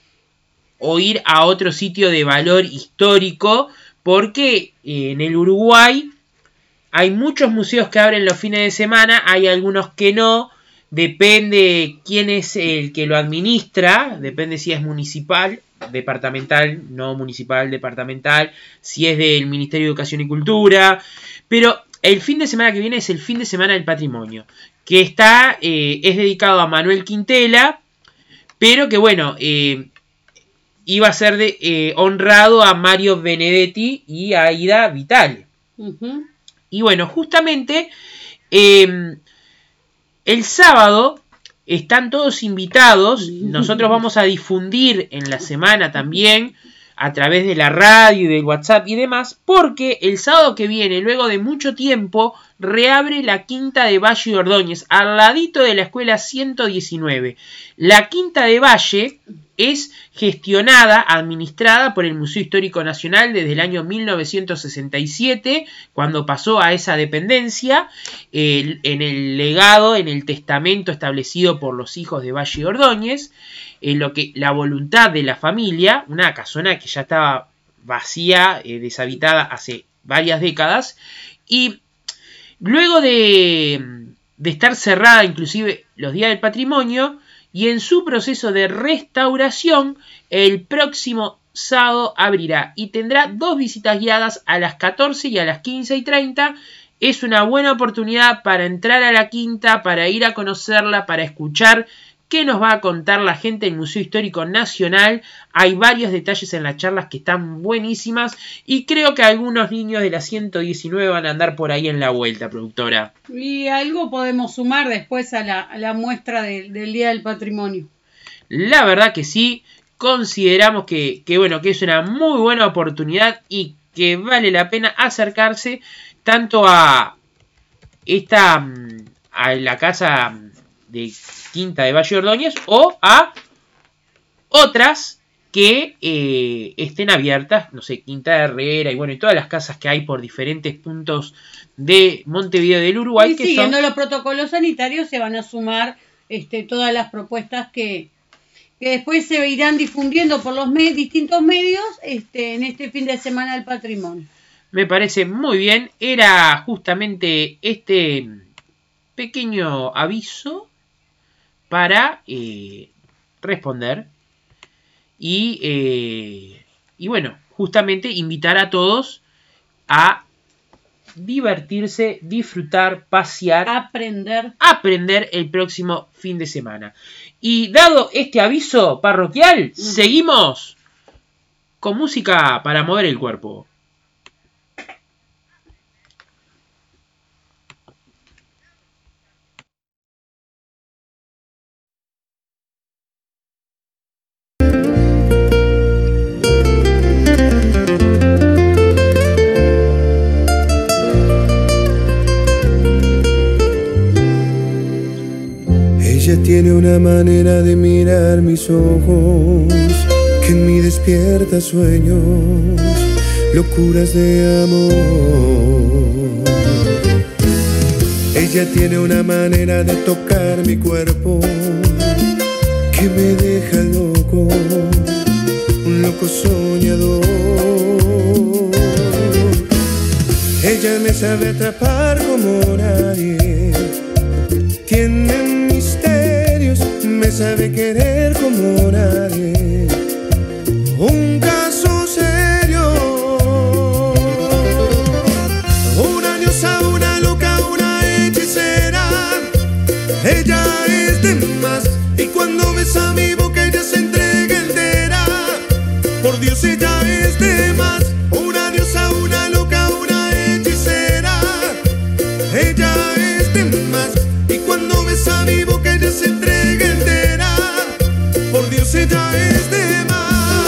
o ir a otro sitio de valor histórico, porque en el Uruguay hay muchos museos que abren los fines de semana, hay algunos que no, depende quién es el que lo administra, depende si es municipal, departamental, no municipal, departamental, si es del Ministerio de Educación y Cultura, pero el fin de semana que viene es el fin de semana del patrimonio, que está, eh, es dedicado a Manuel Quintela, pero que bueno, eh, iba a ser de, eh, honrado a Mario Benedetti y a Aida Vitale. Uh-huh. Y bueno, justamente eh, el sábado están todos invitados. Nosotros vamos a difundir en la semana también a través de la radio y del WhatsApp y demás, porque el sábado que viene, luego de mucho tiempo, reabre la Quinta de Valle y Ordóñez, al ladito de la escuela ciento diecinueve. La Quinta de Valle es gestionada, administrada por el Museo Histórico Nacional desde el año mil novecientos sesenta y siete, cuando pasó a esa dependencia, eh, en el legado, en el testamento establecido por los hijos de Valle y Ordóñez, en lo que la voluntad de la familia, una casona que ya estaba vacía, eh, deshabitada hace varias décadas, y luego de, de estar cerrada inclusive los días del patrimonio, y en su proceso de restauración, el próximo sábado abrirá y tendrá dos visitas guiadas a las catorce y a las quince y treinta. Es una buena oportunidad para entrar a la quinta, para ir a conocerla, para escuchar qué nos va a contar la gente del Museo Histórico Nacional. Hay varios detalles en las charlas que están buenísimas y creo que algunos niños de la ciento diecinueve van a andar por ahí en la vuelta, productora. Y algo podemos sumar después a la, a la muestra de, del Día del Patrimonio. La verdad que sí, consideramos que, que, bueno, que es una muy buena oportunidad y que vale la pena acercarse tanto a esta a la casa de Quinta de Valle Ordóñez o a otras que eh, estén abiertas, no sé, Quinta Herrera y bueno, y todas las casas que hay por diferentes puntos de Montevideo del Uruguay. Y que siguiendo son... los protocolos sanitarios se van a sumar este, todas las propuestas que, que después se irán difundiendo por los med- distintos medios este, en este fin de semana del patrimonio. Me parece muy bien, era justamente este pequeño aviso para eh, responder y, eh, y bueno, justamente invitar a todos a divertirse, disfrutar, pasear, aprender, aprender el próximo fin de semana. Y dado este aviso parroquial, mm. seguimos con música para mover el cuerpo. Ella tiene una manera de mirar mis ojos que en mí despierta sueños, locuras de amor. Ella tiene una manera de tocar mi cuerpo que me deja loco, un loco soñador. Ella me sabe atrapar como nadie, tiene misterios, me sabe querer como nadie, un caso serio, una diosa, una loca, una hechicera. Ella es de más y cuando besa mi boca ella se entrega entera. Por Dios, ella es de más, una diosa, una loca, una hechicera. Ella es de más y cuando besa mi boca ella se entrega entera. Por Dios, ella es de más.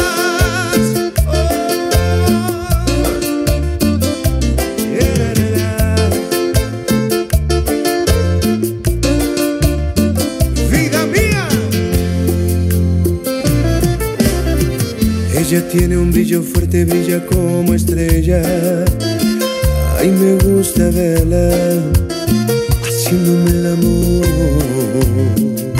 Ella tiene un brillo fuerte, brilla como estrella. Ay, me gusta verla haciéndome el amor.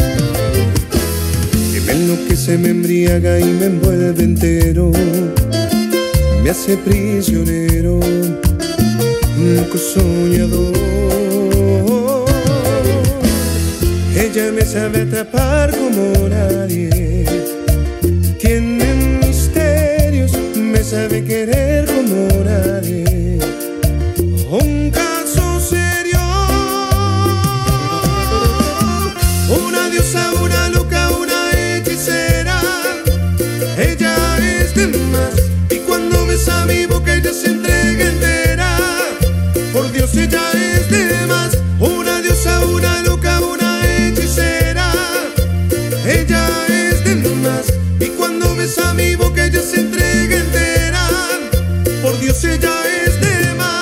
Que me enloquece, me embriaga y me envuelve entero. Me hace prisionero, un loco soñador. Ella me sabe atrapar como nadie, tiene misterios, me sabe querer como nadie, un caso serio, una diosa, una loca, una hechicera. Ella es de más y cuando besa mi boca ella se entrega entera. Por Dios, ella es de más, una diosa, una loca, una hechicera. Ella es de más y cuando besa mi boca ella se entrega entera. Por Dios, ella es de más.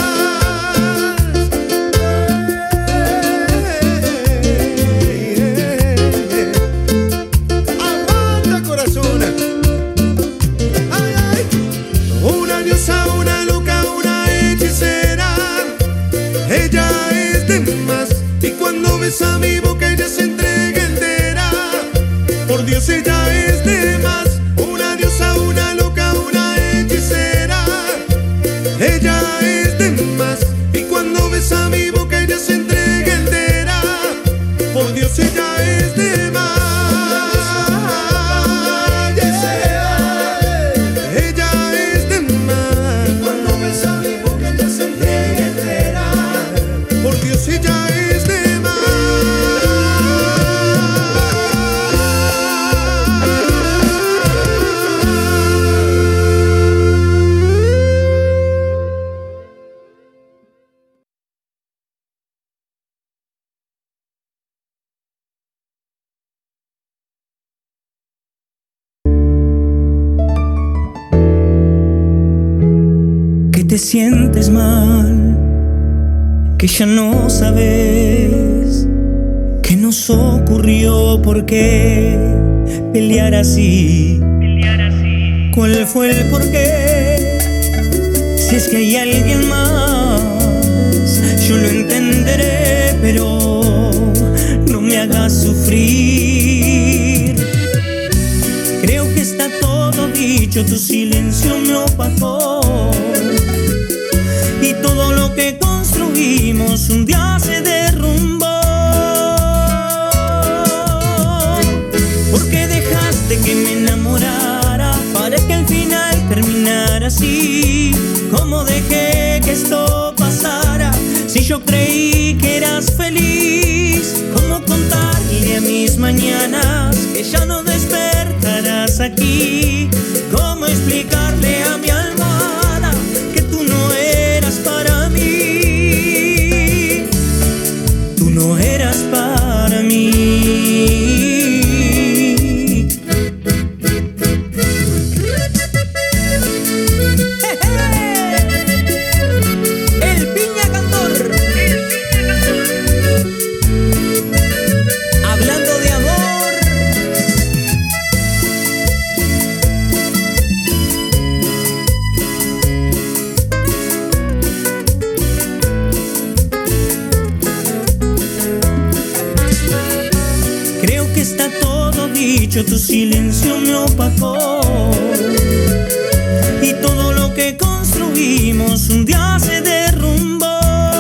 Aguanta, corazón. Ay, ay. Una diosa, una loca, una hechicera. Ella es de más y cuando besa mi boca ella se entrega entera. Por Dios, ella es de más, una diosa, una loca, una hechicera. Ella es de más y cuando besa mi boca ella se entrega entera. Por Dios, ella es de más. Ella es de más y cuando besa mi boca ella se entrega entera. Por Dios, ella es de más. Que te sientes mal, que ya no sabes qué nos ocurrió, por qué pelear así. Pelear cuál fue el porqué. Si es que hay alguien más, yo lo entenderé, pero no me hagas sufrir. Creo que está todo dicho, tu silencio me opacó. Y todo lo que construimos un día se derrumbó. Porque dejaste que me enamorara para que al final terminara así. ¿Cómo dejé que esto pasara si yo creí que eras feliz? ¿Cómo contarle a mis mañanas que ya no despertarás aquí? ¿Cómo explicarle a mi almohada que tú no eras para mí? Tú no eras para mí. Tu silencio me opacó. Y todo lo que construimos un día se derrumbó.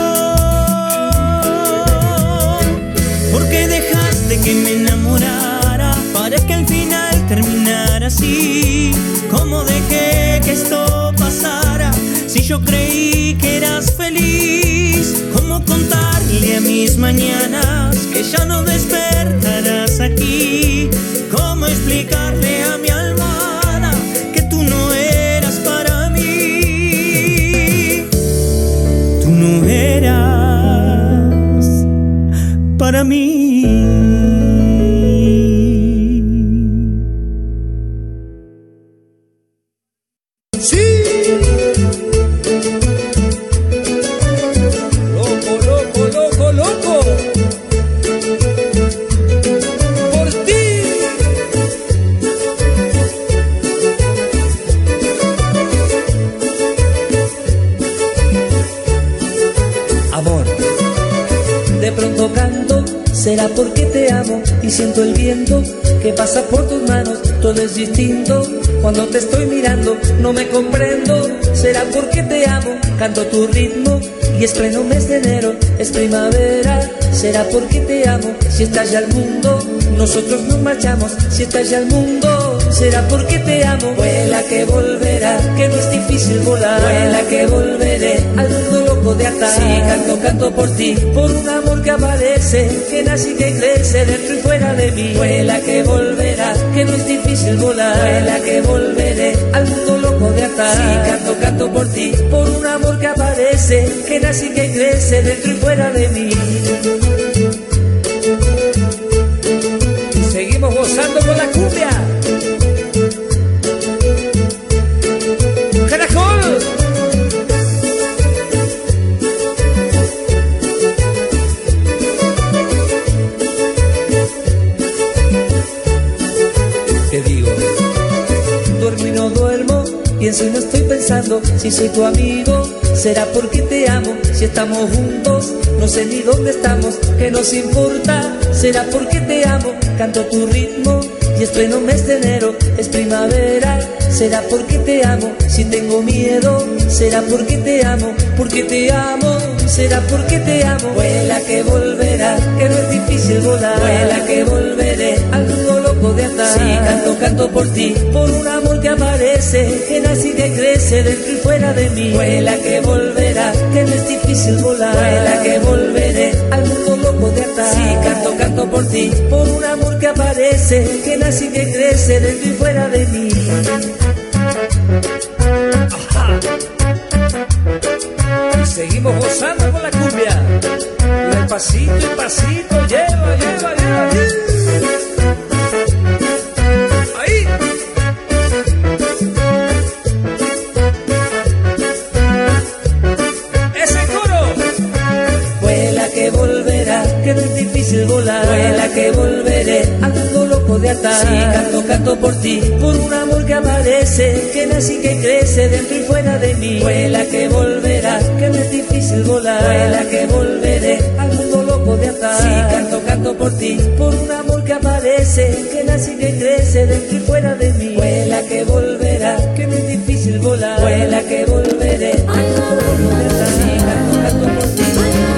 Porque dejaste que me enamorara para que al final terminara así. ¿Cómo dejé que esto pasara si yo creí que eras feliz? ¿Cómo contarle a mis mañanas que ya no despertarás aquí? ¿Cómo explicarle a mi almohada que tú no eras para mí? Tú no eras para mí. Será porque te amo y siento el viento que pasa por tus manos. Todo es distinto cuando te estoy mirando, no me comprendo. Será porque te amo, canto tu ritmo y es pleno mes de enero, es primavera. Será porque te amo, si estás ya al mundo, nosotros nos marchamos, si estás ya al mundo. Será porque te amo, vuela que volverá, que no es difícil volar. Vuela que volveré al mundo loco de atar. Sí, canto, canto por ti, por un amor que aparece, que nace y que crece dentro y fuera de mí. Vuela que volverá, que no es difícil volar. Vuela que volveré al mundo loco de atar. Sí, canto, canto por ti, por un amor que aparece, que nace y que crece dentro y fuera de mí. Y seguimos gozando con la cumbia. ¡Caracol! Te digo, duermo y no duermo, pienso y no estoy pensando. Si soy tu amigo, será porque te amo. Si estamos juntos, no sé ni dónde estamos. ¿Qué nos importa? Será porque te amo. Canto tu ritmo y es pleno mes de enero, es primavera. Será porque te amo. Si tengo miedo, será porque te amo. Porque te amo, será porque te amo. Vuela que volverá, que no es difícil volar. Vuela que volveré al mundo loco de atar. Sí, canto, canto por ti, por un amor que aparece, que nace y que crece dentro y fuera de mí. Vuela que volverá, que no es difícil volar. Vuela que volveré al mundo loco de atar. Sí, canto, canto por ti, por un amor que aparece, que nace y que crece dentro y fuera de mí. Ajá. Y seguimos gozando con la cumbia. Y el pasito y pasito, lleva, lleva, lleva, lleva. Ahí. Ese coro. Vuela que volverá, que no es difícil volar. Vuela que volveré al mundo loco de atar. Sí, canto, canto por ti, por un amor que aparece, que nace y que crece dentro y fuera de mí. Vuela que volverá, que no es difícil volar. Vuela que volveré al mundo loco de atar. Sí, canto, canto por ti, por un amor que aparece, que nace y que crece dentro y fuera de mí. Vuela que volverá, que no es difícil volar. Vuela que volveré al mundo loco de atar. Sí, canto, canto por ti.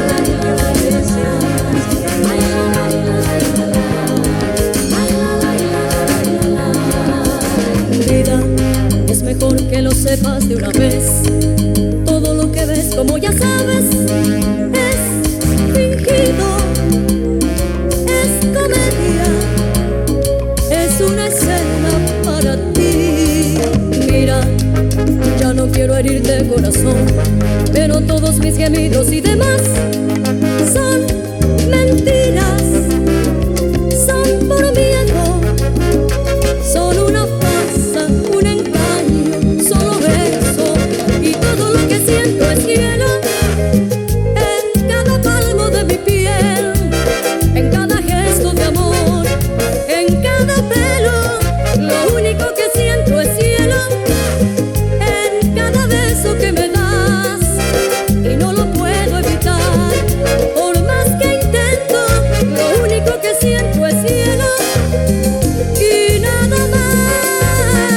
Vida, es mejor que lo sepas de una vez. Todo lo que ves, como ya sabes, es fingido, es comedia, es una escena para ti. Mira, ya no quiero herirte el corazón, pero todos mis gemidos y demás son mentiras, son por miedo, son una farsa, un engaño, solo beso. Y todo lo que siento es hielo en cada palmo de mi piel, en cada gesto de amor, en cada pelo. Lo único que siento es hielo en cada beso que me das, y no lo puedo evitar. Por más que intento, lo único que siento es hielo y nada más,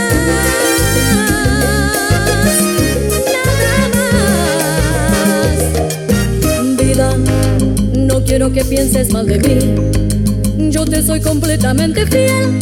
nada más. Vida, no quiero que pienses mal de mí, yo te soy completamente fiel.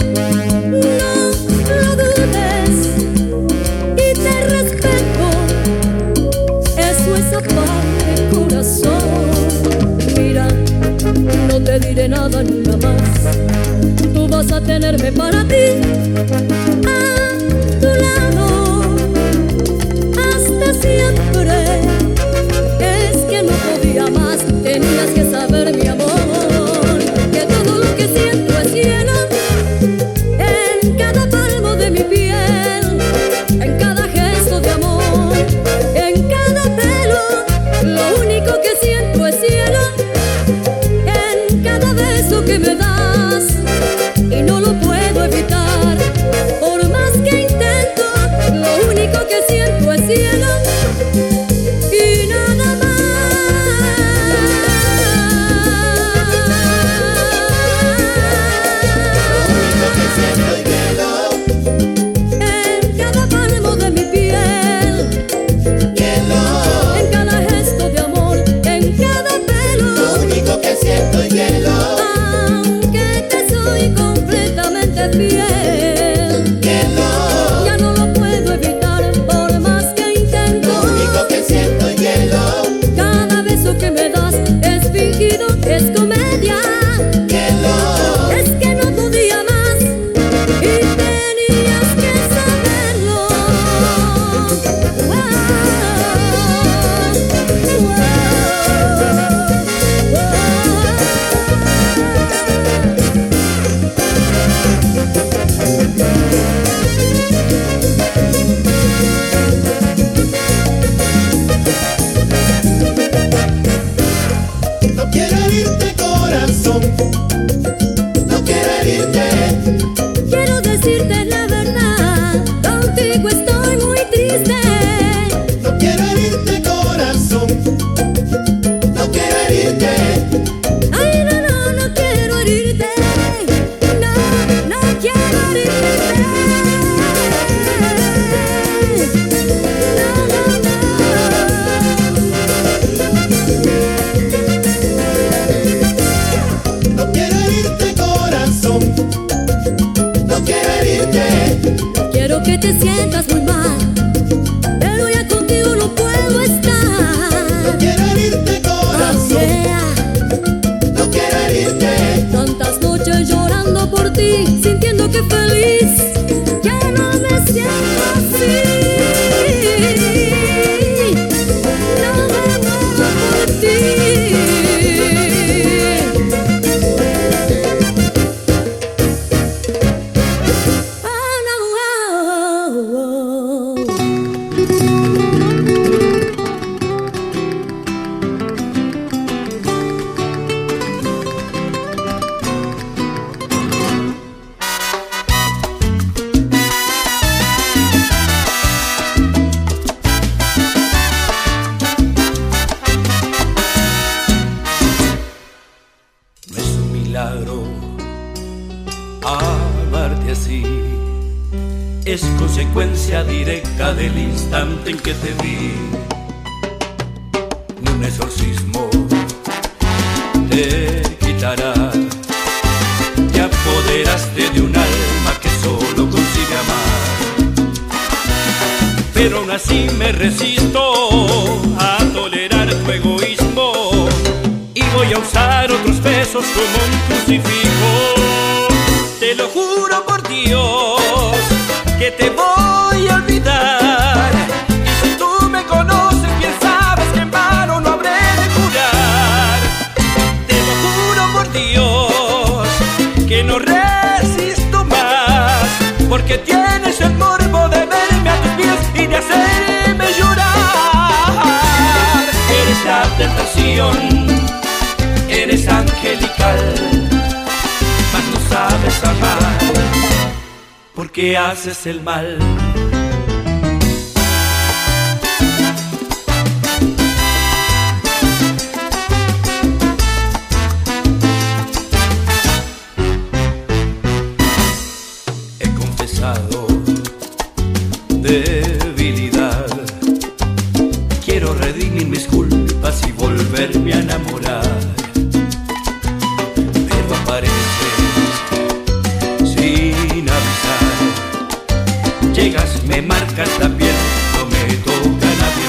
No lo dudes y te respeto, eso es aparte, corazón. Mira, no te diré nada nunca más, tú vas a tenerme para ti, a tu lado, hasta siempre. Es que no podía más, tenías que saber, mi amor, que todo lo que siento es hielo en cada palmo de mi piel, en cada gesto de amor, en cada pelo. Lo único que siento es cielo en cada beso que me das, y no lo puedo evitar. Por más que intento, lo único que siento es cielo y nada más. En cada palmo de mi piel, en cada gesto de amor, en cada pelo. Lo único que siento es hielo, aunque te soy completamente fiel. Ya no lo puedo evitar, por más que intento. Lo único que siento es hielo. Cada beso que me das es fingido, es comedia. Es que no podía más y tenías que saberlo. No quiero herirte, corazón, no quiero herirte. Quiero decirte la verdad, contigo estoy muy triste. No quiero herirte, corazón, no quiero herirte. Ay, no, no, no quiero herirte. No, no quiero herirte. No, no, no. No quiero herirte, corazón, no quiero herirte. Quiero que te sientas muy mal, pero ya contigo no puedo estar. No quiero herirte, corazón, Oh, yeah. no quiero herirte. Tantas noches llorando por ti, sintiendo que feliz ya no me siento así. No me muero por ti. Oh, no, oh, oh, oh. consecuencia directa del instante en que te vi. Ni un exorcismo te quitará. Te apoderaste de un alma que solo consigue amar. Pero aún así me resisto a tolerar tu egoísmo y voy a usar otros besos como un crucifijo. Te lo juro por Dios que te voy a olvidar. Y si tú me conoces bien sabes que en vano no habré de jurar. Te lo juro por Dios que no resisto más, porque tienes el morbo de verme a tus pies y de hacerme llorar. Eres la tentación, eres angelical, mas no sabes amar, porque haces el mal. He confesado debilidad, quiero redimir mis culpas y volverme a enamorar. Pero apareces sin avisar, llegas, me marcas la piel, no me toca nadie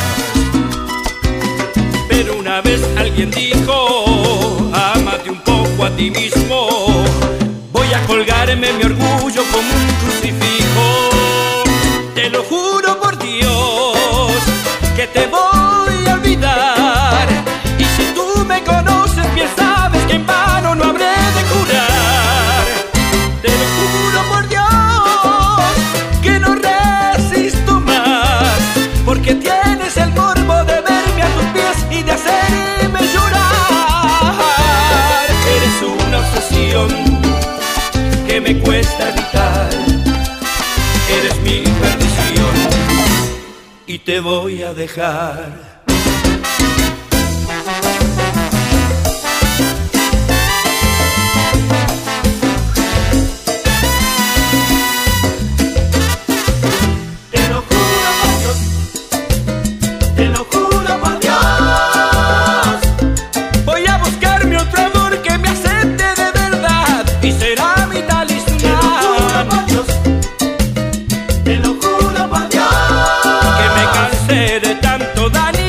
más. Pero una vez alguien dijo, ámate un poco a ti mismo. Voy a colgarme mi orgullo como un crucifijo. Te lo juro por Dios que te voy a olvidar. Y si tú me conoces bien sabes que en vano no habré de jurar. Te lo juro por Dios que no resisto más, porque tienes el morbo de verme a tus pies y de hacerme llorar. Eres una obsesión que me cuesta evitar. Eres mi perdición y te voy a dejar. De tanto daño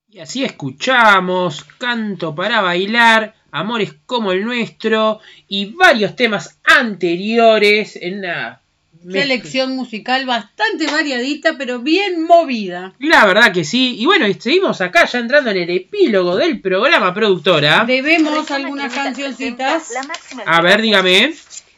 Y así escuchamos Canto para bailar, Amores como el nuestro y varios temas anteriores en una selección musical bastante variadita, pero bien movida. La verdad que sí. Y bueno, seguimos acá ya entrando en el epílogo del programa, productora. Debemos algunas cancioncitas. A ver, dígame.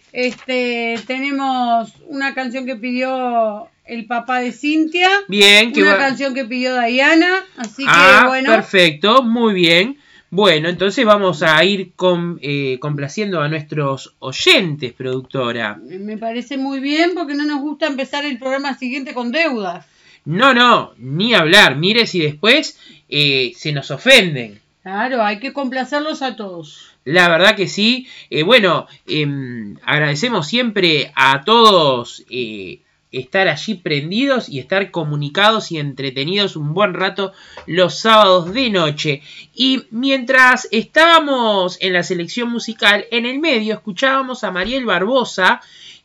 Este, tenemos una canción que pidió el papá de Cintia. Bien. Que una va... canción que pidió Diana. Así ah, que bueno. Perfecto, muy bien. Bueno, entonces vamos a ir con, eh, complaciendo a nuestros oyentes, productora. Me parece muy bien porque no nos gusta empezar el programa siguiente con deudas. No, no, ni hablar. Mire si después eh, se nos ofenden. Claro, hay que complacerlos a todos. La verdad que sí. Eh, bueno, eh, agradecemos siempre a todos eh, estar allí prendidos y estar comunicados y entretenidos un buen rato los sábados de noche. Y mientras estábamos en la selección musical, en el medio escuchábamos a Mariel Barbosa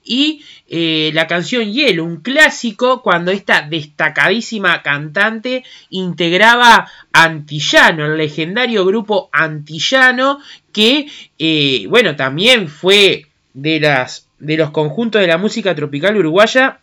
y eh, la canción Hielo, un clásico cuando esta destacadísima cantante integraba Antillano, el legendario grupo Antillano, que eh, bueno, también fue de, las, de los conjuntos de la música tropical uruguaya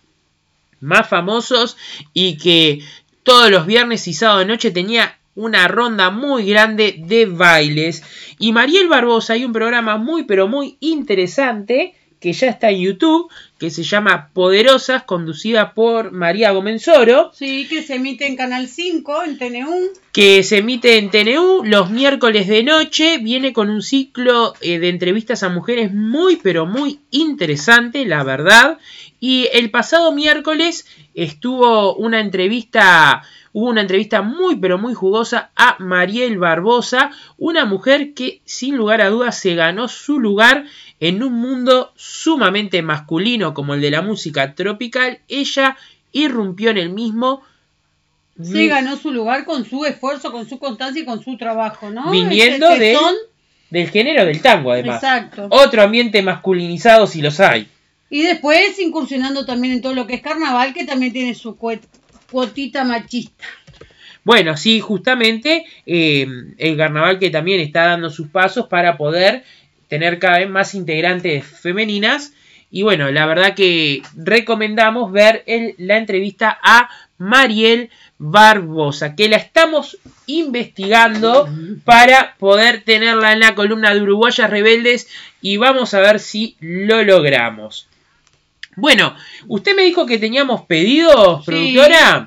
más famosos y que todos los viernes y sábado de noche tenía una ronda muy grande de bailes. Y Mariel Barbosa, hay un programa muy pero muy interesante que ya está en YouTube, que se llama Poderosas, conducida por María Gomenzoro. Sí, que se emite en Canal cinco, en T N U. Que se emite en T N U los miércoles de noche. Viene con un ciclo eh, de entrevistas a mujeres muy, pero muy interesante, la verdad. Y el pasado miércoles estuvo una entrevista... Hubo una entrevista muy pero muy jugosa a Mariel Barbosa, una mujer que sin lugar a dudas se ganó su lugar en un mundo sumamente masculino como el de la música tropical. Ella irrumpió en el mismo. Se ganó su lugar con su esfuerzo, con su constancia y con su trabajo, ¿no? Viniendo Ese de, son... del género del tango, además. Exacto. Otro ambiente masculinizado si los hay. Y después incursionando también en todo lo que es carnaval, que también tiene su cuota. Cuotita machista. Bueno, sí, justamente eh, el carnaval que también está dando sus pasos para poder tener cada vez más integrantes femeninas. Y bueno, la verdad que recomendamos ver el, la entrevista a Mariel Barbosa, que la estamos investigando para poder tenerla en la columna de Uruguayas Rebeldes y vamos a ver si lo logramos. Bueno, usted me dijo que teníamos pedidos, productora.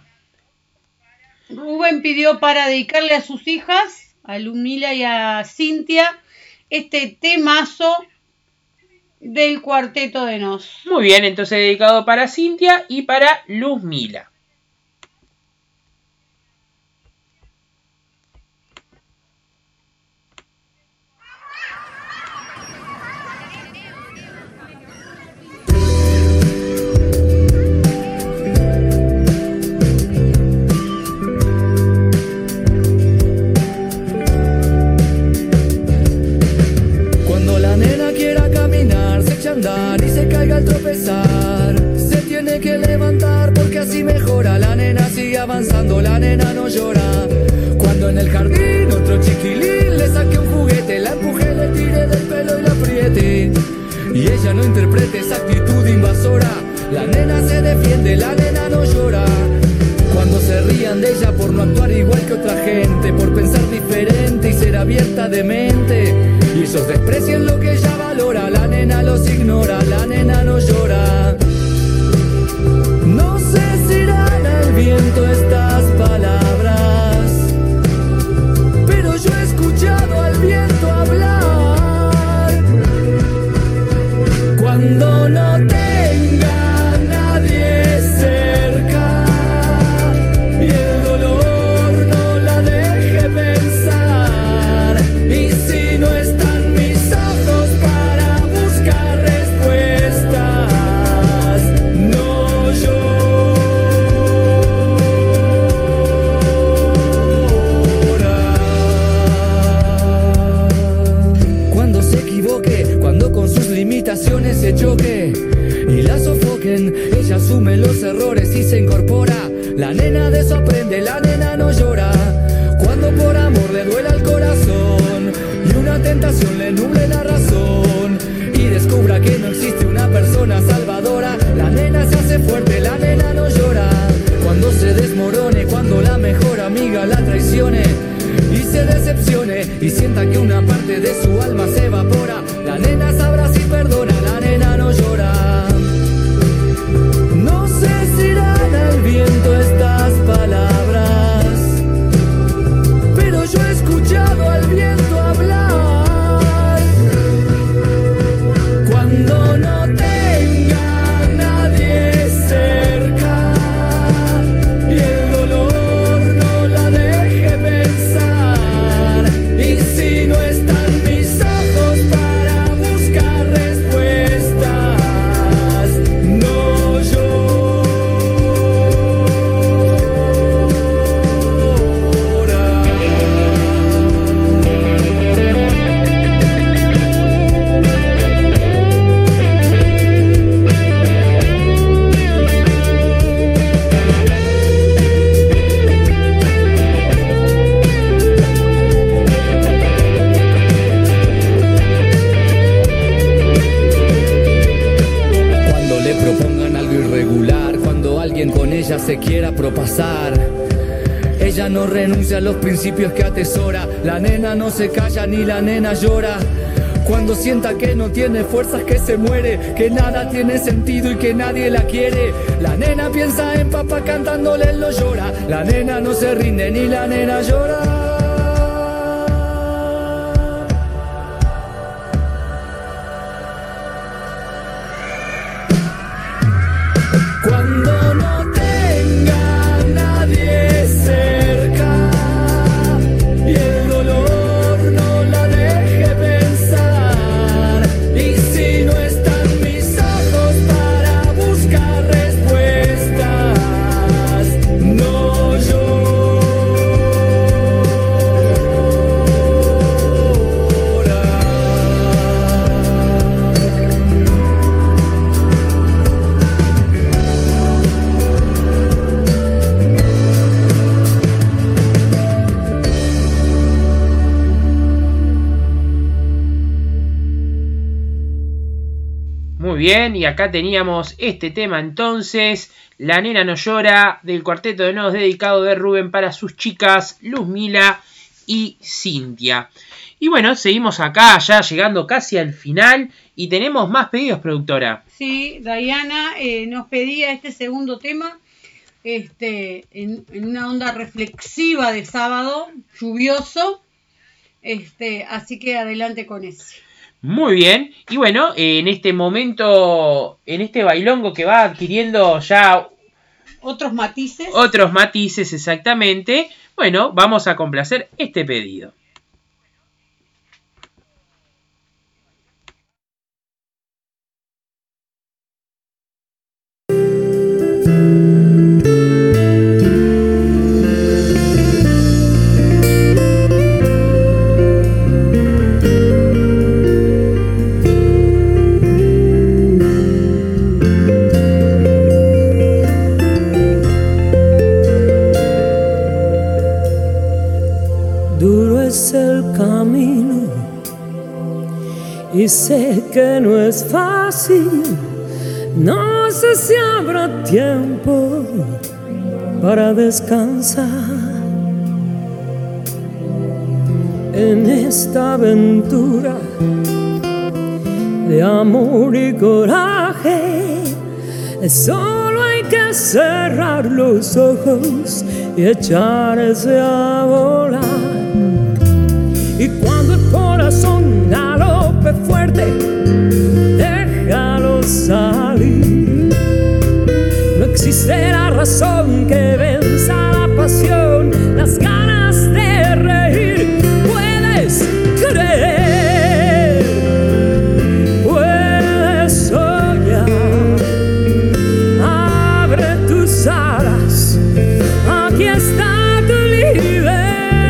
Sí. Rubén pidió para dedicarle a sus hijas, a Luzmila y a Cintia, este temazo del Cuarteto de Nos. Muy bien, entonces dedicado para Cintia y para Luzmila. Andar y se caiga al tropezar, se tiene que levantar porque así mejor cuando por amor le duela el corazón y una tentación le nuble la razón y descubra que no existe una persona salvadora. La nena se hace fuerte, la nena no llora. Cuando se desmorone, cuando la mejor amiga la traicione y se decepcione y sienta que una parte de su alma se evapora, la nena sabrá si perdona, la nena no llora. No sé si irán al viento estas palabras, pero yo he escuchado al viento hablar. Cuando no tenga a nadie cerca y el dolor no la deje pensar, y si no están mis ojos para buscar respuestas, no llora. Cuando le propongan algo irregular, cuando alguien con ella se quiera propasar, ella no renuncia a los principios que atesora. La nena no se calla ni la nena llora. Cuando sienta que no tiene fuerzas, que se muere, que nada tiene sentido y que nadie la quiere, la nena piensa en papá cantándole lo llora. La nena no se rinde ni la nena llora. Cuando no tenga a nadie cerca y el dolor no la deje pensar, y si no están mis ojos para buscar respuestas, no Muy bien, y acá teníamos este tema entonces, La nena no llora, del Cuarteto de Nos, dedicado de Rubén para sus chicas Luzmila y Cintia. Y bueno, seguimos acá ya llegando casi al final y tenemos más pedidos, productora. Sí, Diana eh, nos pedía este segundo tema este, en, en una onda reflexiva de sábado, lluvioso, este, así que adelante con ese. Muy bien, y bueno, en este momento, en este bailongo que va adquiriendo ya otros matices. Otros matices, exactamente. Bueno, vamos a complacer este pedido. Y sé que no es fácil, no sé si habrá tiempo para descansar en esta aventura de amor y coraje. Solo hay que cerrar los ojos y echarse a volar. Y cuando el corazón galope fuerte, déjalo salir. No existirá razón que venza la pasión, las ganas de reír. Puedes creer, puedes soñar. Abre tus alas, aquí está tu libertad.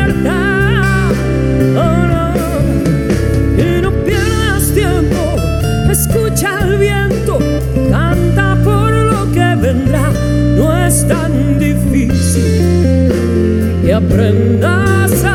Oh, no. Y no pierdas tiempo, escucha el viento, canta por lo que vendrá. No es tan difícil que aprendas a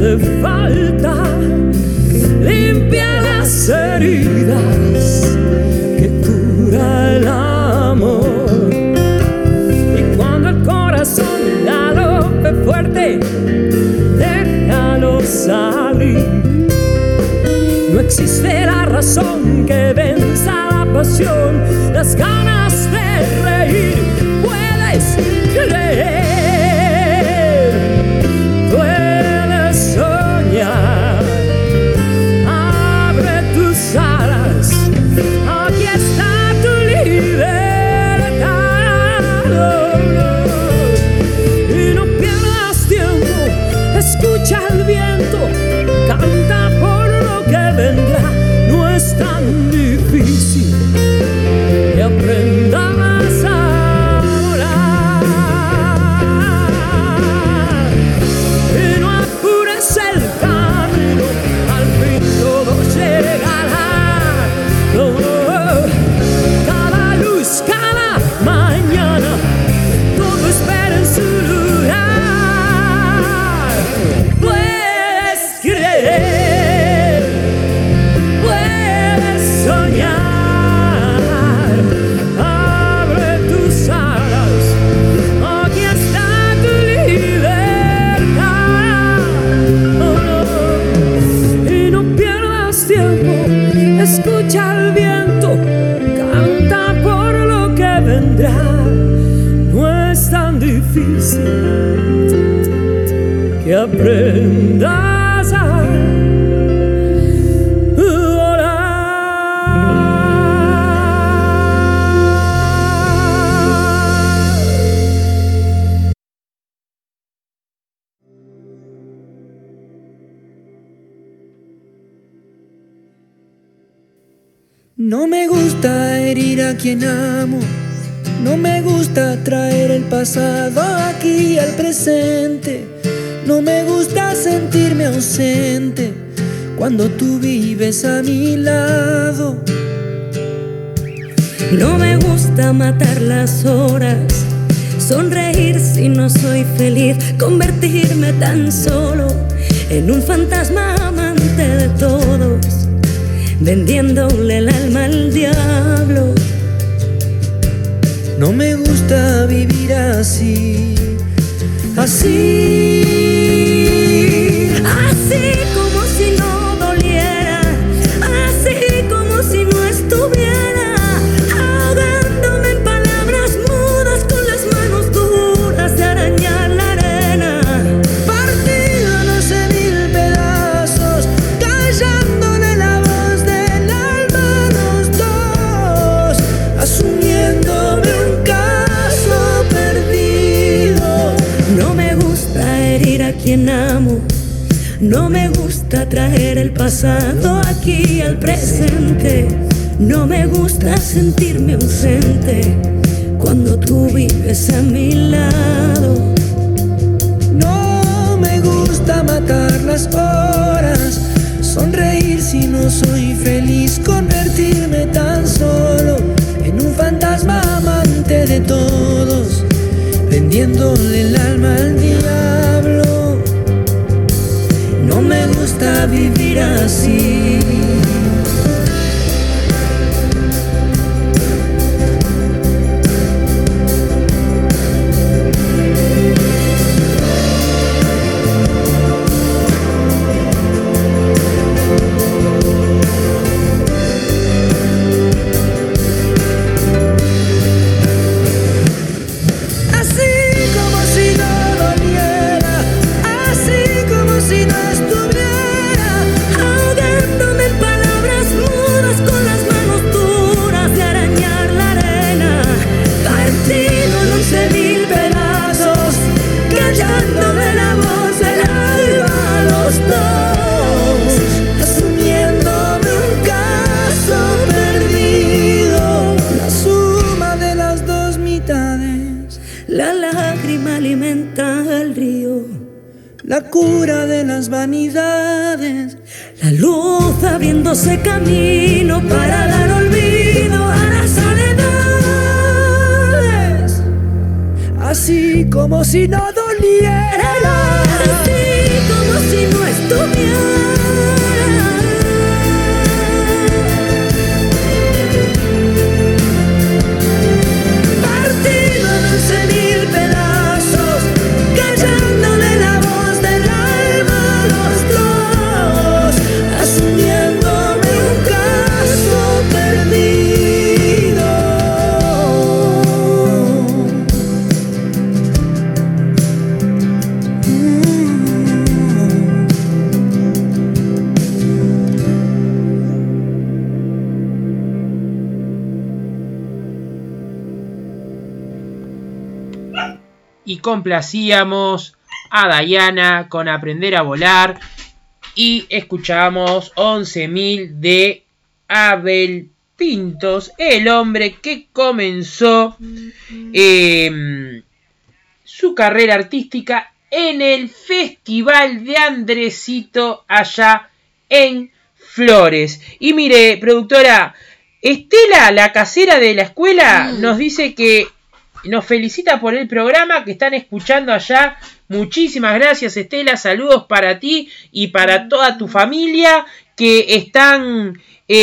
hace falta limpia las heridas que cura el amor. Y cuando el corazón galope fuerte, déjalo salir. No existe la razón que venza la pasión, las ganas de reír. Puedes creer, puedes soñar. Abre tus alas, aquí está tu libertad. Y no pierdas tiempo, escucha el viento, canta por lo que vendrá. No es tan difícil que aprendas a volar. Y no apures el camino, al fin todo llegará. No, cada luz, cada mañana, todo espera en su lugar. Puedes creer, puedes soñar. Abre tus alas, aquí está tu libertad. Oh, no. Y no pierdas tiempo, escucha el viento, canta por lo que vendrá. No es tan difícil que aprendas a No me gusta herir a quien amo, no me gusta traer el pasado aquí al presente, no me gusta sentirme ausente cuando tú vives a mi lado. No me gusta matar las horas, sonreír si no soy feliz, convertirme tan solo en un fantasma amante de todos, vendiéndole el alma al diablo. No me gusta vivir así, así, así como si no doliera, así como si no estuviera, ahogándome en palabras mudas con las manos duras de arañar la arena, partido en doce mil pedazos, callándole la voz del alma a los dos, asumiéndome un caso perdido. No me gusta herir a quien amo, no me gusta traer el pasado aquí al presente, no me gusta sentirme ausente cuando tú vives a mi lado. No me gusta matar las horas, sonreír si no soy feliz, convertirme tan solo en un fantasma amante de todos, vendiéndole el alma al diablo. No me gusta vivir así. La cura de las vanidades, la luz abriéndose camino para dar olvido a las soledades, así como si no doliera, así como si no estuviera. Partido en once mil pedazos, callándole la voz del alma a los dos, asumiéndome un caso perdido. Y complacíamos a Dayana con Aprender a Volar y escuchamos once mil de Abel Pintos, el hombre que comenzó eh, su carrera artística en el Festival de Andresito allá en Flores. Y mire, productora, Estela, la casera de la escuela, mm. nos dice que nos felicita por el programa que están escuchando allá. Muchísimas gracias, Estela. Saludos para ti y para toda tu familia que están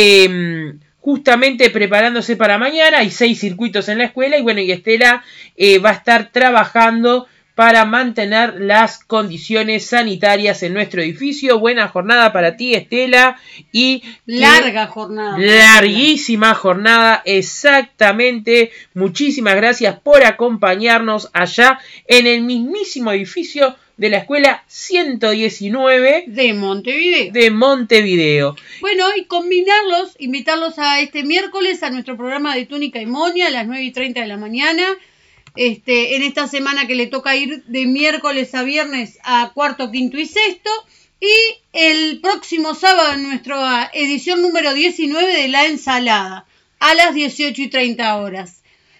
eh, justamente preparándose para mañana. Hay seis circuitos en la escuela y bueno, y Estela eh, va a estar trabajando para mantener las condiciones sanitarias en nuestro edificio. Buena jornada para ti, Estela. Y larga jornada. Larguísima jornada, exactamente. Muchísimas gracias por acompañarnos allá en el mismísimo edificio de la escuela ciento diecinueve de Montevideo. De Montevideo. Bueno, y combinarlos, invitarlos a este miércoles a nuestro programa de Túnica y Moña a las nueve y treinta de la mañana. Este, en esta semana que le toca ir de miércoles a viernes a cuarto, quinto y sexto. Y el próximo sábado en nuestra edición número diecinueve de La Ensalada, a las dieciocho y treinta horas.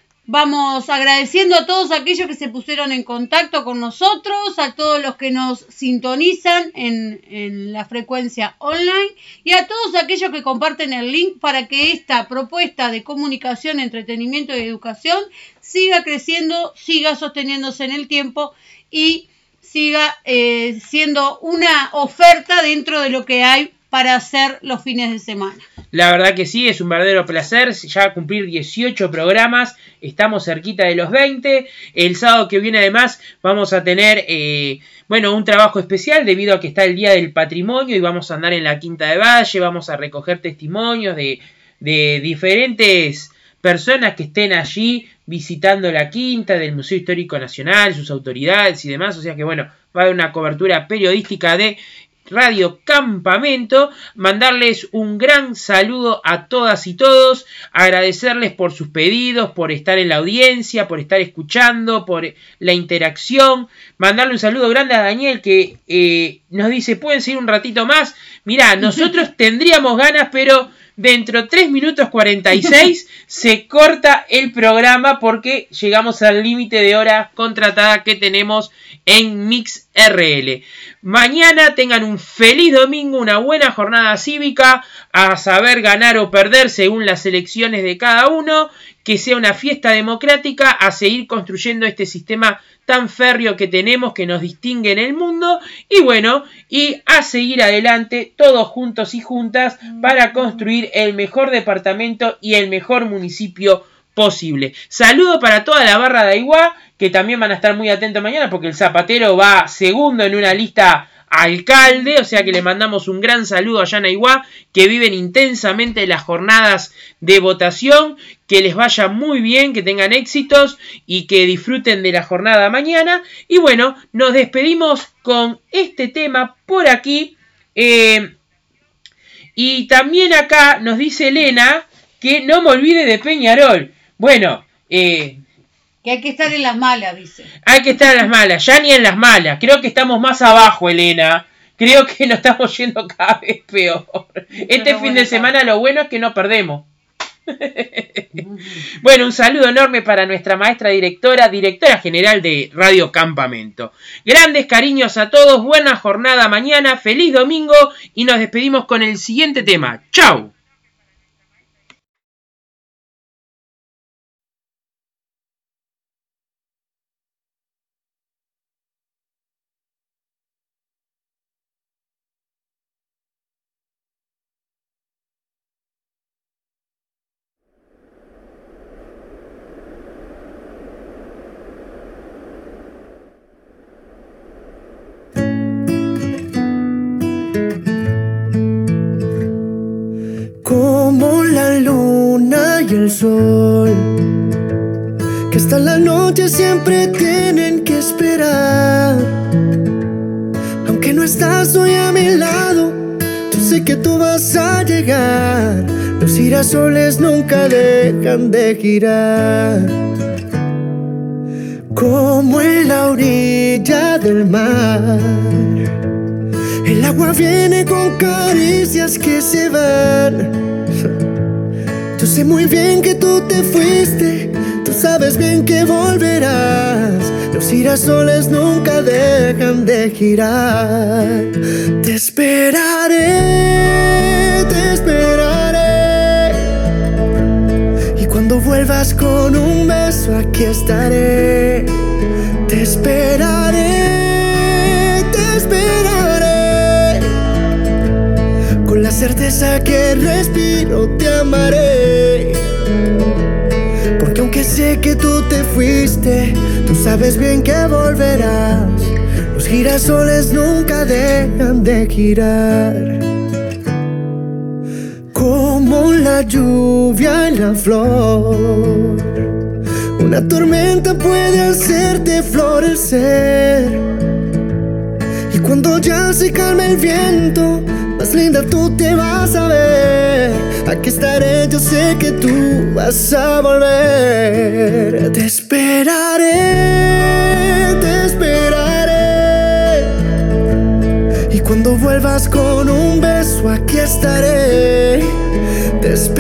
Vamos agradeciendo a todos aquellos que se pusieron en contacto con nosotros, a todos los que nos sintonizan en, en la frecuencia online y a todos aquellos que comparten el link para que esta propuesta de comunicación, entretenimiento y educación siga creciendo, siga sosteniéndose en el tiempo y siga eh, siendo una oferta dentro de lo que hay para hacer los fines de semana. La verdad que sí, es un verdadero placer ya cumplir dieciocho programas, estamos cerquita de los veinte. El sábado que viene además vamos a tener eh, bueno, un trabajo especial debido a que está el Día del Patrimonio y vamos a andar en la Quinta de Valle, vamos a recoger testimonios de, de diferentes personas que estén allí visitando la Quinta, del Museo Histórico Nacional, sus autoridades y demás, o sea que bueno, va a haber una cobertura periodística de Radio Campamento. Mandarles un gran saludo a todas y todos, agradecerles por sus pedidos, por estar en la audiencia, por estar escuchando, por la interacción. Mandarle un saludo grande a Daniel que eh, nos dice, ¿pueden seguir un ratito más? Mirá, nosotros tendríamos ganas, pero dentro de tres minutos cuarenta y seis se corta el programa porque llegamos al límite de hora contratada que tenemos en Mix R L. Mañana tengan un feliz domingo, una buena jornada cívica, a saber ganar o perder según las elecciones de cada uno, que sea una fiesta democrática, a seguir construyendo este sistema tan férreo que tenemos, que nos distingue en el mundo, y bueno, y a seguir adelante todos juntos y juntas para construir el mejor departamento y el mejor municipio posible. Saludo para toda la barra de Aiguá, que también van a estar muy atentos mañana porque el Zapatero va segundo en una lista alcalde, o sea que le mandamos un gran saludo allá en Aiguá, que viven intensamente las jornadas de votación, que les vaya muy bien, que tengan éxitos y que disfruten de la jornada mañana. Y bueno, nos despedimos con este tema por aquí. Eh, y también acá nos dice Elena que no me olvide de Peñarol. Bueno, eh... que hay que estar en las malas, dice. Hay que estar en las malas, ya ni en las malas. Creo que estamos más abajo, Elena. Creo que nos estamos yendo cada vez peor. Este fin de semana lo bueno es que no perdemos. Bueno, un saludo enorme para nuestra maestra directora, directora general de Radio Campamento. Grandes cariños a todos, buena jornada mañana, feliz domingo y nos despedimos con el siguiente tema. ¡Chau! como la luna y el sol, que hasta la noche siempre tienen que esperar. Aunque no estás hoy a mi lado, yo sé que tú vas a llegar. Los girasoles nunca dejan de girar, como en la orilla del mar. El agua viene con caricias que se van. Yo sé muy bien que tú te fuiste, tú sabes bien que volverás. Los girasoles nunca dejan de girar. Te esperaré, te esperaré. Y cuando vuelvas con un beso aquí estaré. Te esperaré, te esperaré. Con la certeza que respiro te amaré. Porque aunque sé que tú te fuiste, tú sabes bien que volverás. Los girasoles nunca dejan de girar, como la lluvia en la flor. Una tormenta puede hacerte florecer, y cuando ya se calme el viento, más linda tú te vas a ver. Aquí estaré, yo sé que tú vas a volver. Te esperaré, te esperaré. Y cuando vuelvas con un beso aquí estaré. Te esperaré.